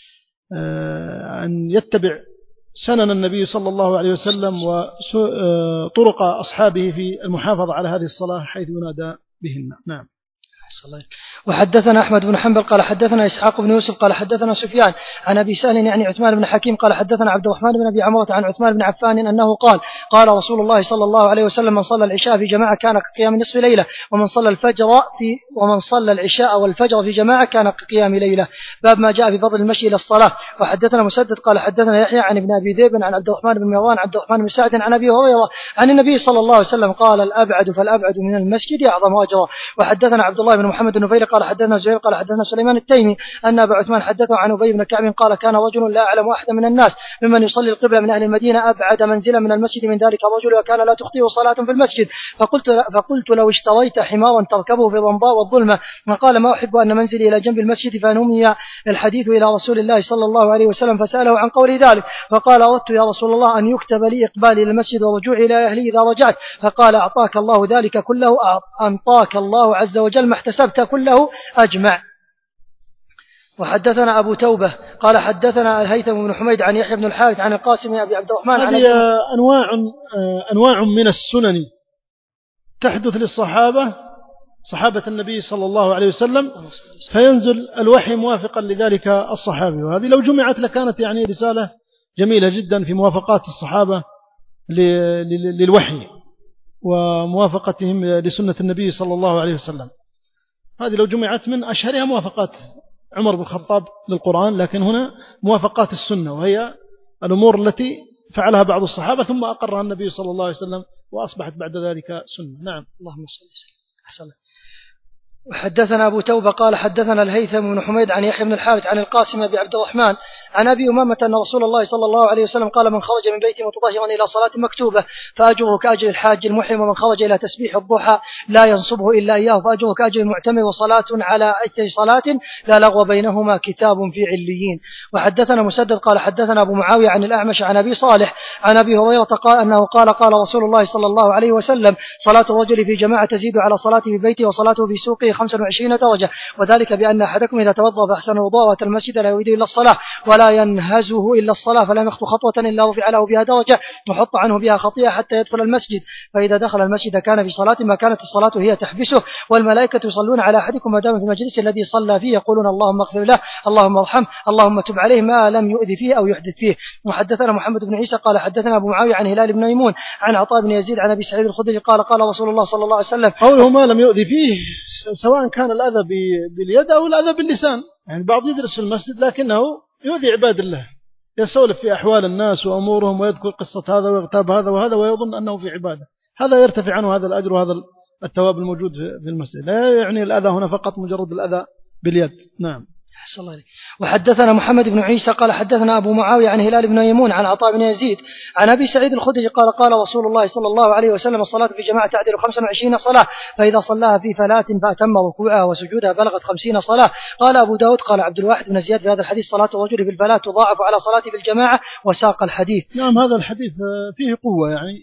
أن يتبع سنن النبي صلى الله عليه وسلم وطرق أصحابه في المحافظة على هذه الصلاة حيث ينادى بهن. نعم. وحدثنا أحمد بن حنبل قال حدثنا إسحاق بن يوسف قال حدثنا سفيان عن أبي سهل يعني عثمان بن حكيم قال حدثنا عبد الرحمن بن أبي عمرة عن عثمان بن عفان أنه قال قال رسول الله صلى الله عليه وسلم من صلى العشاء في جماعة كان كقيام نصف ليلة ومن صلى الفجر في ومن صلى العشاء والفجر في جماعة كان كقيام ليلة. باب ما جاء في فضل المشي إلى الصلاة. وحدثنا مسدد قال حدثنا يحيى عن ابن أبي ذئب عن عبد الرحمن بن مروان عبد الرحمن بن سعد عن أبي هريرة عن النبي صلى الله عليه وسلم قال الأبعد فالأبعد من المسجد أعظم أجرا. وحدثنا عبد الله بن محمد النفيل قال حدثنا زهير قال حدثنا سليمان التيمي أن أبا عثمان حدثه عن أبي بن كعب قال كان رجل لا أعلم أحد من الناس ممن يصلي القبلة من أهل المدينة أبعد منزلا من المسجد من ذلك الرجل وكان لا تخطئه صلاة في المسجد فقلت, فقلت لو اشتريت حمارا تركبه في الرمضاء والظلمة وقال ما أحب أن منزلي إلى جنب المسجد فنمي الحديث إلى رسول الله صلى الله عليه وسلم فسأله عن قول ذلك فقال أردت يا رسول الله أن يكتب لي إقبالي إلى المسجد ورجوعي إلى أهلي إذا رجعت فقال أعطاك الله ذلك كله أنطاك الله عز وجل ما احتسبت كله أجمع. وحدثنا أبو توبة قال حدثنا الهيثم بن حميد عن يحيى بن الحارث عن القاسم أبي عبد الرحمن هذه أنواع أنواع من السنن تحدث للصحابة صحابة النبي صلى الله عليه وسلم فينزل الوحي موافقا لذلك الصحابي وهذه لو جمعت لكانت يعني رسالة جميلة جدا في موافقات الصحابة للوحي وموافقتهم لسنة النبي صلى الله عليه وسلم. هذه لو جمعت من أشهرها موافقات عمر بن الخطاب للقرآن لكن هنا موافقات السنة وهي الأمور التي فعلها بعض الصحابة ثم أقرها النبي صلى الله عليه وسلم وأصبحت بعد ذلك سنة. نعم. اللهم صل وسلم. أحسن. وحدثنا أبو توبة قال حدثنا الهيثم بن حميد عن يحيى بن الحارث عن القاسم أبي عبد الرحمن عن أبي أمامة أن رسول الله صلى الله عليه وسلم قال من خرج من بيته متطهرا إلى صلاة مكتوبة فأجره كأجر الحاج المحرم ومن خرج إلى تسبيح الضحى لا ينصبه إلا إياه فأجره كأجر المعتمر وصلاة على أي صلاة لا لغو بينهما كتاب في عليين. وحدثنا مسدد قال حدثنا أبو معاوية عن الأعمش عن أبي صالح عن أبي هريرة قال أنه قال قال رسول الله صلى الله عليه وسلم صلاة الرجل في جماعة تزيد على صلاته في بيته وصلاته في سوقه خمسة وعشرين درجة وذلك بأن أحدكم إذا توضأ فأحسن الوضوء وأتى المسجد لا يريد إلا الصلاة ولا ينهزه إلا الصلاة فلا يخطو خطوة إلا رفع له بها درجة وحط عنه بها خطيئة حتى يدخل المسجد فإذا دخل المسجد كان في صلاة ما كانت الصلاة هي تحبسه والملائكة يصلون على أحدكم ما دام في مجلس الذي صلى فيه يقولون اللهم اغفر له اللهم ارحمه اللهم تب عليه ما لم يؤذي فيه أو يحدث فيه. وحدثنا محمد بن عيسى قال حدثنا أبو معاوية عن هلال بن ميمون عن عطاء بن يزيد عن أبي سعيد الخدري قال قال رسول الله صلى الله عليه وسلم قوله ما لم يؤذي فيه سواء كان الأذى باليد أو الأذى باللسان يعني بعض يدرس في المسجد لكنه يؤذي عباد الله يسولف في أحوال الناس وأمورهم ويذكر قصة هذا ويغتاب هذا وهذا ويظن أنه في عبادة هذا يرتفع عنه هذا الأجر وهذا الثواب الموجود في المسجد لا يعني الأذى هنا فقط مجرد الأذى باليد. نعم. أحسن الله عليك. وحدثنا محمد بن عيسى قال حدثنا أبو معاوية عن هلال بن ميمون عن عطاء بن يزيد عن أبي سعيد الخدري قال قال رسول الله صلى الله عليه وسلم الصلاة في جماعة تعدل خمسة وعشرين صلاة فإذا صلاها في فلاة فأتم ركوعها وسجودها بلغت خمسين صلاة. قال أبو داود قال عبد الواحد بن زياد في هذا الحديث صلاة الرجل في الفلاة تضاعف على صلاة في الجماعة وساق الحديث. نعم هذا الحديث فيه قوة يعني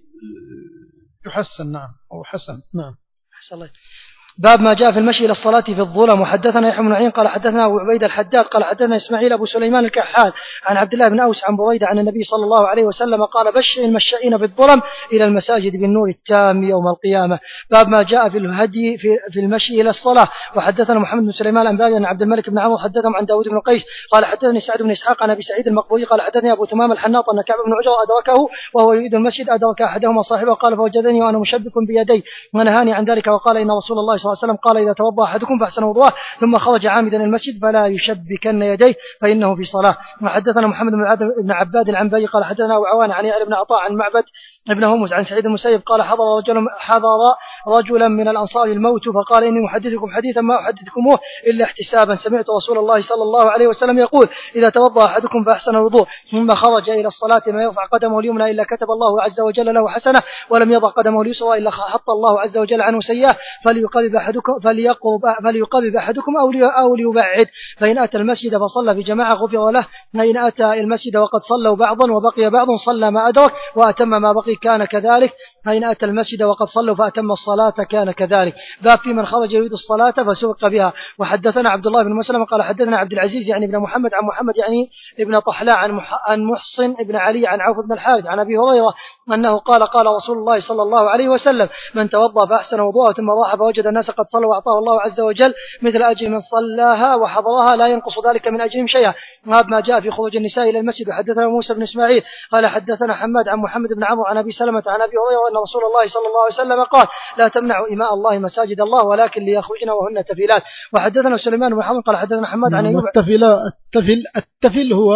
يحسن. نعم أو حسن. نعم. أحسن الله. باب ما جاء في المشي إلى الصلاة في الظلم. وحدثنا يحيى بن معين قال حدثنا أبو عبيد الحداد قال حدثنا إسماعيل أبو سليمان الكحال عن عبد الله بن أوس عن بريدة عن النبي صلى الله عليه وسلم قال بشر المشائين بالظلم إلى المساجد بالنور التام يوم القيامة. باب ما جاء في الهدي في, في المشي إلى الصلاة. وحدثنا محمد بن سليمان الأنباري عن عبد الملك بن عمرو حدثهم عن داود بن قيس قال حدثني سعد بن إسحاق عن أبي سعيد المقبوري قال حدثني أبو تمام الحناط أن كعب بن عجرة أدركه وهو يريد المسجد أدرك أحدهما صاحبه قال فوجدني وأنا مشبك بيدي ونهاني عن ذلك وقال إن رسول الله صلى الله عليه وسلم قال إذا توضأ أحدكم فأحسن وضوءه ثم خرج عامدا المسجد فلا يشبكن يديه فإنه في صلاة. وحدثنا محمد بن عباد العنبري قال حدثنا أبو عوان عن يعلى بن عطاء عن معبد ابن هرمز عن سعيد المسيب قال حضر رجل حضر رجلا من الأنصار الموت فقال إني محدثكم حديثا ما أحدثكموه إلا احتسابا سمعت رسول الله صلى الله عليه وسلم يقول إذا توضأ أحدكم فأحسن الوضوء ثم خرج إلى الصلاة ما يرفع قدمه اليمنى إلا كتب الله عز وجل له حسنة ولم يضع قدمه اليسرى إلا حط الله عز وجل عنه سيئة فليقرب أحدكم فليقرب فليقرب أحدكم أو أو ليبعد فإن أتى المسجد فصلى في جماعة غفر له فإن أتى المسجد وقد صلوا بعضا وبقي بعض صلى ما أدرك وأتم ما بقي كان كذلك فإن أتى المسجد وقد صلوا فأتم الصلاة كان كذلك. باب في من خرج يريد الصلاة فسوق بها. وحدثنا عبد الله بن مسلم قال حدثنا عبد العزيز يعني ابن محمد عن محمد يعني ابن طحلاء عن عن محصن ابن علي عن عوف بن الحارث عن أبي هريرة أنه قال قال رسول الله صلى الله عليه وسلم من توضأ فأحسن وضوءه ثم راح فوجد الناس قد صلوا وأعطاه الله عز وجل مثل أجر من صلاها وحضرها لا ينقص ذلك من أجرهم شيئا. وهذا ما جاء في خروج النساء إلى المسجد. وحدثنا موسى بن إسماعيل قال حدثنا حماد عن محمد بن عمرو عن أبي سلمة عن أبي هريرة أن رسول الله صلى الله عليه وسلم قال لا تمنعوا إماء الله مساجد الله ولكن ليخرجن وهن تفيلات. وحدثنا سليمان بن حرب قال حدثنا حماد عن أيوب. التفل التفل هو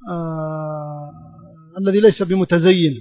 آه الذي ليس بمتزين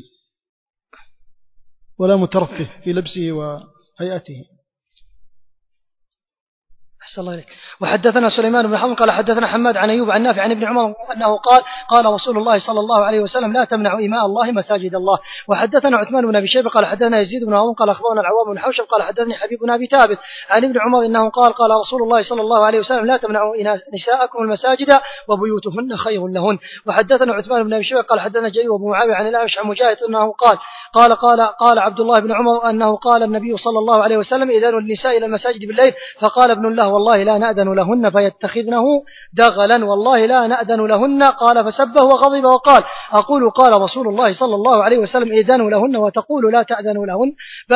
ولا مترفه في لبسه وهيئته. أحسن الله إليك. وحدثنا سليمان بن حرب قال حدثنا حماد عن أيوب عن نافع عن ابن عمر أنه قال قال رسول الله صلى الله عليه وسلم لا تمنعوا إماء الله مساجد الله. وحدثنا عثمان بن أبي شيبة قال حدثنا يزيد بن هارون قال أخبرنا العوام بن حوشب قال حدثني حبيب بن أبي ثابت عن ابن عمر إنه قال قال رسول الله صلى الله عليه وسلم لا تمنعوا نساءكم المساجد وبيوتهن خير لهن. وحدثنا عثمان بن أبي شيبة قال حدثنا جرير بن معاوية عن الأعمش عن مجاهد أنه قال قال قال قال عبد الله بن عمر أنه قال النبي صلى الله عليه وسلم إذن النساء إلى المساجد بالليل فقال ابن الله والله لا نأذن لهن فيتخذنه دغلا والله لا نأذن لهن قال فسبه وغضب وقال أقول قال رسول الله صلى الله عليه وسلم إذن لهن وتقول لا تأذن لهن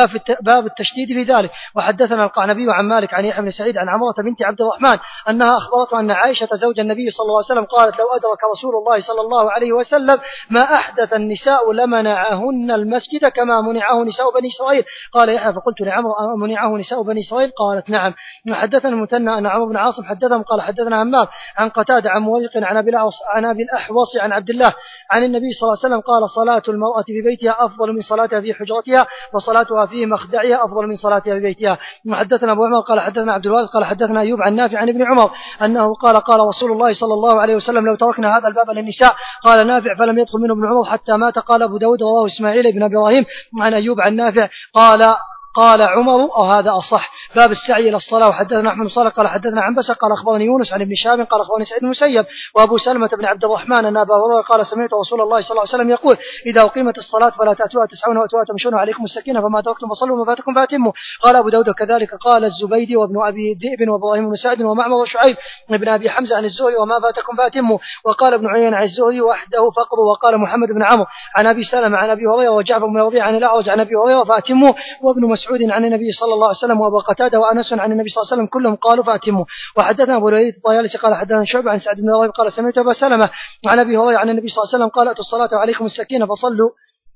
باب التشديد في ذلك. وحدثنا القعنبي عن مالك عن يحيى بن سعيد عن عمرة بنت عبد الرحمن أنها أخبرته أن عائشة زوج النبي صلى الله عليه وسلم قالت لو أدرك رسول الله صلى الله عليه وسلم ما أحدث النساء لمنعهن المسجد كما منعه نساء بني إسرائيل. قال يحيى فقلت لعمرو منعه نساء بني إسرائيل قالت نعم. وحدثنا المثنى أن عمرو بن عاصم حدثهم قال حدثنا همام عن قتادة عن مويق عن أبي الأحوص عن عبد الله عن النبي صلى الله عليه وسلم قال صلاة المرأة في بيتها أفضل من صلاتها في حجرتها وصلاتها في مخدعها أفضل من صلاتها في بيتها. وحدثنا أبو عمر قال حدثنا عبد الوارث قال حدثنا أيوب عن نافع عن ابن عمر أنه قال قال رسول الله صلى الله عليه وسلم لو تركنا هذا الباب للنساء قال نافع فلم يدخل منه ابن عمر حتى مات. قال أبو داود رواه إسماعيل بن إبراهيم عن أيوب عن نافع قال قال عمر أو هذا أصح. باب السعي إلى الصلاة. وحدثنا أحمد صالح قال حدثنا عنبسة قال أخبرني يونس عن ابن شهاب قال أخبرني سعيد بن المسيب وأبو سلمة بن عبد الرحمن أن أبا هريرة قال سمعت رسول الله صلى الله عليه وسلم يقول إذا أقيمت الصلاة فلا تأتوها تسعون وأتوها تمشون عليكم السكينة فما تركتم فصلوا وما فاتكم فأتموا. قال أبو داود كذلك قال الزبيدي وابن أبي ذئب وإبراهيم بن سعد ومعمر وشعيب ابن أبي حمزة عن الزهري وما فاتكم فأتموا. وقال ابن عيينة عن الزهري وحده فقر. وقال محمد بن عمرو عن أبي سلمة عن أبي هريرة وجعفر بن ربيعة عن الأعرج عن أبي هريرة فأتموا. وابن مسعود عن النبي صلى الله عليه وسلم وأبو قتادة وأنس عن النبي صلى الله عليه وسلم كلهم قالوا فأتموا. وحدثنا أبو الوليد الطيالسي قال حدثنا شعبة عن سعد بن ربيعة قال سمعت أبا سلمة عن أبي هريرة عن النبي صلى الله عليه وسلم قال أتوا الصلاة وعليكم السكينة فصلوا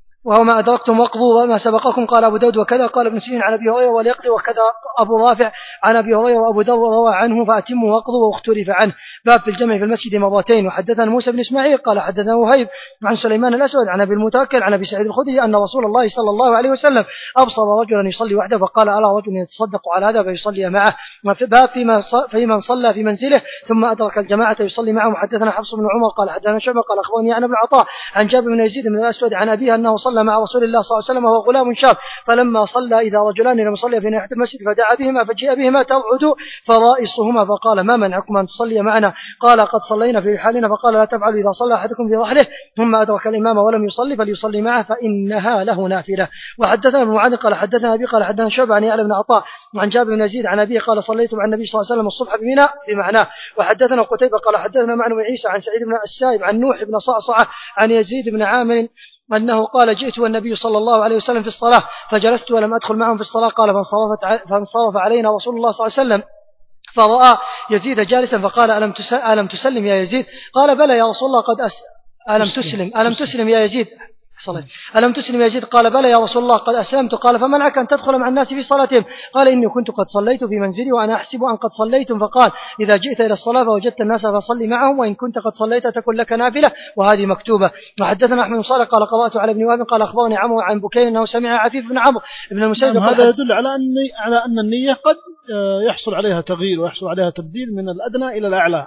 وما أدركتم وقضوا وما سبقكم. قال أبو داود وكذا قال ابن سيرين عن أبي هريرة وليقضي وكذا أبو رافع عن أبي هريرة وأبو ذر روى عنه فأتموا وقضوا واختلف عنه. باب في الجمع في المسجد مرتين. وحدثنا موسى بن إسماعيل قال حدثنا وهيب عن سليمان الأسود عن أبي المتوكل عن أبي سعيد الخدري أن رسول الله صلى الله عليه وسلم أبصر رجلا يصلي وحده فقال ألا رجل يتصدق على هذا فيصلي معه. باب في من صلى في منزله ثم أدرك الجماعة يصلي معهم. حدثنا حفص بن عمر قال حدثنا شعبة قال أخبرني عن ابن عطاء عن جابر بن يزيد بن الأسود عن أبيه أنه صلى مع رسول الله صلى الله عليه وسلم وهو غلام شاب فلما صلى إذا رجلان لم يصلي في ناحية المسجد فدعا بهما فجيء بهما ترعد فرائصهما فقال ما منعكم أن تصلي معنا قال قد صلينا في رحالنا فقال لا تفعلوا إذا صلى أحدكم في رحله ثم أدرك الإمام ولم يصلي فليصلي معه فإنها له نافلة. وحدثنا ابن معاذ قال حدثنا أبي قال حدثنا شعبة عن يعلى بن عطاء عن جابر بن يزيد عن أبيه قال صليت مع النبي صلى الله عليه وسلم الصبح بمنى بمعناه. وحدثنا قتيبة قال حدثنا معن بن عيسى عن سعيد بن السائب عن نوح بن صعصعة عن يزيد بن عامر أنه قال جئت والنبي صلى الله عليه وسلم في الصلاة فجلست ولم أدخل معهم في الصلاة قال فانصرف علينا رسول الله صلى الله عليه وسلم فرأى يزيد جالسا فقال ألم ألم تسلم يا يزيد قال بلى يا رسول الله قد أس ألم تسلم ألم تسلم يا يزيد صليت ألم تسلم يا يزيد قال بلى يا رسول الله قد أسلمت قال فمنعك أن تدخل مع الناس في صلاتهم قال إني كنت قد صليت في منزلي وأنا أحسب أن قد صليتم فقال إذا جئت إلى الصلاة فوجدت الناس فصلي معهم وإن كنت قد صليت تكن لك نافلة وهذه مكتوبة. وحدثنا أحمد بن صالح قال قرأت على ابن وهب قال أخبرني عمرو عن بكير أنه سمع عفيف بن عمرو ابن المسيب هذا يدل على أن على أن النية قد يحصل عليها تغيير ويحصل عليها تبديل من الأدنى إلى الأعلى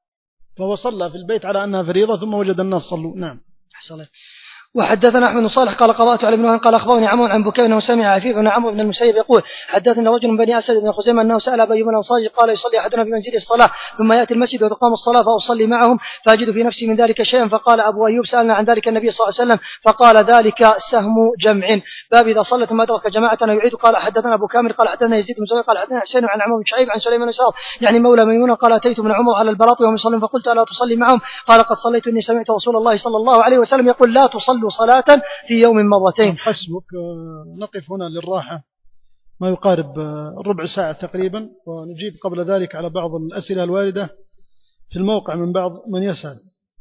فهو صلى في البيت على أنها فريضة ثم وجد الناس صلوا. نعم حصلت. وحدثنا أحمد بن صالح قال قرأت على ابن وهب قال أخبرني عمرو عن بكير أنه سمع عفيف بن عمرو بن المسيب يقول حدثنا رجل من بني أسد بن خزيمة أنه سأل أبي بن الأنصاري قال يصلي أحدنا في منزله الصلاة ثم يأتي المسجد وتقام الصلاة فأصلي معهم فأجد في نفسي من ذلك شيئا فقال أبو أيوب سألنا عن ذلك النبي صلى الله عليه وسلم فقال ذلك سهم جمع. باب إذا صلت ما أدرك جماعة يعيد. قال حدثنا أبو كامل قال حدثنا يزيد بن زهير قال حدثنا حسين عن عمرو بن شعيب عن سليمان السار يعني مولى ميمونة قال أتيت من عمر على البلاط وهم يصلون فقلت ألا تصلي معهم قال قد صليت إني سمعت رسول الله صلى الله عليه وسلم يقول لا تصلوا صلاة في يوم مرتين. حسبك. نقف هنا للراحة ما يقارب ربع ساعة تقريبا ونجيب قبل ذلك على بعض الأسئلة الواردة في الموقع من بعض من يسأل.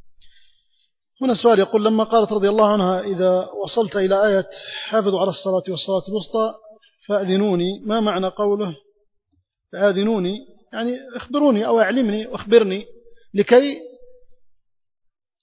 هنا سؤال يقول لما قالت رضي الله عنها إذا وصلت إلى آية حافظوا على الصلاة والصلاة الوسطى فأذنوني ما معنى قوله فأذنوني يعني اخبروني أو أعلمني واخبرني لكي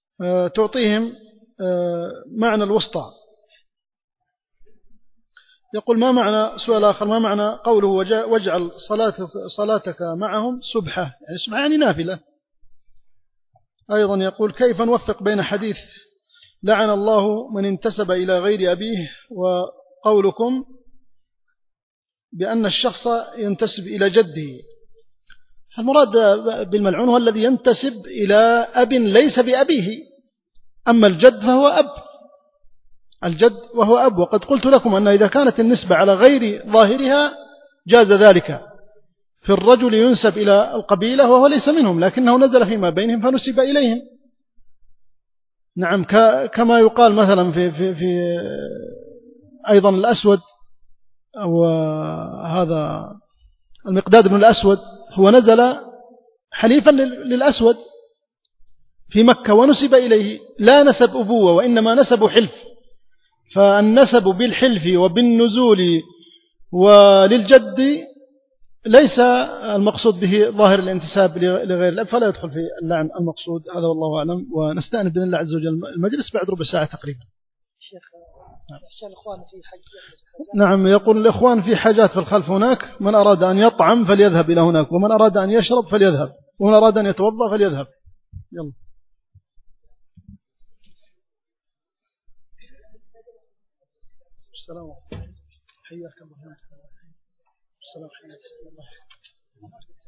تعطيهم معنى الوسطى. يقول ما معنى سؤال آخر ما معنى قوله واجعل صلاتك, صلاتك معهم سبحة، يعني سبحة يعني نافلة. أيضا يقول كيف نوفق بين حديث لعن الله من انتسب إلى غير أبيه وقولكم بأن الشخص ينتسب إلى جده؟ المراد بالملعون هو الذي ينتسب إلى أب ليس بأبيه، أما الجد فهو أب، الجد وهو أب. وقد قلت لكم أن إذا كانت النسبة على غير ظاهرها جاز ذلك، في الرجل ينسب إلى القبيلة وهو ليس منهم لكنه نزل فيما بينهم فنسب إليهم. نعم، كما يقال مثلا في, في, في أيضا الأسود أو هذا المقداد بن الأسود هو نزل حليفا للأسود في مكة ونسب إليه، لا نسب أبوة وإنما نسب حلف، فالنسب بالحلف وبالنزول وللجد ليس المقصود به ظاهر الانتساب لغير الأب، فلا يدخل في اللعن المقصود. هذا والله أعلم، ونستأنف بإذن الله عز وجل المجلس بعد ربع ساعة تقريبا. شيخ الإخوان في حاجات. نعم، يقول الإخوان في حاجات في الخلف هناك، من أراد أن يطعم فليذهب إلى هناك، ومن أراد أن يشرب فليذهب، ومن أراد أن يتوضأ فليذهب. يلا. السلام عليكم. حياك الله. السلام عليكم.